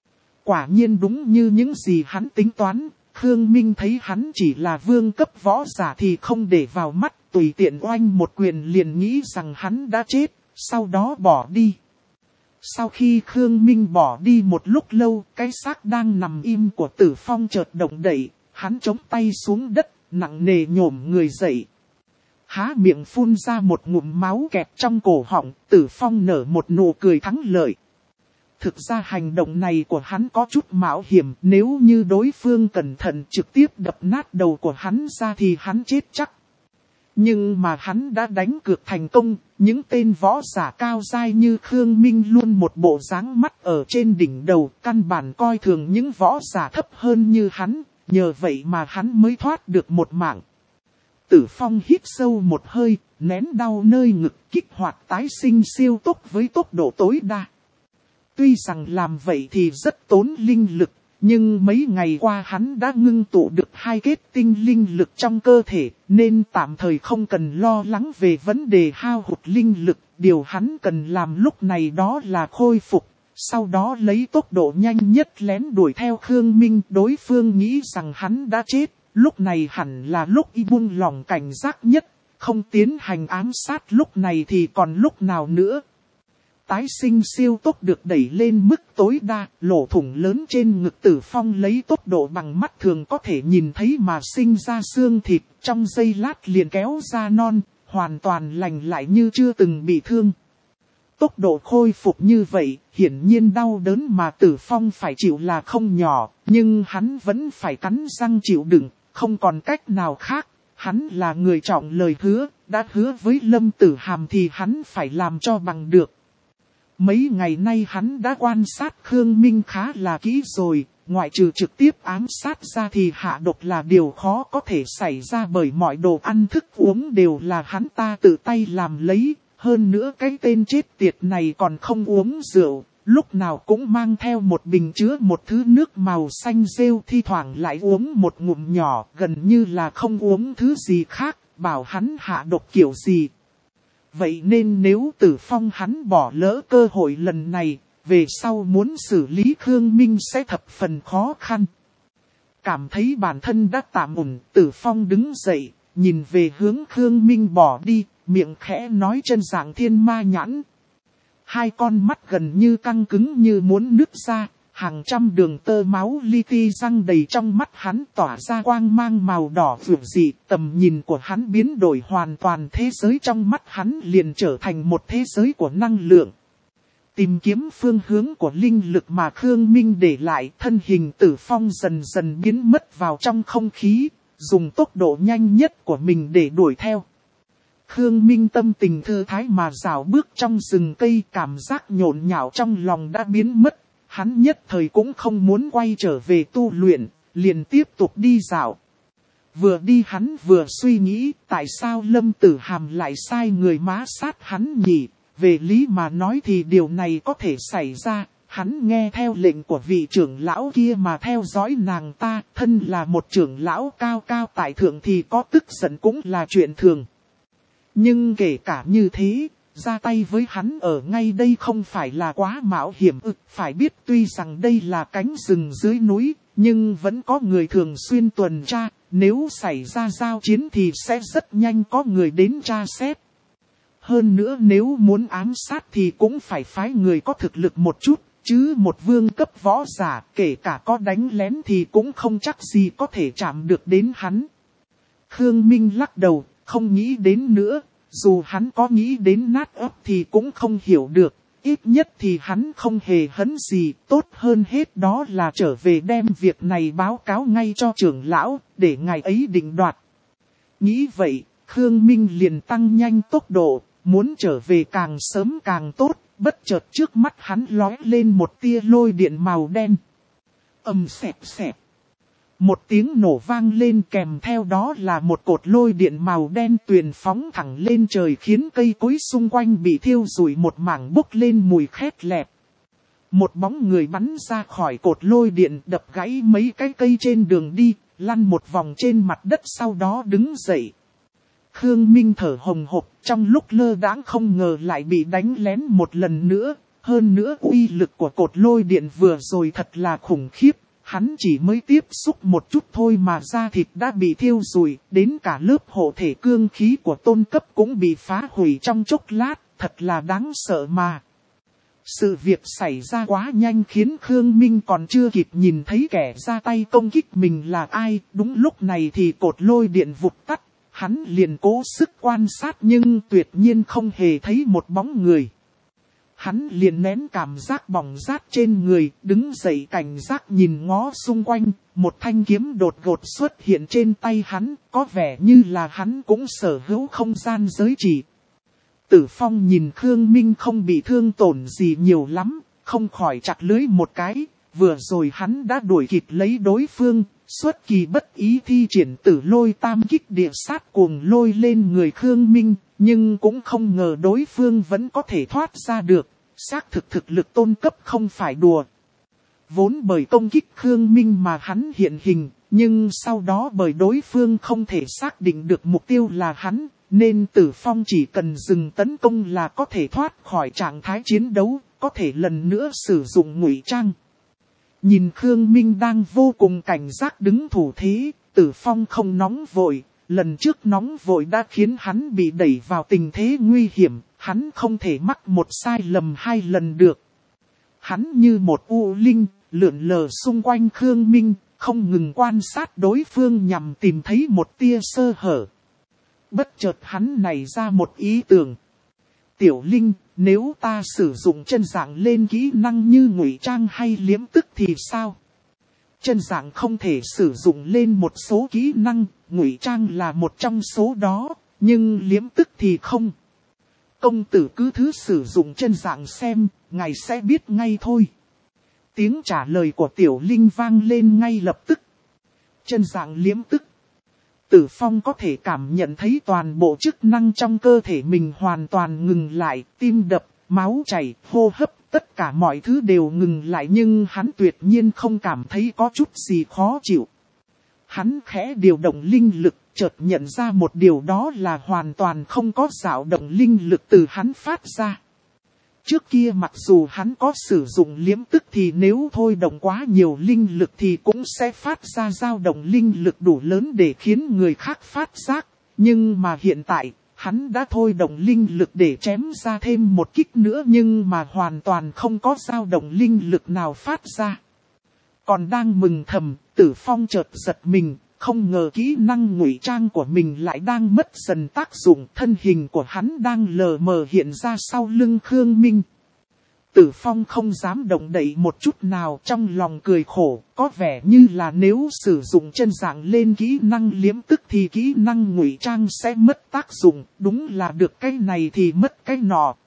Quả nhiên đúng như những gì hắn tính toán, Khương Minh thấy hắn chỉ là vương cấp võ giả thì không để vào mắt, tùy tiện oanh một quyền liền nghĩ rằng hắn đã chết, sau đó bỏ đi. Sau khi Khương Minh bỏ đi một lúc lâu, cái xác đang nằm im của Tử Phong chợt động đậy, hắn chống tay xuống đất, nặng nề nhổm người dậy. Há miệng phun ra một ngụm máu kẹt trong cổ họng, Tử Phong nở một nụ cười thắng lợi. Thực ra hành động này của hắn có chút mạo hiểm, nếu như đối phương cẩn thận trực tiếp đập nát đầu của hắn ra thì hắn chết chắc. Nhưng mà hắn đã đánh cược thành công, những tên võ giả cao giai như Khương Minh luôn một bộ dáng mắt ở trên đỉnh đầu, căn bản coi thường những võ giả thấp hơn như hắn, nhờ vậy mà hắn mới thoát được một mạng. Tử Phong hít sâu một hơi, nén đau nơi ngực, kích hoạt tái sinh siêu tốc với tốc độ tối đa. Tuy rằng làm vậy thì rất tốn linh lực, nhưng mấy ngày qua hắn đã ngưng tụ được hai kết tinh linh lực trong cơ thể, nên tạm thời không cần lo lắng về vấn đề hao hụt linh lực. Điều hắn cần làm lúc này đó là khôi phục, sau đó lấy tốc độ nhanh nhất lén đuổi theo Khương Minh. Đối phương nghĩ rằng hắn đã chết, lúc này hẳn là lúc y buông lòng cảnh giác nhất, không tiến hành ám sát lúc này thì còn lúc nào nữa. Tái sinh siêu tốc được đẩy lên mức tối đa, lỗ thủng lớn trên ngực Tử Phong lấy tốc độ bằng mắt thường có thể nhìn thấy mà sinh ra xương thịt, trong giây lát liền kéo ra non, hoàn toàn lành lại như chưa từng bị thương. Tốc độ khôi phục như vậy, hiển nhiên đau đớn mà Tử Phong phải chịu là không nhỏ, nhưng hắn vẫn phải cắn răng chịu đựng, không còn cách nào khác. Hắn là người trọng lời hứa, đã hứa với Lâm Tử Hàm thì hắn phải làm cho bằng được. Mấy ngày nay hắn đã quan sát Khương Minh khá là kỹ rồi, ngoại trừ trực tiếp ám sát ra thì hạ độc là điều khó có thể xảy ra bởi mọi đồ ăn thức uống đều là hắn ta tự tay làm lấy. Hơn nữa cái tên chết tiệt này còn không uống rượu, lúc nào cũng mang theo một bình chứa một thứ nước màu xanh rêu, thi thoảng lại uống một ngụm nhỏ, gần như là không uống thứ gì khác, bảo hắn hạ độc kiểu gì. Vậy nên nếu Tử Phong hắn bỏ lỡ cơ hội lần này, về sau muốn xử lý Khương Minh sẽ thập phần khó khăn. Cảm thấy bản thân đã tạm ổn, Tử Phong đứng dậy, nhìn về hướng Khương Minh bỏ đi, miệng khẽ nói chân dạng thiên ma nhãn. Hai con mắt gần như căng cứng như muốn nứt ra, hàng trăm đường tơ máu li ti răng đầy trong mắt hắn tỏa ra quang mang màu đỏ vượt dị. Tầm nhìn của hắn biến đổi hoàn toàn, thế giới trong mắt hắn liền trở thành một thế giới của năng lượng. Tìm kiếm phương hướng của linh lực mà Khương Minh để lại, thân hình Tử Phong dần dần biến mất vào trong không khí, dùng tốc độ nhanh nhất của mình để đuổi theo. Khương Minh tâm tình thư thái mà dạo bước trong rừng cây, cảm giác nhộn nhạo trong lòng đã biến mất. Hắn nhất thời cũng không muốn quay trở về tu luyện, liền tiếp tục đi dạo. Vừa đi hắn vừa suy nghĩ tại sao Lâm Tử Hàm lại sai người má sát hắn nhỉ. Về lý mà nói thì điều này có thể xảy ra, hắn nghe theo lệnh của vị trưởng lão kia mà theo dõi nàng ta, thân là một trưởng lão cao cao tại thượng thì có tức giận cũng là chuyện thường. Nhưng kể cả như thế, ra tay với hắn ở ngay đây không phải là quá mạo hiểm ư, phải biết tuy rằng đây là cánh rừng dưới núi, nhưng vẫn có người thường xuyên tuần tra, nếu xảy ra giao chiến thì sẽ rất nhanh có người đến tra xét. Hơn nữa nếu muốn ám sát thì cũng phải phái người có thực lực một chút, chứ một vương cấp võ giả kể cả có đánh lén thì cũng không chắc gì có thể chạm được đến hắn. Khương Minh lắc đầu, không nghĩ đến nữa, dù hắn có nghĩ đến nát ấp thì cũng không hiểu được, ít nhất thì hắn không hề hấn gì, tốt hơn hết đó là trở về đem việc này báo cáo ngay cho trưởng lão, để ngài ấy định đoạt. Nghĩ vậy, Khương Minh liền tăng nhanh tốc độ, muốn trở về càng sớm càng tốt, Bất chợt trước mắt hắn lóe lên một tia lôi điện màu đen. Ầm xẹp xẹp. Một tiếng nổ vang lên, kèm theo đó là một cột lôi điện màu đen tuyền phóng thẳng lên trời, khiến cây cối xung quanh bị thiêu rụi một mảng, bốc lên mùi khét lẹt. Một bóng người bắn ra khỏi cột lôi điện, đập gãy mấy cái cây trên đường đi, lăn một vòng trên mặt đất, sau đó đứng dậy. Khương Minh thở hồng hộc, trong lúc lơ đãng không ngờ lại bị đánh lén một lần nữa. Hơn nữa uy lực của cột lôi điện vừa rồi thật là khủng khiếp. Hắn chỉ mới tiếp xúc một chút thôi mà da thịt đã bị thiêu rụi, đến cả lớp hộ thể cương khí của tôn cấp cũng bị phá hủy trong chốc lát, thật là đáng sợ mà. Sự việc xảy ra quá nhanh khiến Khương Minh còn chưa kịp nhìn thấy kẻ ra tay công kích mình là ai. Đúng lúc này thì cột lôi điện vụt tắt, hắn liền cố sức quan sát nhưng tuyệt nhiên không hề thấy một bóng người. Hắn liền nén cảm giác bỏng rát trên người, đứng dậy cảnh giác nhìn ngó xung quanh, một thanh kiếm đột ngột xuất hiện trên tay hắn, có vẻ như là hắn cũng sở hữu không gian giới chỉ. Tử Phong nhìn Khương Minh không bị thương tổn gì nhiều lắm, không khỏi chặt lưới một cái, vừa rồi hắn đã đuổi kịp lấy đối phương, xuất kỳ bất ý thi triển tử lôi tam kích địa sát cuồng lôi lên người Khương Minh, nhưng cũng không ngờ đối phương vẫn có thể thoát ra được, xác thực thực lực tôn cấp không phải đùa. Vốn bởi công kích Khương Minh mà hắn hiện hình, nhưng sau đó bởi đối phương không thể xác định được mục tiêu là hắn, nên Tử Phong chỉ cần dừng tấn công là có thể thoát khỏi trạng thái chiến đấu, có thể lần nữa sử dụng ngụy trang. Nhìn Khương Minh đang vô cùng cảnh giác đứng thủ thế, Tử Phong không nóng vội, lần trước nóng vội đã khiến hắn bị đẩy vào tình thế nguy hiểm, hắn không thể mắc một sai lầm hai lần được. Hắn như một u linh, lượn lờ xung quanh Khương Minh, không ngừng quan sát đối phương nhằm tìm thấy một tia sơ hở. Bất chợt hắn nảy ra một ý tưởng. Tiểu Linh, nếu ta sử dụng chân dạng lên kỹ năng như ngụy trang hay liếm tức thì sao? Chân dạng không thể sử dụng lên một số kỹ năng, ngụy trang là một trong số đó, nhưng liếm tức thì không. Công tử cứ thứ sử dụng chân dạng xem, ngài sẽ biết ngay thôi. Tiếng trả lời của Tiểu Linh vang lên ngay lập tức. Chân dạng liếm tức. Tử Phong có thể cảm nhận thấy toàn bộ chức năng trong cơ thể mình hoàn toàn ngừng lại, tim đập, máu chảy, hô hấp, tất cả mọi thứ đều ngừng lại, nhưng hắn tuyệt nhiên không cảm thấy có chút gì khó chịu. Hắn khẽ điều động linh lực, chợt nhận ra một điều, đó là hoàn toàn không có dao động linh lực từ hắn phát ra. Trước kia mặc dù hắn có sử dụng liếm tức thì nếu thôi động quá nhiều linh lực thì cũng sẽ phát ra dao động linh lực đủ lớn để khiến người khác phát giác. Nhưng mà hiện tại, hắn đã thôi động linh lực để chém ra thêm một kích nữa, nhưng mà hoàn toàn không có dao động linh lực nào phát ra. Còn đang mừng thầm, Tử Phong chợt giật mình, không ngờ kỹ năng ngụy trang của mình lại đang mất dần tác dụng, thân hình của hắn đang lờ mờ hiện ra sau lưng Khương Minh. Tử Phong không dám động đậy một chút nào, trong lòng cười khổ, có vẻ như là nếu sử dụng chân dạng lên kỹ năng liếm tức thì kỹ năng ngụy trang sẽ mất tác dụng, đúng là được cái này thì mất cái nọ.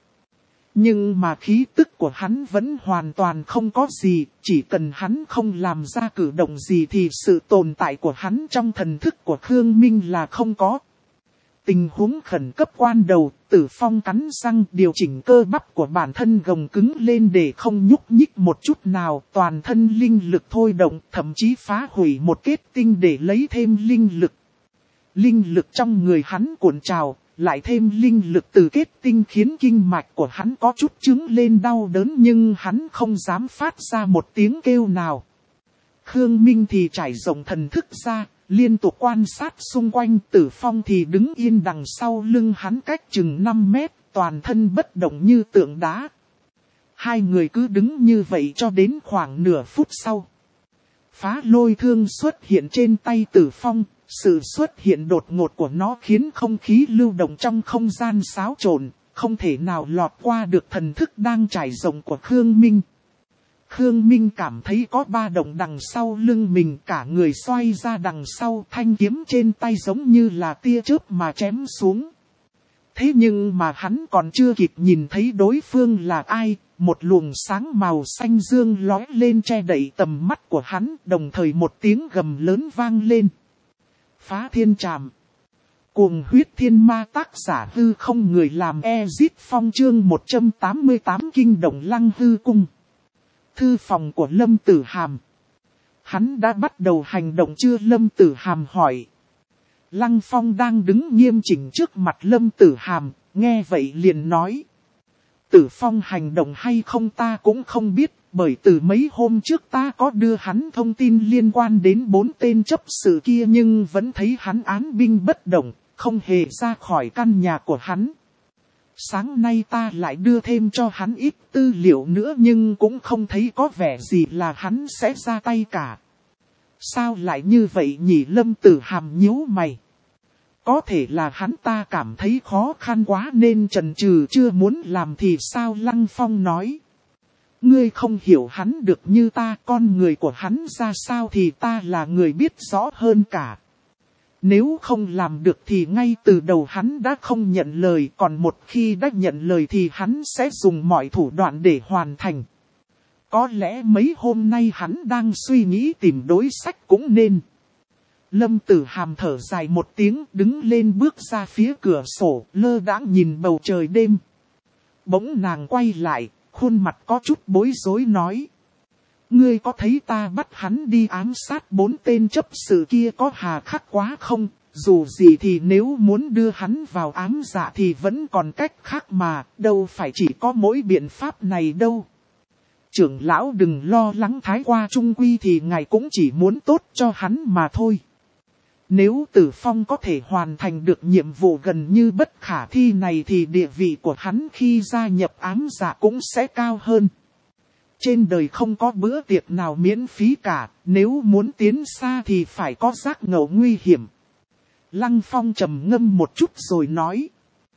Nhưng mà khí tức của hắn vẫn hoàn toàn không có gì, chỉ cần hắn không làm ra cử động gì thì sự tồn tại của hắn trong thần thức của Khương Minh là không có. Tình huống khẩn cấp quan đầu, Tử Phong cắn răng điều chỉnh cơ bắp của bản thân gồng cứng lên để không nhúc nhích một chút nào, toàn thân linh lực thôi động, thậm chí phá hủy một kết tinh để lấy thêm linh lực. Linh lực trong người hắn cuộn trào, lại thêm linh lực từ kết tinh khiến kinh mạch của hắn có chút chứng lên đau đớn, nhưng hắn không dám phát ra một tiếng kêu nào. Khương Minh thì trải rộng thần thức ra, liên tục quan sát xung quanh. Tử Phong thì đứng yên đằng sau lưng hắn cách chừng năm mét, toàn thân bất động như tượng đá. Hai người cứ đứng như vậy cho đến khoảng nửa phút sau. Phá lôi thương xuất hiện trên tay Tử Phong. Sự xuất hiện đột ngột của nó khiến không khí lưu động trong không gian xáo trộn, không thể nào lọt qua được thần thức đang trải rộng của Khương Minh. Khương Minh cảm thấy có ba động đằng sau lưng mình, cả người xoay ra đằng sau, thanh kiếm trên tay giống như là tia chớp mà chém xuống. Thế nhưng mà hắn còn chưa kịp nhìn thấy đối phương là ai, một luồng sáng màu xanh dương lóe lên che đậy tầm mắt của hắn, đồng thời một tiếng gầm lớn vang lên. Phá thiên trảm. Cuồng huyết thiên ma, tác giả hư không, người làm Ezit Phong, chương một trăm tám mươi tám kinh động Lăng Hư Cung. Thư phòng của Lâm Tử Hàm. Hắn đã bắt đầu hành động chưa? Lâm Tử Hàm hỏi. Lăng Phong đang đứng nghiêm chỉnh trước mặt Lâm Tử Hàm, nghe vậy liền nói. Tử Phong hành động hay không ta cũng không biết, bởi từ mấy hôm trước ta có đưa hắn thông tin liên quan đến bốn tên chấp sự kia nhưng vẫn thấy hắn án binh bất động, không hề ra khỏi căn nhà của hắn. Sáng nay ta lại đưa thêm cho hắn ít tư liệu nữa nhưng cũng không thấy có vẻ gì là hắn sẽ ra tay cả. Sao lại như vậy nhỉ? Lâm Tử Hàm nhíu mày. Có thể là hắn ta cảm thấy khó khăn quá nên chần chừ chưa muốn làm thì sao? Lăng Phong nói. Ngươi không hiểu hắn được như ta, con người của hắn ra sao thì ta là người biết rõ hơn cả. Nếu không làm được thì ngay từ đầu hắn đã không nhận lời, còn một khi đã nhận lời thì hắn sẽ dùng mọi thủ đoạn để hoàn thành. Có lẽ mấy hôm nay hắn đang suy nghĩ tìm đối sách cũng nên. Lâm Tử Hàm thở dài một tiếng, đứng lên bước ra phía cửa sổ, lơ đãng nhìn bầu trời đêm. Bỗng nàng quay lại, khuôn mặt có chút bối rối nói. Ngươi có thấy ta bắt hắn đi ám sát bốn tên chấp sự kia có hà khắc quá không? Dù gì thì nếu muốn đưa hắn vào ám dạ thì vẫn còn cách khác mà, đâu phải chỉ có mỗi biện pháp này đâu. Trưởng lão đừng lo lắng thái qua trung quy thì ngài cũng chỉ muốn tốt cho hắn mà thôi. Nếu Tử Phong có thể hoàn thành được nhiệm vụ gần như bất khả thi này thì địa vị của hắn khi gia nhập ám dạ cũng sẽ cao hơn. Trên đời không có bữa tiệc nào miễn phí cả, nếu muốn tiến xa thì phải có giác ngộ nguy hiểm. Lăng Phong trầm ngâm một chút rồi nói.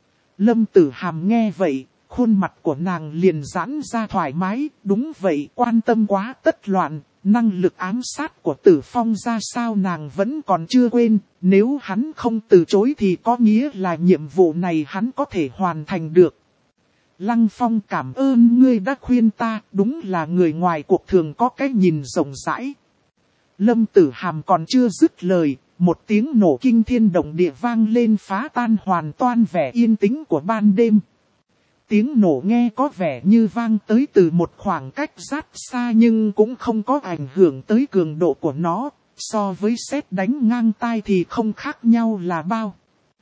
Lâm Tử Hàm nghe vậy, khuôn mặt của nàng liền giãn ra thoải mái, đúng vậy, quan tâm quá tất loạn. Năng lực ám sát của Tử Phong ra sao nàng vẫn còn chưa quên, nếu hắn không từ chối thì có nghĩa là nhiệm vụ này hắn có thể hoàn thành được. Lăng Phong cảm ơn ngươi đã khuyên ta, đúng là người ngoài cuộc thường có cái nhìn rộng rãi. Lâm Tử Hàm còn chưa dứt lời, một tiếng nổ kinh thiên động địa vang lên phá tan hoàn toàn vẻ yên tĩnh của ban đêm. Tiếng nổ nghe có vẻ như vang tới từ một khoảng cách rất xa nhưng cũng không có ảnh hưởng tới cường độ của nó, so với sét đánh ngang tai thì không khác nhau là bao.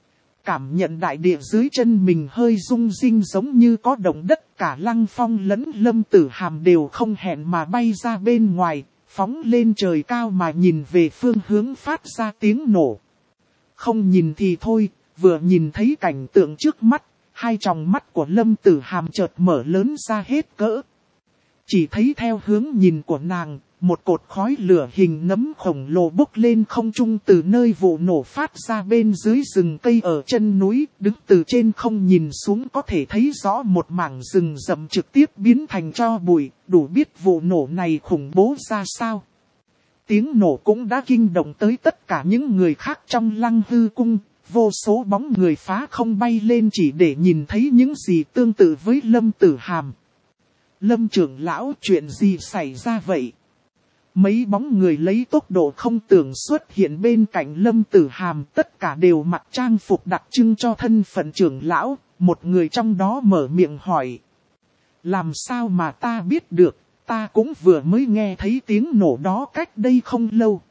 Cảm nhận đại địa dưới chân mình hơi rung rinh giống như có động đất, cả Lăng Phong lẫn Lâm Tử Hàm đều không hẹn mà bay ra bên ngoài, phóng lên trời cao mà nhìn về phương hướng phát ra tiếng nổ. Không nhìn thì thôi, vừa nhìn thấy cảnh tượng trước mắt, hai tròng mắt của Lâm Tử Hàm chợt mở lớn ra hết cỡ. Chỉ thấy theo hướng nhìn của nàng, một cột khói lửa hình nấm khổng lồ bốc lên không trung từ nơi vụ nổ phát ra bên dưới rừng cây ở chân núi, đứng từ trên không nhìn xuống có thể thấy rõ một mảng rừng rậm trực tiếp biến thành tro bụi, đủ biết vụ nổ này khủng bố ra sao. Tiếng nổ cũng đã kinh động tới tất cả những người khác trong Lăng Hư Cung, vô số bóng người phá không bay lên chỉ để nhìn thấy những gì tương tự với Lâm Tử Hàm. Lâm trưởng lão, chuyện gì xảy ra vậy? Mấy bóng người lấy tốc độ không tưởng xuất hiện bên cạnh Lâm Tử Hàm, tất cả đều mặc trang phục đặc trưng cho thân phận trưởng lão, một người trong đó mở miệng hỏi. Làm sao mà ta biết được, ta cũng vừa mới nghe thấy tiếng nổ đó cách đây không lâu.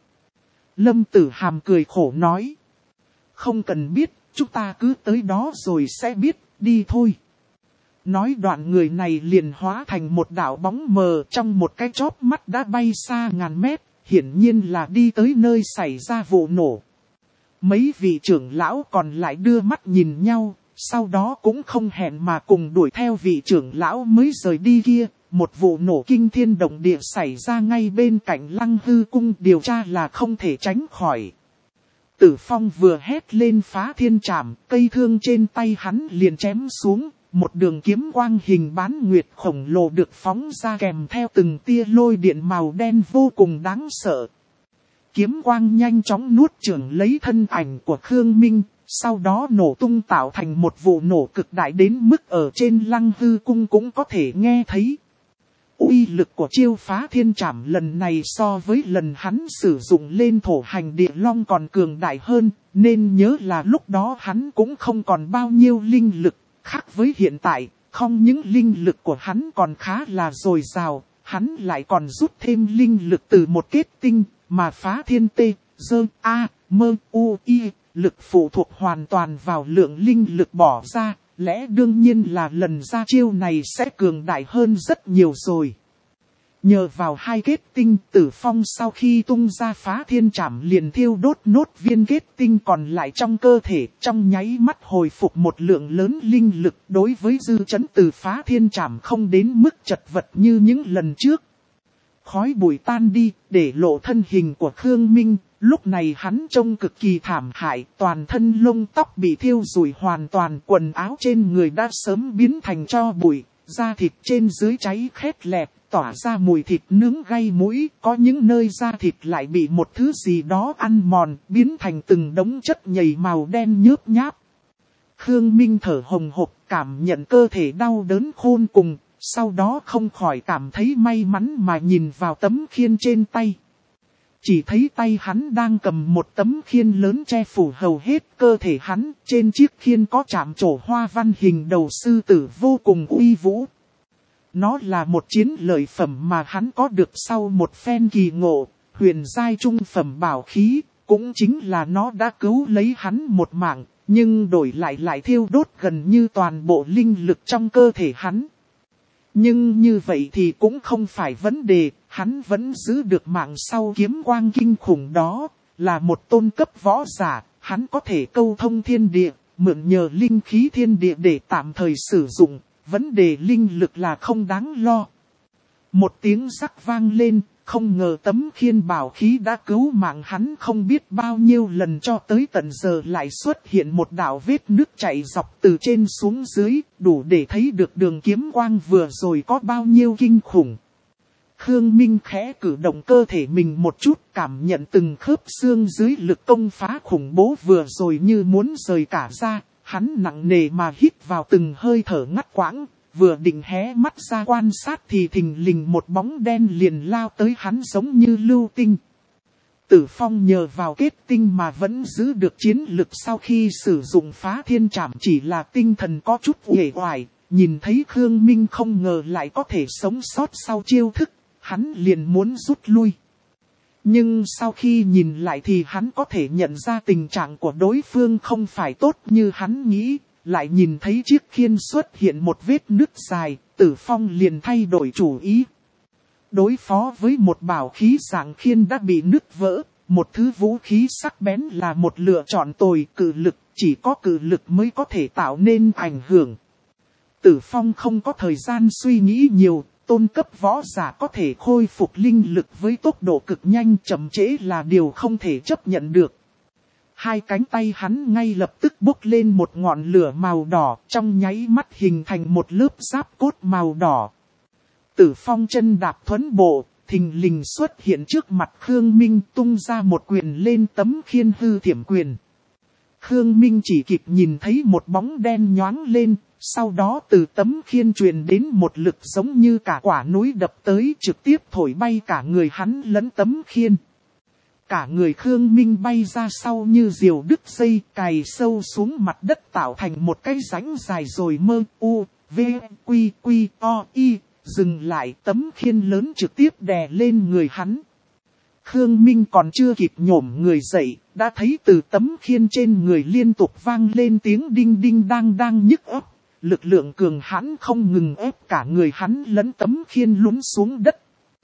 Lâm Tử Hàm cười khổ nói. Không cần biết, chúng ta cứ tới đó rồi sẽ biết, đi thôi. Nói đoạn người này liền hóa thành một đạo bóng mờ trong một cái chóp mắt đã bay xa ngàn mét, hiển nhiên là đi tới nơi xảy ra vụ nổ. Mấy vị trưởng lão còn lại đưa mắt nhìn nhau, sau đó cũng không hẹn mà cùng đuổi theo vị trưởng lão mới rời đi kia. Một vụ nổ kinh thiên động địa xảy ra ngay bên cạnh Lăng Hư Cung, điều tra là không thể tránh khỏi. Tử Phong vừa hét lên phá thiên trảm, cây thương trên tay hắn liền chém xuống, một đường kiếm quang hình bán nguyệt khổng lồ được phóng ra kèm theo từng tia lôi điện màu đen vô cùng đáng sợ. Kiếm quang nhanh chóng nuốt chửng lấy thân ảnh của Khương Minh, sau đó nổ tung tạo thành một vụ nổ cực đại đến mức ở trên Lăng Hư cung cũng có thể nghe thấy. Uy lực của chiêu phá thiên trảm lần này so với lần hắn sử dụng lên thổ hành địa long còn cường đại hơn, nên nhớ là lúc đó hắn cũng không còn bao nhiêu linh lực, khác với hiện tại, không những linh lực của hắn còn khá là dồi dào, hắn lại còn rút thêm linh lực từ một kết tinh, mà phá thiên tê, dơ, a, mơ, u, y, lực phụ thuộc hoàn toàn vào lượng linh lực bỏ ra, lẽ đương nhiên là lần ra chiêu này sẽ cường đại hơn rất nhiều rồi. Nhờ vào hai kết tinh, Tử Phong sau khi tung ra phá thiên trảm liền thiêu đốt nốt viên kết tinh còn lại trong cơ thể, trong nháy mắt hồi phục một lượng lớn linh lực. Đối với dư chấn từ phá thiên trảm không đến mức chật vật như những lần trước. Khói bụi tan đi, để lộ thân hình của Khương Minh. Lúc này hắn trông cực kỳ thảm hại, toàn thân lông tóc bị thiêu rụi hoàn toàn, quần áo trên người đã sớm biến thành tro bụi, da thịt trên dưới cháy khét lẹt, tỏa ra mùi thịt nướng gây mũi, có những nơi da thịt lại bị một thứ gì đó ăn mòn, biến thành từng đống chất nhầy màu đen nhớp nháp. Khương Minh thở hồng hộc, cảm nhận cơ thể đau đớn khôn cùng, sau đó không khỏi cảm thấy may mắn mà nhìn vào tấm khiên trên tay. Chỉ thấy tay hắn đang cầm một tấm khiên lớn che phủ hầu hết cơ thể hắn, trên chiếc khiên có chạm trổ hoa văn hình đầu sư tử vô cùng uy vũ. Nó là một chiến lợi phẩm mà hắn có được sau một phen kỳ ngộ, huyền giai trung phẩm bảo khí, cũng chính là nó đã cứu lấy hắn một mạng, nhưng đổi lại lại thiêu đốt gần như toàn bộ linh lực trong cơ thể hắn. Nhưng như vậy thì cũng không phải vấn đề, hắn vẫn giữ được mạng sau kiếm quang kinh khủng đó, là một tôn cấp võ giả, hắn có thể câu thông thiên địa, mượn nhờ linh khí thiên địa để tạm thời sử dụng, vấn đề linh lực là không đáng lo. Một tiếng rắc vang lên, không ngờ tấm khiên bảo khí đã cứu mạng hắn không biết bao nhiêu lần cho tới tận giờ lại xuất hiện một đạo vết nước chảy dọc từ trên xuống dưới, đủ để thấy được đường kiếm quang vừa rồi có bao nhiêu kinh khủng. Khương Minh khẽ cử động cơ thể mình một chút, cảm nhận từng khớp xương dưới lực công phá khủng bố vừa rồi như muốn rời cả ra, hắn nặng nề mà hít vào từng hơi thở ngắt quãng. Vừa định hé mắt ra quan sát thì thình lình một bóng đen liền lao tới hắn giống như lưu tinh. Tử Phong nhờ vào kết tinh mà vẫn giữ được chiến lực sau khi sử dụng phá thiên trảm, chỉ là tinh thần có chút uể oải, nhìn thấy Khương Minh không ngờ lại có thể sống sót sau chiêu thức, hắn liền muốn rút lui. Nhưng sau khi nhìn lại thì hắn có thể nhận ra tình trạng của đối phương không phải tốt như hắn nghĩ. Lại nhìn thấy chiếc khiên xuất hiện một vết nứt dài, Tử Phong liền thay đổi chủ ý. Đối phó với một bảo khí dạng khiên đã bị nứt vỡ, một thứ vũ khí sắc bén là một lựa chọn tồi. Cự lực, chỉ có cự lực mới có thể tạo nên ảnh hưởng. Tử Phong không có thời gian suy nghĩ nhiều, tôn cấp võ giả có thể khôi phục linh lực với tốc độ cực nhanh, chậm trễ là điều không thể chấp nhận được. Hai cánh tay hắn ngay lập tức bốc lên một ngọn lửa màu đỏ, trong nháy mắt hình thành một lớp giáp cốt màu đỏ. Tử Phong chân đạp thuẫn bộ, thình lình xuất hiện trước mặt Khương Minh, tung ra một quyền lên tấm khiên hư thiểm quyền. Khương Minh chỉ kịp nhìn thấy một bóng đen nhoáng lên, sau đó từ tấm khiên truyền đến một lực giống như cả quả núi đập tới, trực tiếp thổi bay cả người hắn lẫn tấm khiên. Cả người Khương Minh bay ra sau như diều đứt dây, cày sâu xuống mặt đất tạo thành một cái rãnh dài rồi mơ u, v, quy, quy, o, y, dừng lại, tấm khiên lớn trực tiếp đè lên người hắn. Khương Minh còn chưa kịp nhổm người dậy, đã thấy từ tấm khiên trên người liên tục vang lên tiếng đinh đinh đang đang nhức óc, lực lượng cường hãn không ngừng ép cả người hắn lẫn tấm khiên lún xuống đất.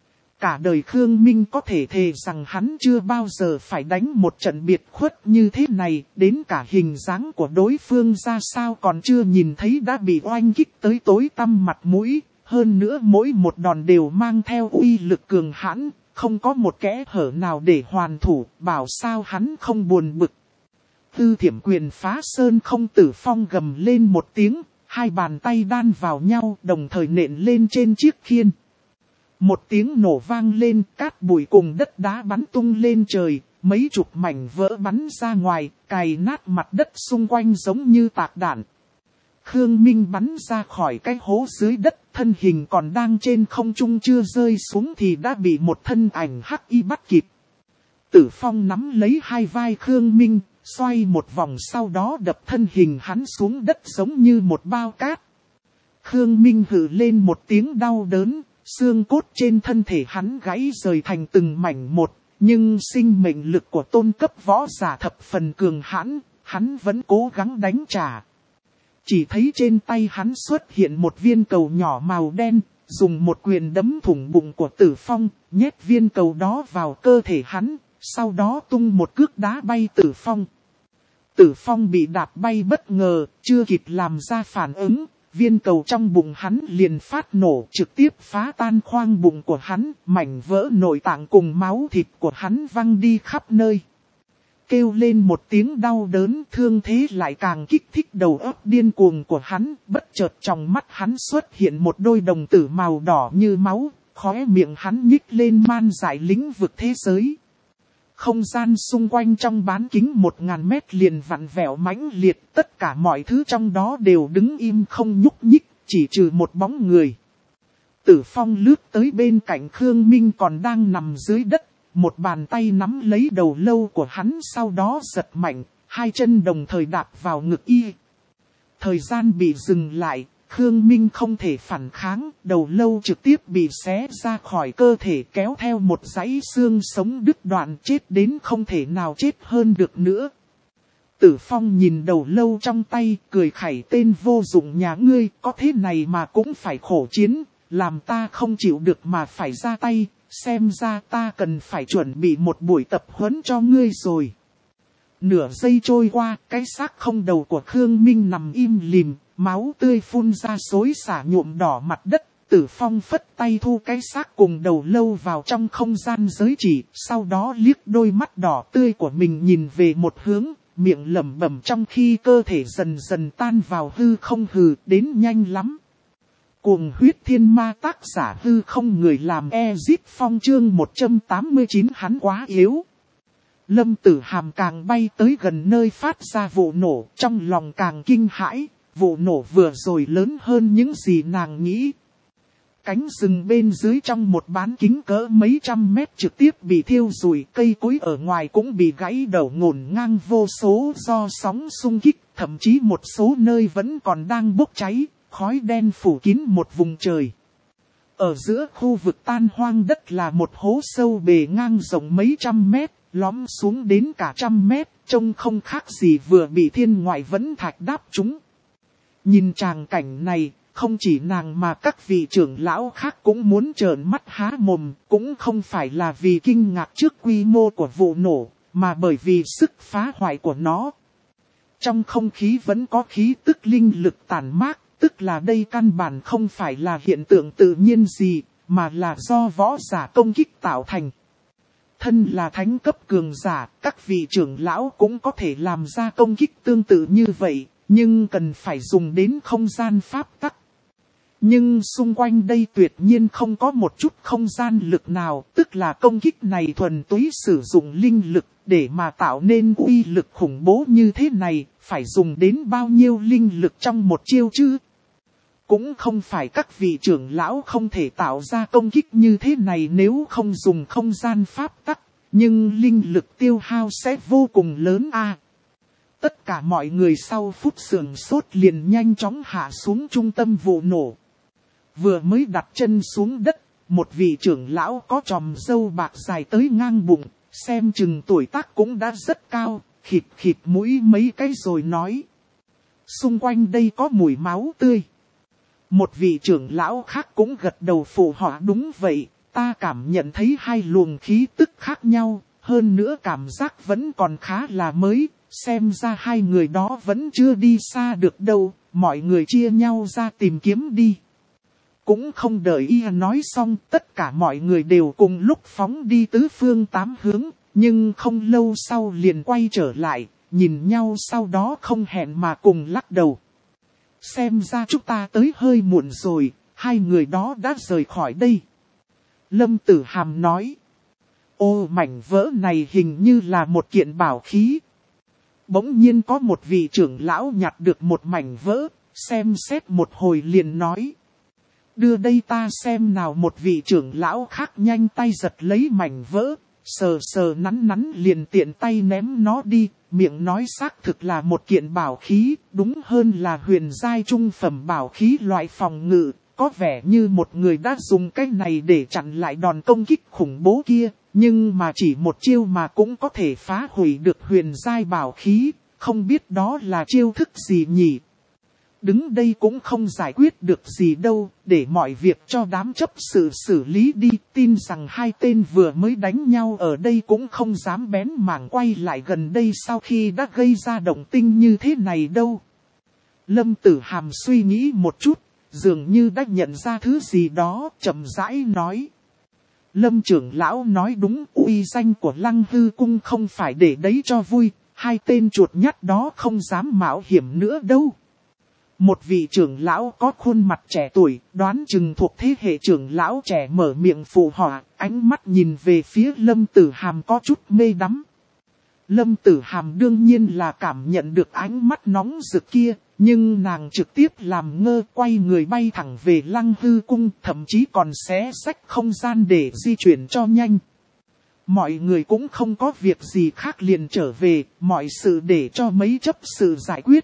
Cả đời Khương Minh có thể thề rằng hắn chưa bao giờ phải đánh một trận biệt khuất như thế này, đến cả hình dáng của đối phương ra sao còn chưa nhìn thấy đã bị oanh kích tới tối tăm mặt mũi, hơn nữa mỗi một đòn đều mang theo uy lực cường hãn, không có một kẽ hở nào để hoàn thủ, bảo sao hắn không buồn bực. Tư thiểm quyền phá sơn không, Tử Phong gầm lên một tiếng, hai bàn tay đan vào nhau đồng thời nện lên trên chiếc khiên. Một tiếng nổ vang lên, cát bụi cùng đất đá bắn tung lên trời, mấy chục mảnh vỡ bắn ra ngoài, cày nát mặt đất xung quanh giống như tạc đạn. Khương Minh bắn ra khỏi cái hố dưới đất, thân hình còn đang trên không trung chưa rơi xuống thì đã bị một thân ảnh hắc y bắt kịp. Tử Phong nắm lấy hai vai Khương Minh, xoay một vòng sau đó đập thân hình hắn xuống đất giống như một bao cát. Khương Minh hừ lên một tiếng đau đớn, xương cốt trên thân thể hắn gãy rời thành từng mảnh một, nhưng sinh mệnh lực của tôn cấp võ giả thập phần cường hãn, hắn vẫn cố gắng đánh trả. Chỉ thấy trên tay hắn xuất hiện một viên cầu nhỏ màu đen, dùng một quyền đấm thủng bụng của Tử Phong, nhét viên cầu đó vào cơ thể hắn, sau đó tung một cước đá bay Tử Phong. Tử Phong bị đạp bay bất ngờ, chưa kịp làm ra phản ứng, viên cầu trong bụng hắn liền phát nổ, trực tiếp phá tan khoang bụng của hắn, mảnh vỡ nội tạng cùng máu thịt của hắn văng đi khắp nơi. Kêu lên một tiếng đau đớn, thương thế lại càng kích thích đầu óc điên cuồng của hắn, bất chợt trong mắt hắn xuất hiện một đôi đồng tử màu đỏ như máu, khóe miệng hắn nhích lên man dại lĩnh vực thế giới. Không gian xung quanh trong bán kính một ngàn mét liền vặn vẹo mãnh liệt, tất cả mọi thứ trong đó đều đứng im không nhúc nhích, chỉ trừ một bóng người. Tử Phong lướt tới bên cạnh Khương Minh còn đang nằm dưới đất, một bàn tay nắm lấy đầu lâu của hắn sau đó giật mạnh, hai chân đồng thời đạp vào ngực y. Thời gian bị dừng lại, Khương Minh không thể phản kháng, đầu lâu trực tiếp bị xé ra khỏi cơ thể kéo theo một dãy xương sống đứt đoạn chết đến không thể nào chết hơn được nữa. Tử Phong nhìn đầu lâu trong tay, cười khẩy tên vô dụng nhà ngươi, có thế này mà cũng phải khổ chiến, làm ta không chịu được mà phải ra tay, xem ra ta cần phải chuẩn bị một buổi tập huấn cho ngươi rồi. Nửa giây trôi qua, cái xác không đầu của Khương Minh nằm im lìm, máu tươi phun ra xối xả nhuộm đỏ mặt đất. Tử Phong phất tay thu cái xác cùng đầu lâu vào trong không gian giới chỉ, sau đó liếc đôi mắt đỏ tươi của mình nhìn về một hướng, miệng lẩm bẩm trong khi cơ thể dần dần tan vào hư không. Hừ, đến nhanh lắm. Cuồng huyết thiên ma, tác giả hư không, người làm Ezip Phong, chương một trăm tám mươi chín, hắn quá yếu. Lâm Tử Hàm càng bay tới gần nơi phát ra vụ nổ, trong lòng càng kinh hãi, vụ nổ vừa rồi lớn hơn những gì nàng nghĩ. Cánh rừng bên dưới trong một bán kính cỡ mấy trăm mét trực tiếp bị thiêu rụi, cây cối ở ngoài cũng bị gãy đổ ngổn ngang vô số do sóng xung kích, thậm chí một số nơi vẫn còn đang bốc cháy, khói đen phủ kín một vùng trời. Ở giữa khu vực tan hoang đất là một hố sâu bề ngang rộng mấy trăm mét, lõm xuống đến cả trăm mét, trông không khác gì vừa bị thiên ngoại vẫn thạch đáp trúng. Nhìn tràng cảnh này, không chỉ nàng mà các vị trưởng lão khác cũng muốn trợn mắt há mồm, cũng không phải là vì kinh ngạc trước quy mô của vụ nổ, mà bởi vì sức phá hoại của nó. Trong không khí vẫn có khí tức linh lực tản mát, tức là đây căn bản không phải là hiện tượng tự nhiên gì, mà là do võ giả công kích tạo thành. Thân là thánh cấp cường giả, các vị trưởng lão cũng có thể làm ra công kích tương tự như vậy, nhưng cần phải dùng đến không gian pháp tắc. Nhưng xung quanh đây tuyệt nhiên không có một chút không gian lực nào, tức là công kích này thuần túy sử dụng linh lực, để mà tạo nên uy lực khủng bố như thế này, phải dùng đến bao nhiêu linh lực trong một chiêu chứ? Cũng không phải các vị trưởng lão không thể tạo ra công kích như thế này nếu không dùng không gian pháp tắc, nhưng linh lực tiêu hao sẽ vô cùng lớn a. À, tất cả mọi người sau phút sườn sốt liền nhanh chóng hạ xuống trung tâm vụ nổ. Vừa mới đặt chân xuống đất, một vị trưởng lão có chòm râu bạc dài tới ngang bụng, xem chừng tuổi tác cũng đã rất cao, khịt khịt mũi mấy cái rồi nói. Xung quanh đây có mùi máu tươi. Một vị trưởng lão khác cũng gật đầu phụ họa, đúng vậy, ta cảm nhận thấy hai luồng khí tức khác nhau, hơn nữa cảm giác vẫn còn khá là mới, xem ra hai người đó vẫn chưa đi xa được đâu, mọi người chia nhau ra tìm kiếm đi. Cũng không đợi y nói xong, tất cả mọi người đều cùng lúc phóng đi tứ phương tám hướng, nhưng không lâu sau liền quay trở lại, nhìn nhau sau đó không hẹn mà cùng lắc đầu. Xem ra chúng ta tới hơi muộn rồi, hai người đó đã rời khỏi đây. Lâm Tử Hàm nói. Ô, mảnh vỡ này hình như là một kiện bảo khí. Bỗng nhiên có một vị trưởng lão nhặt được một mảnh vỡ, xem xét một hồi liền nói. Đưa đây ta xem nào. Một vị trưởng lão khác nhanh tay giật lấy mảnh vỡ, sờ sờ nắn nắn liền tiện tay ném nó đi, miệng nói xác thực là một kiện bảo khí, đúng hơn là huyền giai trung phẩm bảo khí loại phòng ngự, có vẻ như một người đã dùng cái này để chặn lại đòn công kích khủng bố kia, nhưng mà chỉ một chiêu mà cũng có thể phá hủy được huyền giai bảo khí, không biết đó là chiêu thức gì nhỉ? Đứng đây cũng không giải quyết được gì đâu, để mọi việc cho đám chấp sự xử lý đi, tin rằng hai tên vừa mới đánh nhau ở đây cũng không dám bén mảng quay lại gần đây sau khi đã gây ra động tinh như thế này đâu. Lâm Tử Hàm suy nghĩ một chút, dường như đã nhận ra thứ gì đó, chậm rãi nói. Lâm trưởng lão nói đúng, uy danh của Lăng Hư Cung không phải để đấy cho vui, hai tên chuột nhắt đó không dám mạo hiểm nữa đâu. Một vị trưởng lão có khuôn mặt trẻ tuổi, đoán chừng thuộc thế hệ trưởng lão trẻ mở miệng phụ họa, ánh mắt nhìn về phía Lâm Tử Hàm có chút mê đắm. Lâm Tử Hàm đương nhiên là cảm nhận được ánh mắt nóng rực kia, nhưng nàng trực tiếp làm ngơ quay người bay thẳng về Lăng Hư Cung, thậm chí còn xé xách không gian để di chuyển cho nhanh. Mọi người cũng không có việc gì khác liền trở về, mọi sự để cho mấy chấp sự giải quyết.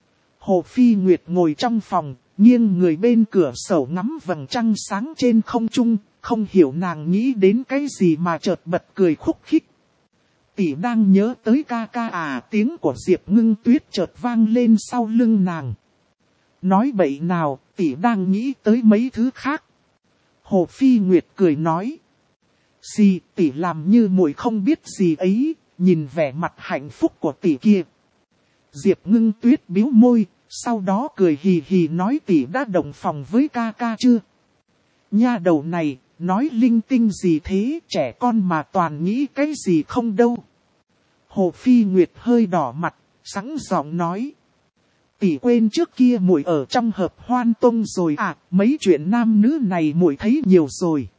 Hồ Phi Nguyệt ngồi trong phòng, nghiêng người bên cửa sổ ngắm vầng trăng sáng trên không trung, không hiểu nàng nghĩ đến cái gì mà chợt bật cười khúc khích. Tỷ đang nhớ tới ca ca à, tiếng của Diệp Ngưng Tuyết chợt vang lên sau lưng nàng. Nói bậy nào, tỷ đang nghĩ tới mấy thứ khác. Hồ Phi Nguyệt cười nói. Gì, tỷ làm như muội không biết gì ấy, nhìn vẻ mặt hạnh phúc của tỷ kia. Diệp Ngưng Tuyết bĩu môi, sau đó cười hì hì nói tỷ đã đồng phòng với ca ca chưa? Nha đầu này, nói linh tinh gì thế, trẻ con mà toàn nghĩ cái gì không đâu. Hồ Phi Nguyệt hơi đỏ mặt, sẵn giọng nói. Tỷ quên trước kia muội ở trong hợp hoan tông rồi à, mấy chuyện nam nữ này muội thấy nhiều rồi.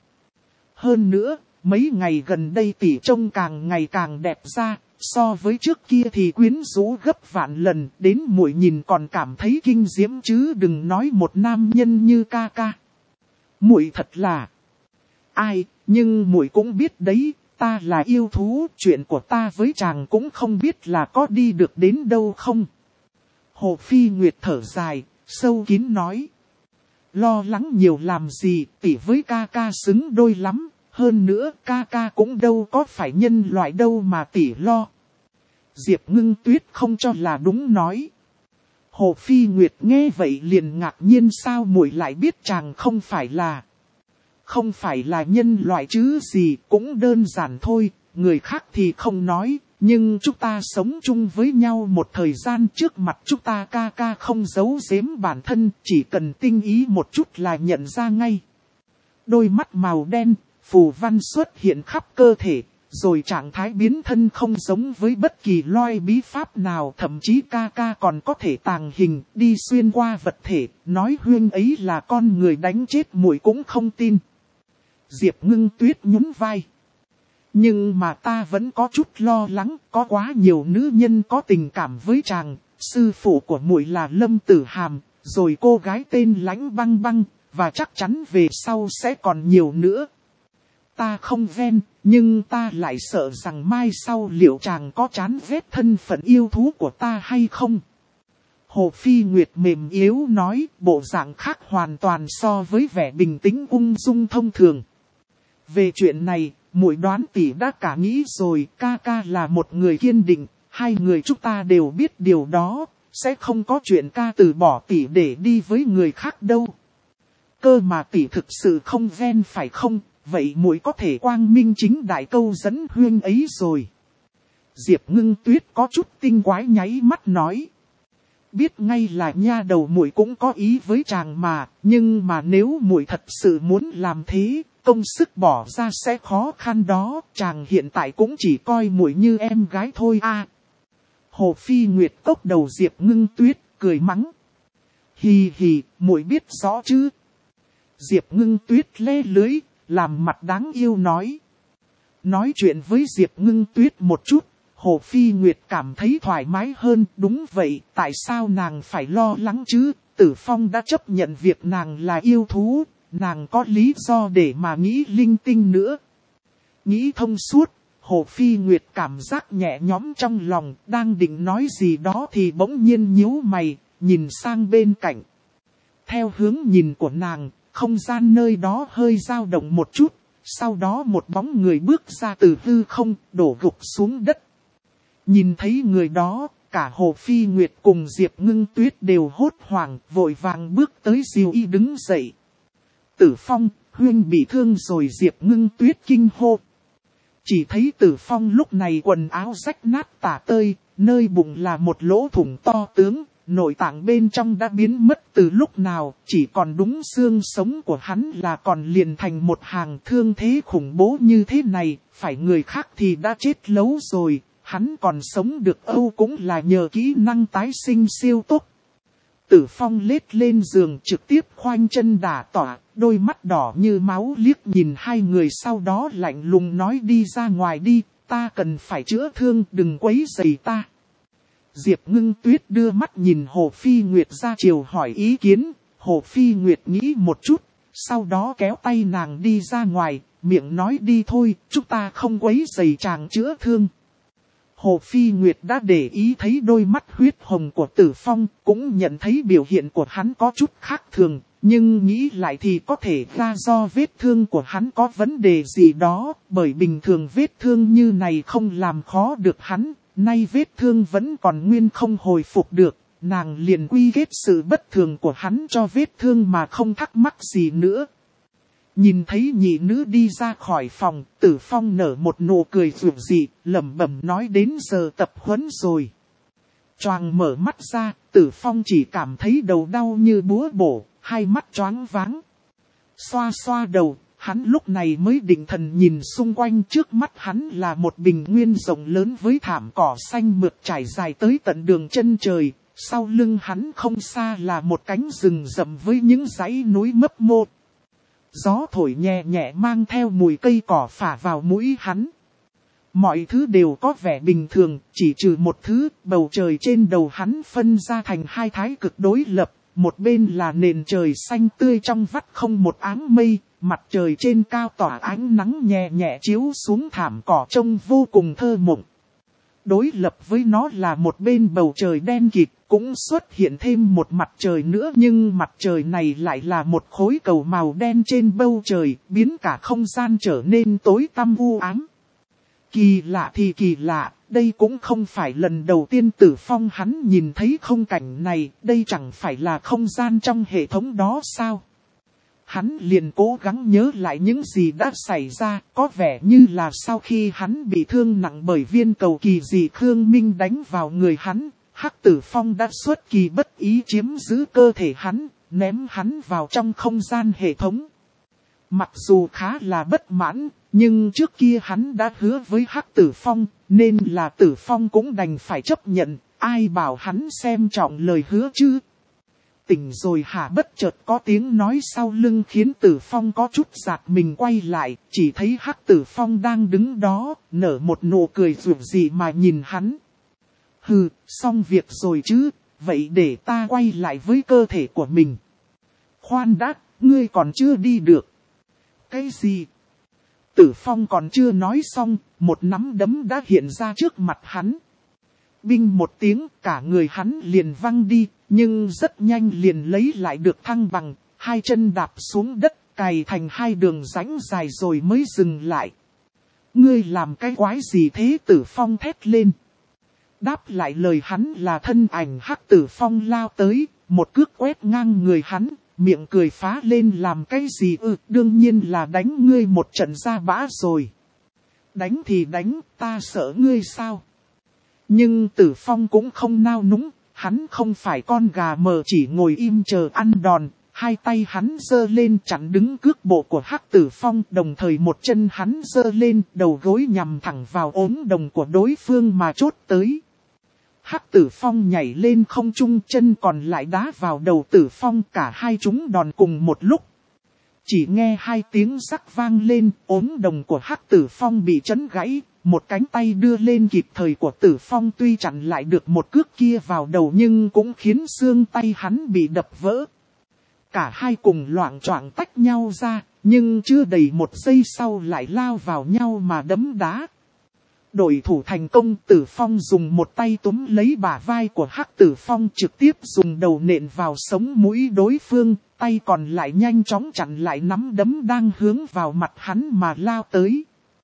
Hơn nữa, mấy ngày gần đây tỷ trông càng ngày càng đẹp ra, so với trước kia thì quyến rũ gấp vạn lần, đến muội nhìn còn cảm thấy kinh diễm chứ đừng nói một nam nhân như ca ca. Muội thật là... Ai, nhưng muội cũng biết đấy, ta là yêu thú, chuyện của ta với chàng cũng không biết là có đi được đến đâu không. Hồ Phi Nguyệt thở dài, sâu kín nói. Lo lắng nhiều làm gì, tỷ với ca ca xứng đôi lắm, hơn nữa ca ca cũng đâu có phải nhân loại đâu mà tỷ lo. Diệp Ngưng Tuyết không cho là đúng nói. Hồ Phi Nguyệt nghe vậy liền ngạc nhiên sao muội lại biết chàng không phải là... Không phải là nhân loại chứ gì, cũng đơn giản thôi, người khác thì không nói, nhưng chúng ta sống chung với nhau một thời gian trước mặt chúng ta ca ca không giấu giếm bản thân, chỉ cần tinh ý một chút là nhận ra ngay. Đôi mắt màu đen, phù văn xuất hiện khắp cơ thể, rồi trạng thái biến thân không giống với bất kỳ loại bí pháp nào, thậm chí ca ca còn có thể tàng hình, đi xuyên qua vật thể, nói huyên ấy là con người đánh chết muội cũng không tin. Diệp Ngưng Tuyết nhún vai. Nhưng mà ta vẫn có chút lo lắng, có quá nhiều nữ nhân có tình cảm với chàng, sư phụ của muội là Lâm Tử Hàm, rồi cô gái tên Lãnh Băng Băng, và chắc chắn về sau sẽ còn nhiều nữa. Ta không ven, nhưng ta lại sợ rằng mai sau liệu chàng có chán ghét thân phận yêu thú của ta hay không? Hồ Phi Nguyệt mềm yếu nói, bộ dạng khác hoàn toàn so với vẻ bình tĩnh ung dung thông thường. Về chuyện này, muội đoán tỷ đã cả nghĩ rồi, ca ca là một người kiên định, hai người chúng ta đều biết điều đó, sẽ không có chuyện ca từ bỏ tỷ để đi với người khác đâu. Cơ mà tỷ thực sự không ven phải không, vậy muội có thể quang minh chính đại câu dẫn huyên ấy rồi. Diệp Ngưng Tuyết có chút tinh quái nháy mắt nói. Biết ngay là nha đầu muội cũng có ý với chàng mà, nhưng mà nếu muội thật sự muốn làm thế, công sức bỏ ra sẽ khó khăn đó, chàng hiện tại cũng chỉ coi muội như em gái thôi à. Hồ Phi Nguyệt cốc đầu Diệp Ngưng Tuyết, cười mắng. Hì hì, muội biết rõ chứ. Diệp Ngưng Tuyết lê lưới, làm mặt đáng yêu nói. nói chuyện với Diệp Ngưng Tuyết một chút, Hồ Phi Nguyệt cảm thấy thoải mái hơn. Đúng vậy, tại sao nàng phải lo lắng chứ? Tử Phong đã chấp nhận việc nàng là yêu thú, nàng có lý do để mà nghĩ linh tinh nữa. Nghĩ thông suốt, Hồ Phi Nguyệt cảm giác nhẹ nhõm trong lòng, đang định nói gì đó thì bỗng nhiên nhíu mày, nhìn sang bên cạnh. Theo hướng nhìn của nàng, không gian nơi đó hơi dao động một chút, sau đó một bóng người bước ra từ hư không, đổ gục xuống đất. Nhìn thấy người đó, cả Hồ Phi Nguyệt cùng Diệp Ngưng Tuyết đều hốt hoảng, vội vàng bước tới dìu y đứng dậy. Tử Phong, huynh bị thương rồi. Diệp Ngưng Tuyết kinh hô. Chỉ thấy Tử Phong lúc này quần áo rách nát tả tơi, nơi bụng là một lỗ thủng to tướng, nội tạng bên trong đã biến mất từ lúc nào, chỉ còn đúng xương sống của hắn là còn liền thành một hàng. Thương thế khủng bố như thế này, phải người khác thì đã chết lâu rồi, hắn còn sống được âu cũng là nhờ kỹ năng tái sinh siêu tốc. Tử Phong lết lên giường trực tiếp khoanh chân đả tỏa, đôi mắt đỏ như máu liếc nhìn hai người, sau đó lạnh lùng nói đi ra ngoài đi, ta cần phải chữa thương, đừng quấy rầy ta. Diệp Ngưng Tuyết đưa mắt nhìn Hồ Phi Nguyệt ra chiều hỏi ý kiến, Hồ Phi Nguyệt nghĩ một chút, sau đó kéo tay nàng đi ra ngoài, miệng nói đi thôi, chúng ta không quấy rầy chàng chữa thương. Hồ Phi Nguyệt đã để ý thấy đôi mắt huyết hồng của Tử Phong, cũng nhận thấy biểu hiện của hắn có chút khác thường, nhưng nghĩ lại thì có thể ra do vết thương của hắn có vấn đề gì đó, bởi bình thường vết thương như này không làm khó được hắn, nay vết thương vẫn còn nguyên không hồi phục được, nàng liền quy kết sự bất thường của hắn cho vết thương mà không thắc mắc gì nữa. Nhìn thấy nhị nữ đi ra khỏi phòng, Tử Phong nở một nụ cười rực dị, lẩm bẩm nói đến giờ tập huấn rồi. Choàng mở mắt ra, Tử Phong chỉ cảm thấy đầu đau như búa bổ, hai mắt choáng váng. Xoa xoa đầu, hắn lúc này mới định thần nhìn xung quanh, trước mắt hắn là một bình nguyên rộng lớn với thảm cỏ xanh mượt trải dài tới tận đường chân trời. Sau lưng hắn không xa là một cánh rừng rậm với những dãy núi mấp mô. Gió thổi nhẹ nhẹ mang theo mùi cây cỏ phả vào mũi hắn. Mọi thứ đều có vẻ bình thường, chỉ trừ một thứ, bầu trời trên đầu hắn phân ra thành hai thái cực đối lập. Một bên là nền trời xanh tươi trong vắt không một áng mây, mặt trời trên cao tỏa ánh nắng nhẹ nhẹ chiếu xuống thảm cỏ trông vô cùng thơ mộng. Đối lập với nó là một bên bầu trời đen kịt, cũng xuất hiện thêm một mặt trời nữa, nhưng mặt trời này lại là một khối cầu màu đen trên bầu trời, biến cả không gian trở nên tối tăm u ám. Kỳ lạ thì kỳ lạ, đây cũng không phải lần đầu tiên Tử Phong hắn nhìn thấy không cảnh này, đây chẳng phải là không gian trong hệ thống đó sao? Hắn liền cố gắng nhớ lại những gì đã xảy ra, có vẻ như là sau khi hắn bị thương nặng bởi viên cầu kỳ dị Khương Minh đánh vào người hắn, Hắc Tử Phong đã xuất kỳ bất ý chiếm giữ cơ thể hắn, ném hắn vào trong không gian hệ thống. Mặc dù khá là bất mãn, nhưng trước kia hắn đã hứa với Hắc Tử Phong, nên là Tử Phong cũng đành phải chấp nhận, ai bảo hắn xem trọng lời hứa chứ. Tỉnh rồi hả? Bất chợt có tiếng nói sau lưng khiến Tử Phong có chút giật mình quay lại, chỉ thấy Hắc Tử Phong đang đứng đó, nở một nụ cười rực rỡ mà nhìn hắn. Hừ, xong việc rồi chứ, vậy để ta quay lại với cơ thể của mình. Khoan đã, ngươi còn chưa đi được. Cái gì? Tử Phong còn chưa nói xong, một nắm đấm đã hiện ra trước mặt hắn. Binh một tiếng, cả người hắn liền văng đi, nhưng rất nhanh liền lấy lại được thăng bằng, hai chân đạp xuống đất, cày thành hai đường rãnh dài rồi mới dừng lại. Ngươi làm cái quái gì thế? Tử Phong thét lên. Đáp lại lời hắn là thân ảnh Hắc Tử Phong lao tới, một cước quét ngang người hắn, miệng cười phá lên. Làm cái gì ư? Ừ, đương nhiên là đánh ngươi một trận ra bã rồi. Đánh thì đánh, ta sợ ngươi sao? Nhưng Tử Phong cũng không nao núng, hắn không phải con gà mờ chỉ ngồi im chờ ăn đòn, hai tay hắn giơ lên chặn đứng cước bộ của Hắc Tử Phong, đồng thời một chân hắn giơ lên, đầu gối nhằm thẳng vào ốm đồng của đối phương mà chốt tới. Hắc Tử Phong nhảy lên không trung, chân còn lại đá vào đầu Tử Phong, cả hai chúng đòn cùng một lúc. Chỉ nghe hai tiếng rắc vang lên, ốm đồng của Hắc Tử Phong bị chấn gãy, một cánh tay đưa lên kịp thời của Tử Phong tuy chặn lại được một cước kia vào đầu nhưng cũng khiến xương tay hắn bị đập vỡ. Cả hai cùng loạng choạng tách nhau ra, nhưng chưa đầy một giây sau lại lao vào nhau mà đấm đá. Đội thủ thành công, Tử Phong dùng một tay túm lấy bả vai của Hắc Tử Phong, trực tiếp dùng đầu nện vào sống mũi đối phương, tay còn lại nhanh chóng chặn lại nắm đấm đang hướng vào mặt hắn mà lao tới.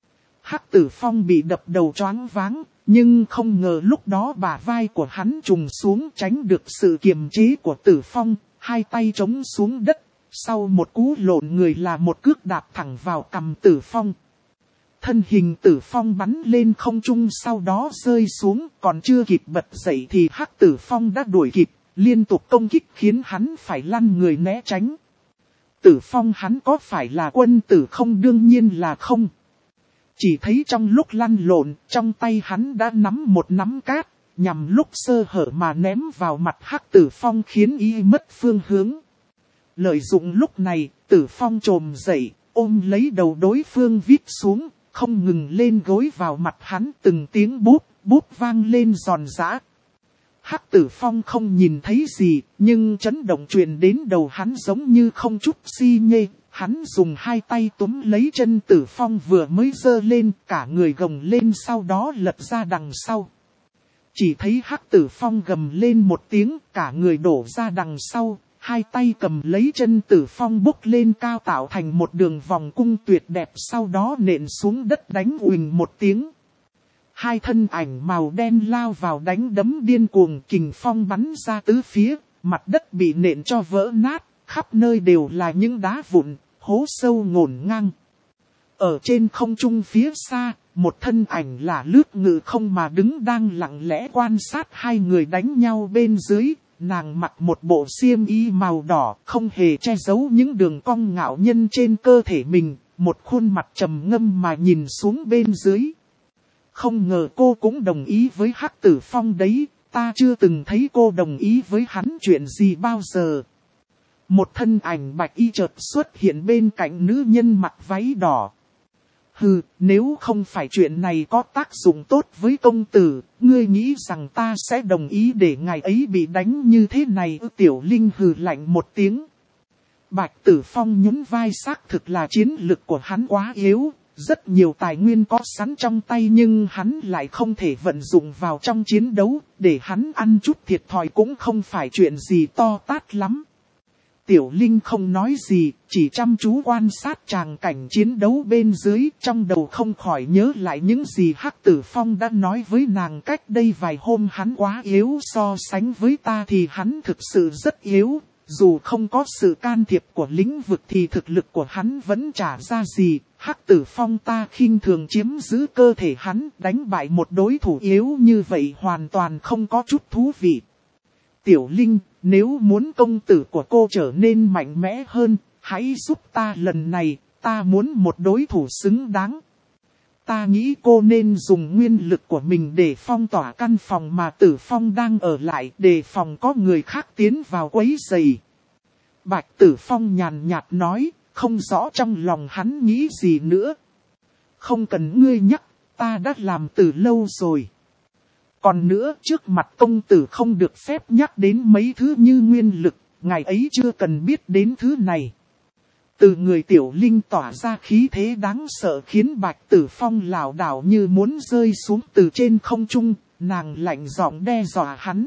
Hắc Tử Phong bị đập đầu choáng váng, nhưng không ngờ lúc đó bả vai của hắn trùng xuống tránh được sự kiềm chế của Tử Phong, hai tay chống xuống đất, sau một cú lộn người là một cước đạp thẳng vào cằm Tử Phong. Thân hình Tử Phong bắn lên không trung sau đó rơi xuống, còn chưa kịp bật dậy thì Hắc Tử Phong đã đuổi kịp, liên tục công kích khiến hắn phải lăn người né tránh. Tử Phong hắn có phải là quân tử không? Đương nhiên là không. Chỉ thấy trong lúc lăn lộn, trong tay hắn đã nắm một nắm cát, nhằm lúc sơ hở mà ném vào mặt Hắc Tử Phong khiến y mất phương hướng. Lợi dụng lúc này, Tử Phong trồm dậy, ôm lấy đầu đối phương vít xuống, không ngừng lên gối vào mặt hắn, từng tiếng búp, búp vang lên giòn giã. Hắc Tử Phong không nhìn thấy gì, nhưng chấn động truyền đến đầu hắn giống như không chút si nhê. Hắn dùng hai tay túm lấy chân Tử Phong vừa mới giơ lên, cả người gồng lên sau đó lật ra đằng sau. Chỉ thấy Hắc Tử Phong gầm lên một tiếng, cả người đổ ra đằng sau, hai tay cầm lấy chân Tử Phong bốc lên cao tạo thành một đường vòng cung tuyệt đẹp, sau đó nện xuống đất đánh uỳnh một tiếng. Hai thân ảnh màu đen lao vào đánh đấm điên cuồng, kình phong bắn ra tứ phía, mặt đất bị nện cho vỡ nát, khắp nơi đều là những đá vụn, hố sâu ngổn ngang. Ở trên không trung phía xa, một thân ảnh là lướt ngự không mà đứng đang lặng lẽ quan sát hai người đánh nhau bên dưới. Nàng mặc một bộ xiêm y màu đỏ, không hề che giấu những đường cong ngạo nhân trên cơ thể mình, một khuôn mặt trầm ngâm mà nhìn xuống bên dưới. Không ngờ cô cũng đồng ý với Hắc Tử Phong đấy, ta chưa từng thấy cô đồng ý với hắn chuyện gì bao giờ. Một thân ảnh bạch y chợt xuất hiện bên cạnh nữ nhân mặc váy đỏ. Hừ, nếu không phải chuyện này có tác dụng tốt với công tử, ngươi nghĩ rằng ta sẽ đồng ý để ngài ấy bị đánh như thế này ư? Tiểu Linh hừ lạnh một tiếng. Bạch Tử Phong nhún vai, xác thực là chiến lực của hắn quá yếu, rất nhiều tài nguyên có sẵn trong tay nhưng hắn lại không thể vận dụng vào trong chiến đấu, để hắn ăn chút thiệt thòi cũng không phải chuyện gì to tát lắm. Tiểu Linh không nói gì, chỉ chăm chú quan sát tràng cảnh chiến đấu bên dưới, trong đầu không khỏi nhớ lại những gì Hắc Tử Phong đã nói với nàng cách đây vài hôm. Hắn quá yếu, so sánh với ta thì hắn thực sự rất yếu, dù không có sự can thiệp của lĩnh vực thì thực lực của hắn vẫn chả ra gì. Hắc Tử Phong ta khinh thường chiếm giữ cơ thể hắn, đánh bại một đối thủ yếu như vậy hoàn toàn không có chút thú vị. Tiểu Linh, nếu muốn công tử của cô trở nên mạnh mẽ hơn, hãy giúp ta lần này, ta muốn một đối thủ xứng đáng. Ta nghĩ cô nên dùng nguyên lực của mình để phong tỏa căn phòng mà Tử Phong đang ở lại, để phòng có người khác tiến vào quấy rầy. Bạch Tử Phong nhàn nhạt nói, không rõ trong lòng hắn nghĩ gì nữa. Không cần ngươi nhắc, ta đã làm từ lâu rồi. Còn nữa, trước mặt công tử không được phép nhắc đến mấy thứ như nguyên lực, ngài ấy chưa cần biết đến thứ này. Từ người Tiểu Linh tỏa ra khí thế đáng sợ khiến Bạch Tử Phong lảo đảo như muốn rơi xuống từ trên không trung, nàng lạnh giọng đe dọa hắn.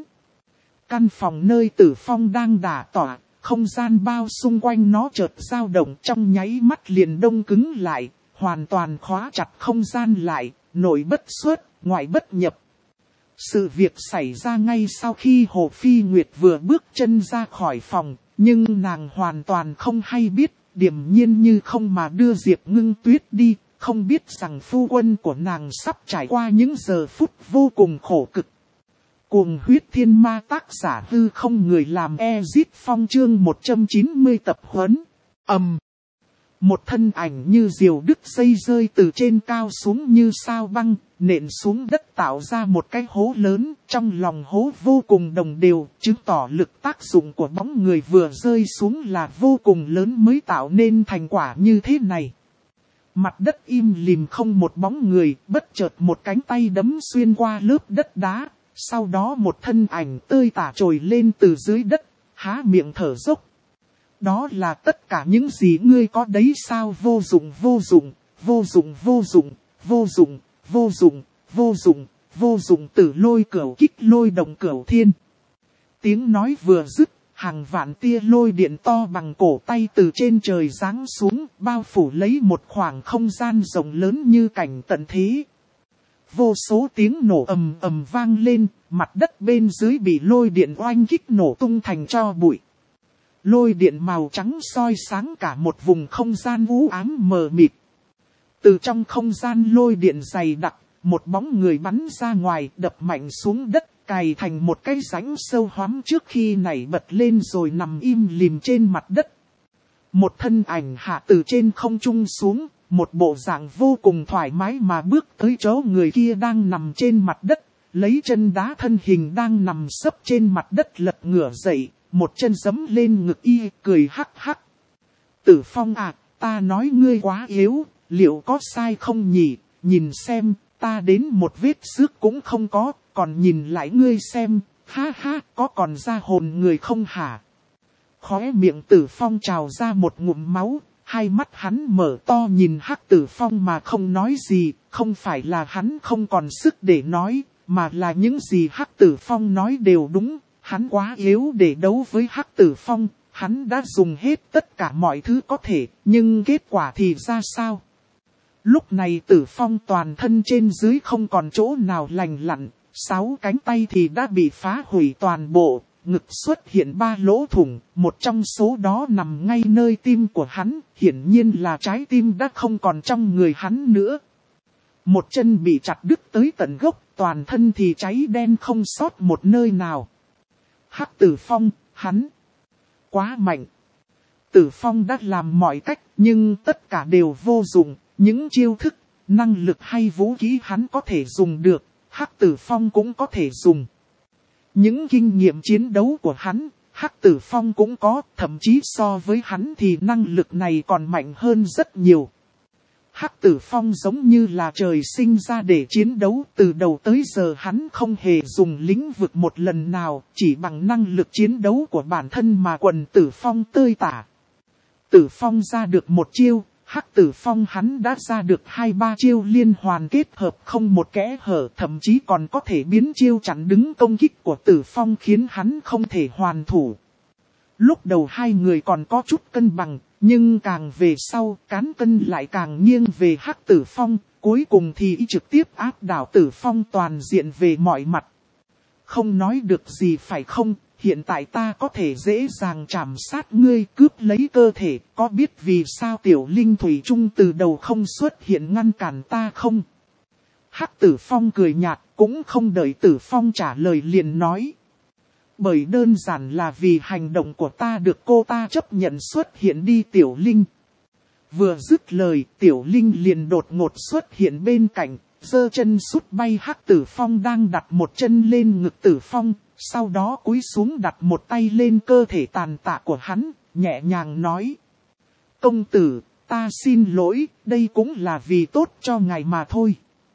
Căn phòng nơi Tử Phong đang đả tỏa, không gian bao xung quanh nó chợt dao động, trong nháy mắt liền đông cứng lại, hoàn toàn khóa chặt không gian lại, nội bất xuất, ngoại bất nhập. Sự việc xảy ra ngay sau khi Hồ Phi Nguyệt vừa bước chân ra khỏi phòng, nhưng nàng hoàn toàn không hay biết, điềm nhiên như không mà đưa Diệp Ngưng Tuyết đi, không biết rằng phu quân của nàng sắp trải qua những giờ phút vô cùng khổ cực. Cuồng huyết thiên ma, tác giả Hư Không, người làm Ezit Phong, chương một trăm chín mươi tập huấn. Ầm. Một thân ảnh như diều đứt dây rơi từ trên cao xuống như sao băng, nện xuống đất tạo ra một cái hố lớn, trong lòng hố vô cùng đồng đều, chứng tỏ lực tác dụng của bóng người vừa rơi xuống là vô cùng lớn mới tạo nên thành quả như thế này. Mặt đất im lìm không một bóng người, bất chợt một cánh tay đấm xuyên qua lớp đất đá, sau đó một thân ảnh tơi tả trồi lên từ dưới đất, há miệng thở dốc. Đó là tất cả những gì ngươi có đấy sao? Vô dụng, vô dụng, vô dụng, vô dụng, vô dụng, vô dụng, vô dụng, vô dụng. Tử Lôi cửu kích lôi động cửu thiên. Tiếng nói vừa dứt, hàng vạn tia lôi điện to bằng cổ tay từ trên trời giáng xuống, bao phủ lấy một khoảng không gian rộng lớn như cảnh tận thế. Vô số tiếng nổ ầm ầm vang lên, mặt đất bên dưới bị lôi điện oanh kích nổ tung thành tro bụi. Lôi điện màu trắng soi sáng cả một vùng không gian u ám mờ mịt. Từ trong không gian lôi điện dày đặc, một bóng người bắn ra ngoài, đập mạnh xuống đất, cày thành một cái rãnh sâu hoắm trước khi nảy bật lên rồi nằm im lìm trên mặt đất. Một thân ảnh hạ từ trên không trung xuống, một bộ dạng vô cùng thoải mái mà bước tới chỗ người kia đang nằm trên mặt đất, lấy chân đá thân hình đang nằm sấp trên mặt đất lật ngửa dậy. Một chân giẫm lên ngực y, cười hắc hắc. Tử Phong à, ta nói ngươi quá yếu, liệu có sai không nhỉ? Nhìn xem, ta đến một vết xước cũng không có, còn nhìn lại ngươi xem, ha ha, có còn ra hồn người không hả? Khóe miệng Tử Phong trào ra một ngụm máu, hai mắt hắn mở to nhìn Hắc Tử Phong mà không nói gì, không phải là hắn không còn sức để nói, mà là những gì Hắc Tử Phong nói đều đúng. Hắn quá yếu để đấu với Hắc Tử Phong, hắn đã dùng hết tất cả mọi thứ có thể, nhưng kết quả thì ra sao? Lúc này Tử Phong toàn thân trên dưới không còn chỗ nào lành lặn, sáu cánh tay thì đã bị phá hủy toàn bộ, ngực xuất hiện ba lỗ thủng, một trong số đó nằm ngay nơi tim của hắn, hiển nhiên là trái tim đã không còn trong người hắn nữa. Một chân bị chặt đứt tới tận gốc, toàn thân thì cháy đen không sót một nơi nào. Hắc Tử Phong, hắn quá mạnh. Tử Phong đã làm mọi cách, nhưng tất cả đều vô dụng. Những chiêu thức, năng lực hay vũ khí hắn có thể dùng được, Hắc Tử Phong cũng có thể dùng. Những kinh nghiệm chiến đấu của hắn, Hắc Tử Phong cũng có, thậm chí so với hắn thì năng lực này còn mạnh hơn rất nhiều. Hắc Tử Phong giống như là trời sinh ra để chiến đấu, từ đầu tới giờ hắn không hề dùng lĩnh vực một lần nào, chỉ bằng năng lực chiến đấu của bản thân mà quần Tử Phong tơi tả. Tử Phong ra được một chiêu, Hắc Tử Phong hắn đã ra được hai ba chiêu liên hoàn kết hợp không một kẽ hở, thậm chí còn có thể biến chiêu chặn đứng công kích của Tử Phong khiến hắn không thể hoàn thủ. Lúc đầu hai người còn có chút cân bằng, nhưng càng về sau cán cân lại càng nghiêng về Hắc Tử Phong, cuối cùng thì y trực tiếp áp đảo Tử Phong toàn diện về mọi mặt. Không nói được gì phải không, hiện tại ta có thể dễ dàng trảm sát ngươi, cướp lấy cơ thể, có biết vì sao Tiểu Linh Thủy Trung từ đầu không xuất hiện ngăn cản ta không? Hắc Tử Phong cười nhạt, cũng không đợi Tử Phong trả lời liền nói. Bởi đơn giản là vì hành động của ta được cô ta chấp nhận xuất hiện đi Tiểu Linh. Vừa dứt lời, Tiểu Linh liền đột ngột xuất hiện bên cạnh, giơ chân sút bay Hắc Tử Phong đang đặt một chân lên ngực Tử Phong, sau đó cúi xuống đặt một tay lên cơ thể tàn tạ của hắn, nhẹ nhàng nói. Công tử, ta xin lỗi, đây cũng là vì tốt cho ngài mà thôi.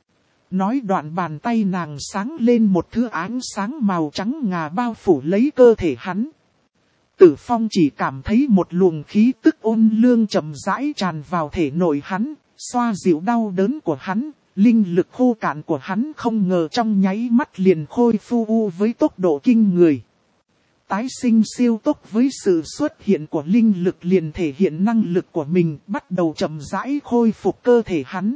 Nói đoạn bàn tay nàng sáng lên một thứ ánh sáng màu trắng ngà bao phủ lấy cơ thể hắn. Tử Phong chỉ cảm thấy một luồng khí tức ôn lương chậm rãi tràn vào thể nội hắn, xoa dịu đau đớn của hắn, linh lực khô cạn của hắn không ngờ trong nháy mắt liền khôi phục với tốc độ kinh người. Tái sinh siêu tốc với sự xuất hiện của linh lực liền thể hiện năng lực của mình, bắt đầu chậm rãi khôi phục cơ thể hắn.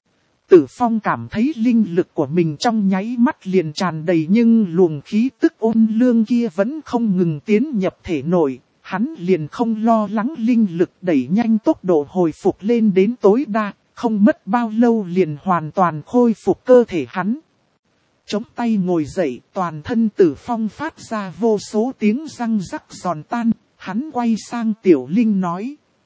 Tử Phong cảm thấy linh lực của mình trong nháy mắt liền tràn đầy, nhưng luồng khí tức ôn lương kia vẫn không ngừng tiến nhập thể nội, hắn liền không lo lắng linh lực đẩy nhanh tốc độ hồi phục lên đến tối đa, không mất bao lâu liền hoàn toàn khôi phục cơ thể hắn. Chống tay ngồi dậy, toàn thân Tử Phong phát ra vô số tiếng răng rắc giòn tan, hắn quay sang Tiểu Linh nói.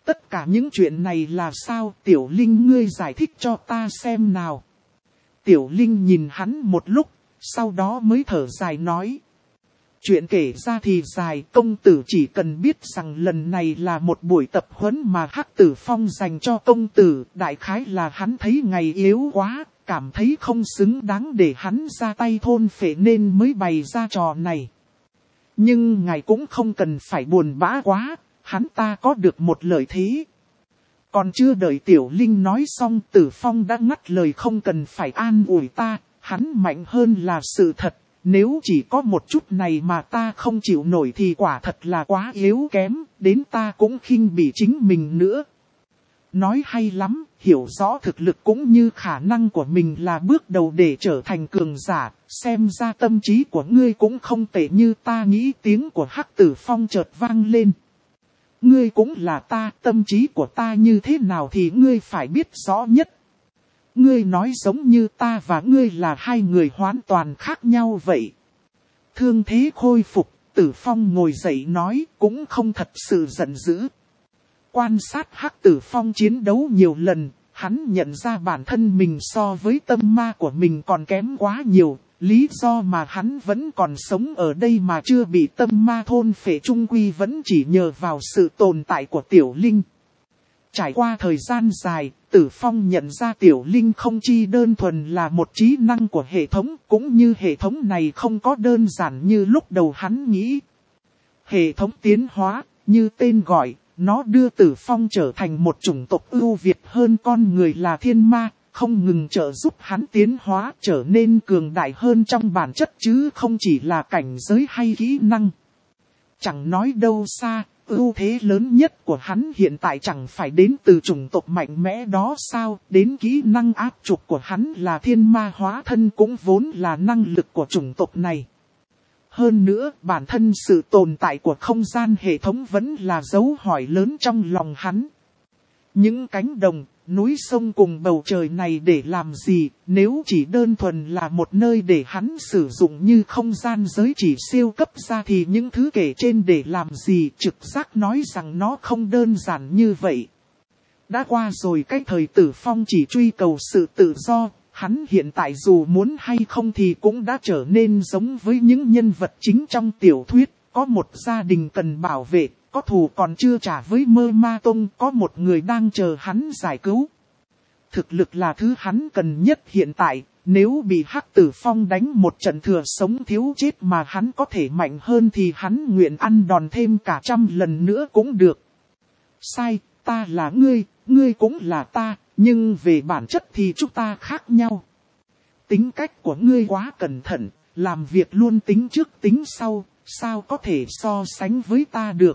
Tất cả những chuyện này là sao, Tiểu Linh ngươi giải thích cho ta xem nào. Tiểu Linh nhìn hắn một lúc, sau đó mới thở dài nói. Chuyện kể ra thì dài, công tử chỉ cần biết rằng lần này là một buổi tập huấn mà Hắc Tử Phong dành cho công tử, đại khái là hắn thấy ngày yếu quá, cảm thấy không xứng đáng để hắn ra tay thôn phệ nên mới bày ra trò này. Nhưng ngài cũng không cần phải buồn bã quá, hắn ta có được một lợi thế. Còn chưa đợi Tiểu Linh nói xong, Tử Phong đã ngắt lời, không cần phải an ủi ta, hắn mạnh hơn là sự thật. Nếu chỉ có một chút này mà ta không chịu nổi thì quả thật là quá yếu kém, đến ta cũng khinh bỉ chính mình nữa. Nói hay lắm, hiểu rõ thực lực cũng như khả năng của mình là bước đầu để trở thành cường giả, xem ra tâm trí của ngươi cũng không tệ như ta nghĩ. Tiếng của Hắc Tử Phong chợt vang lên. Ngươi cũng là ta, tâm trí của ta như thế nào thì ngươi phải biết rõ nhất. Ngươi nói giống như ta và ngươi là hai người hoàn toàn khác nhau vậy. Thương thế khôi phục, Tử Phong ngồi dậy nói, cũng không thật sự giận dữ. Quan sát Hắc Tử Phong chiến đấu nhiều lần, hắn nhận ra bản thân mình so với tâm ma của mình còn kém quá nhiều. Lý do mà hắn vẫn còn sống ở đây mà chưa bị tâm ma thôn phệ trung quy vẫn chỉ nhờ vào sự tồn tại của Tiểu Linh. Trải qua thời gian dài, Tử Phong nhận ra Tiểu Linh không chỉ đơn thuần là một trí năng của hệ thống, cũng như hệ thống này không có đơn giản như lúc đầu hắn nghĩ. Hệ thống tiến hóa, như tên gọi, nó đưa Tử Phong trở thành một chủng tộc ưu việt hơn con người là thiên ma, không ngừng trợ giúp hắn tiến hóa trở nên cường đại hơn trong bản chất chứ không chỉ là cảnh giới hay kỹ năng. Chẳng nói đâu xa, ưu thế lớn nhất của hắn hiện tại chẳng phải đến từ chủng tộc mạnh mẽ đó sao, đến kỹ năng áp trục của hắn là thiên ma hóa thân cũng vốn là năng lực của chủng tộc này. Hơn nữa, bản thân sự tồn tại của không gian hệ thống vẫn là dấu hỏi lớn trong lòng hắn. Những cánh đồng, núi sông cùng bầu trời này để làm gì, nếu chỉ đơn thuần là một nơi để hắn sử dụng như không gian giới chỉ siêu cấp ra thì những thứ kể trên để làm gì, trực giác nói rằng nó không đơn giản như vậy. Đã qua rồi cái thời Tử Phong chỉ truy cầu sự tự do, hắn hiện tại dù muốn hay không thì cũng đã trở nên giống với những nhân vật chính trong tiểu thuyết, có một gia đình cần bảo vệ. Có thù còn chưa trả với Mơ Ma Tông, có một người đang chờ hắn giải cứu. Thực lực là thứ hắn cần nhất hiện tại, nếu bị Hắc Tử Phong đánh một trận thừa sống thiếu chết mà hắn có thể mạnh hơn thì hắn nguyện ăn đòn thêm cả trăm lần nữa cũng được. Sai, ta là ngươi, ngươi cũng là ta, nhưng về bản chất thì chúng ta khác nhau. Tính cách của ngươi quá cẩn thận, làm việc luôn tính trước tính sau, sao có thể so sánh với ta được.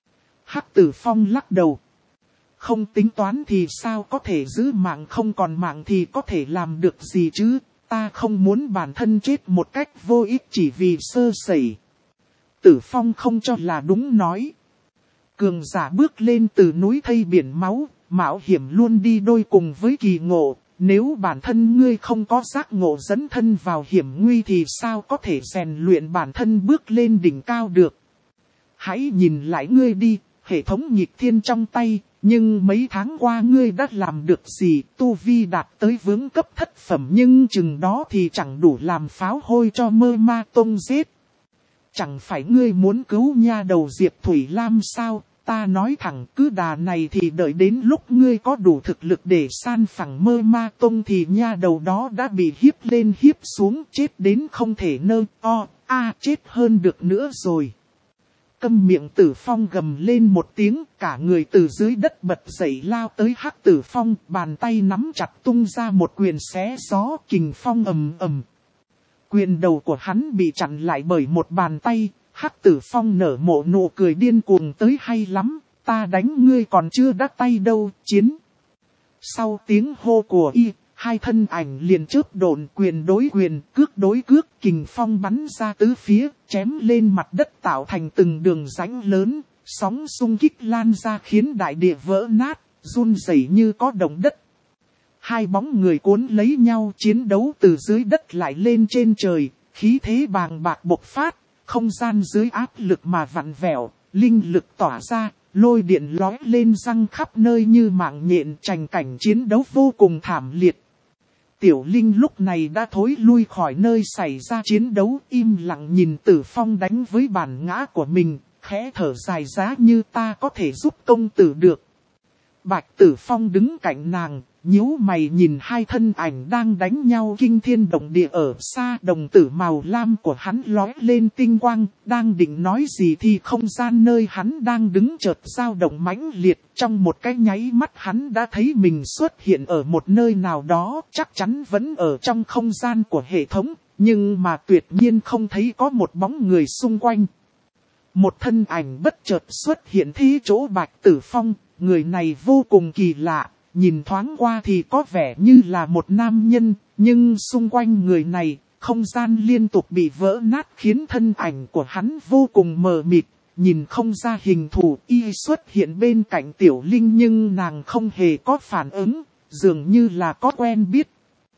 Hắc Tử Phong lắc đầu. Không tính toán thì sao có thể giữ mạng, không còn mạng thì có thể làm được gì chứ, ta không muốn bản thân chết một cách vô ích chỉ vì sơ sẩy. Tử Phong không cho là đúng nói. Cường giả bước lên từ núi thây biển máu, mạo hiểm luôn đi đôi cùng với kỳ ngộ, nếu bản thân ngươi không có giác ngộ dẫn thân vào hiểm nguy thì sao có thể rèn luyện bản thân bước lên đỉnh cao được. Hãy nhìn lại ngươi đi, hệ thống nghịch thiên trong tay, nhưng mấy tháng qua ngươi đã làm được gì, tu vi đạt tới vướng cấp thất phẩm nhưng chừng đó thì chẳng đủ làm pháo hôi cho Mơ Ma Tông giết. Chẳng phải ngươi muốn cứu nha đầu Diệp Thủy Lam sao, ta nói thẳng cứ đà này thì đợi đến lúc ngươi có đủ thực lực để san phẳng Mơ Ma Tông thì nha đầu đó đã bị hiếp lên hiếp xuống chết đến không thể nơ o, a chết hơn được nữa rồi. Câm miệng Tử Phong gầm lên một tiếng, cả người từ dưới đất bật dậy lao tới Hắc Tử Phong, bàn tay nắm chặt tung ra một quyền xé gió, kình phong ầm ầm. Quyền đầu của hắn bị chặn lại bởi một bàn tay, Hắc Tử Phong nở mộ nụ cười điên cuồng tới hay lắm, ta đánh ngươi còn chưa đắc tay đâu, chiến. Sau tiếng hô của y, hai thân ảnh liền chớp độn, quyền đối quyền, cước đối cước, kình phong bắn ra tứ phía, chém lên mặt đất tạo thành từng đường rãnh lớn, sóng xung kích lan ra khiến đại địa vỡ nát, run rẩy như có động đất. Hai bóng người cuốn lấy nhau chiến đấu từ dưới đất lại lên trên trời, khí thế bàng bạc bộc phát, không gian dưới áp lực mà vặn vẹo, linh lực tỏa ra, lôi điện lói lên răng khắp nơi như mạng nhện, trành cảnh chiến đấu vô cùng thảm liệt. Tiểu Linh lúc này đã thối lui khỏi nơi xảy ra chiến đấu, im lặng nhìn Tử Phong đánh với bản ngã của mình, khẽ thở dài giá như ta có thể giúp công tử được. Bạch Tử Phong đứng cạnh nàng, nhíu mày nhìn hai thân ảnh đang đánh nhau kinh thiên động địa ở xa. Đồng tử màu lam của hắn lói lên tinh quang, đang định nói gì thì không gian nơi hắn đang đứng chợt dao động mãnh liệt. Trong một cái nháy mắt hắn đã thấy mình xuất hiện ở một nơi nào đó, chắc chắn vẫn ở trong không gian của hệ thống, nhưng mà tuyệt nhiên không thấy có một bóng người xung quanh. Một thân ảnh bất chợt xuất hiện thế chỗ Bạch Tử Phong, người này vô cùng kỳ lạ. Nhìn thoáng qua thì có vẻ như là một nam nhân, nhưng xung quanh người này, không gian liên tục bị vỡ nát khiến thân ảnh của hắn vô cùng mờ mịt, nhìn không ra hình thù. Y xuất hiện bên cạnh Tiểu Linh nhưng nàng không hề có phản ứng, dường như là có quen biết.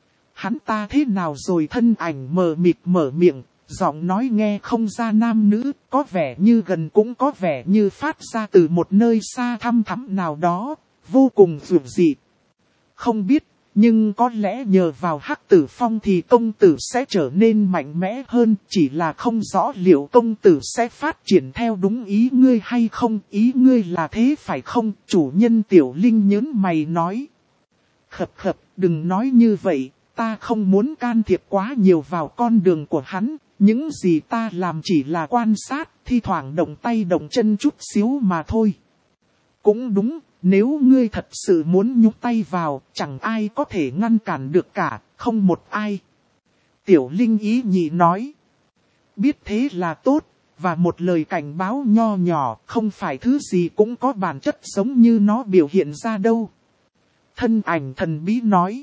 Hắn ta thế nào rồi? Thân ảnh mờ mịt mở miệng, giọng nói nghe không ra nam nữ, có vẻ như gần cũng có vẻ như phát ra từ một nơi xa thăm thẳm nào đó. Vô cùng dữ dị. Không biết, nhưng có lẽ nhờ vào Hắc Tử Phong thì công tử sẽ trở nên mạnh mẽ hơn. Chỉ là không rõ liệu công tử sẽ phát triển theo đúng ý ngươi hay không. Ý ngươi là thế phải không? Chủ nhân Tiểu Linh nhớn mày nói. Khập khập, đừng nói như vậy, ta không muốn can thiệp quá nhiều vào con đường của hắn. Những gì ta làm chỉ là quan sát, thi thoảng động tay động chân chút xíu mà thôi. Cũng đúng. Nếu ngươi thật sự muốn nhúc tay vào, chẳng ai có thể ngăn cản được cả, không một ai. Tiểu Linh ý nhị nói. Biết thế là tốt, và một lời cảnh báo nho nhỏ, không phải thứ gì cũng có bản chất giống như nó biểu hiện ra đâu. Thân ảnh thần bí nói.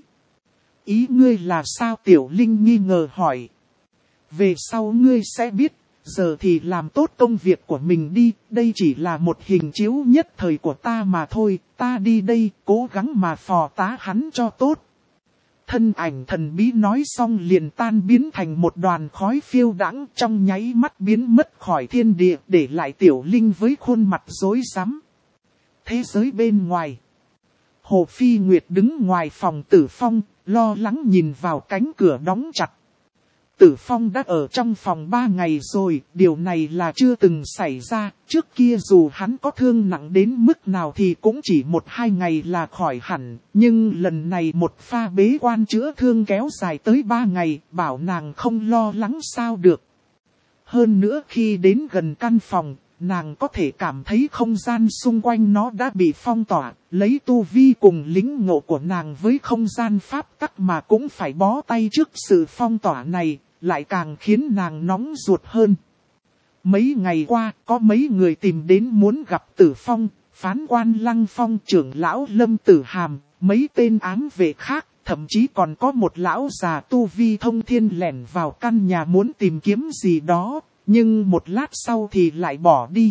Ý ngươi là sao? Tiểu Linh nghi ngờ hỏi. Về sau ngươi sẽ biết. Giờ thì làm tốt công việc của mình đi, đây chỉ là một hình chiếu nhất thời của ta mà thôi, ta đi đây, cố gắng mà phò tá hắn cho tốt. Thân ảnh thần bí nói xong liền tan biến thành một đoàn khói phiêu đãng, trong nháy mắt biến mất khỏi thiên địa, để lại Tiểu Linh với khuôn mặt rối rắm. Thế giới bên ngoài, Hồ Phi Nguyệt đứng ngoài phòng Tử Phong, lo lắng nhìn vào cánh cửa đóng chặt. Tử Phong đã ở trong phòng ba ngày rồi, điều này là chưa từng xảy ra. Trước kia dù hắn có thương nặng đến mức nào thì cũng chỉ một hai ngày là khỏi hẳn. Nhưng lần này một pha bế quan chữa thương kéo dài tới ba ngày, bảo nàng không lo lắng sao được. Hơn nữa khi đến gần căn phòng, nàng có thể cảm thấy không gian xung quanh nó đã bị phong tỏa. Lấy tu vi cùng lính ngộ của nàng với không gian pháp tắc mà cũng phải bó tay trước sự phong tỏa này, lại càng khiến nàng nóng ruột hơn. Mấy ngày qua, có mấy người tìm đến muốn gặp Tử Phong, phán quan Lăng Phong, trưởng lão Lâm Tử Hàm, mấy tên ám vệ khác, thậm chí còn có một lão già tu vi thông thiên lẻn vào căn nhà muốn tìm kiếm gì đó, nhưng một lát sau thì lại bỏ đi.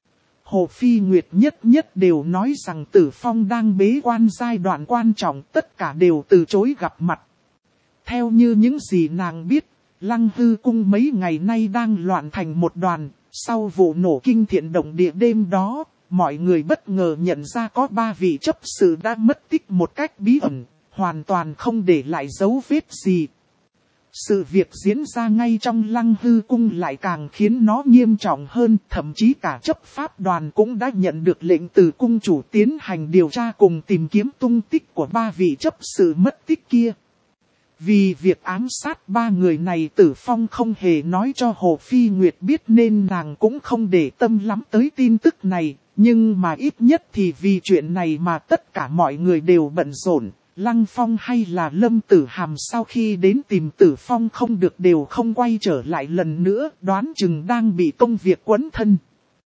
Hồ Phi Nguyệt nhất nhất đều nói rằng Tử Phong đang bế quan giai đoạn quan trọng, tất cả đều từ chối gặp mặt. Theo như những gì nàng biết, Lăng Hư Cung mấy ngày nay đang loạn thành một đoàn. Sau vụ nổ kinh thiện động địa đêm đó, mọi người bất ngờ nhận ra có ba vị chấp sự đã mất tích một cách bí ẩn, hoàn toàn không để lại dấu vết gì. Sự việc diễn ra ngay trong Lăng Hư Cung lại càng khiến nó nghiêm trọng hơn, thậm chí cả chấp pháp đoàn cũng đã nhận được lệnh từ cung chủ tiến hành điều tra cùng tìm kiếm tung tích của ba vị chấp sự mất tích kia. Vì việc ám sát ba người này Tử Phong không hề nói cho Hồ Phi Nguyệt biết nên nàng cũng không để tâm lắm tới tin tức này, nhưng mà ít nhất thì vì chuyện này mà tất cả mọi người đều bận rộn. Lăng Phong hay là Lâm Tử Hàm sau khi đến tìm Tử Phong không được đều không quay trở lại lần nữa, đoán chừng đang bị công việc quấn thân.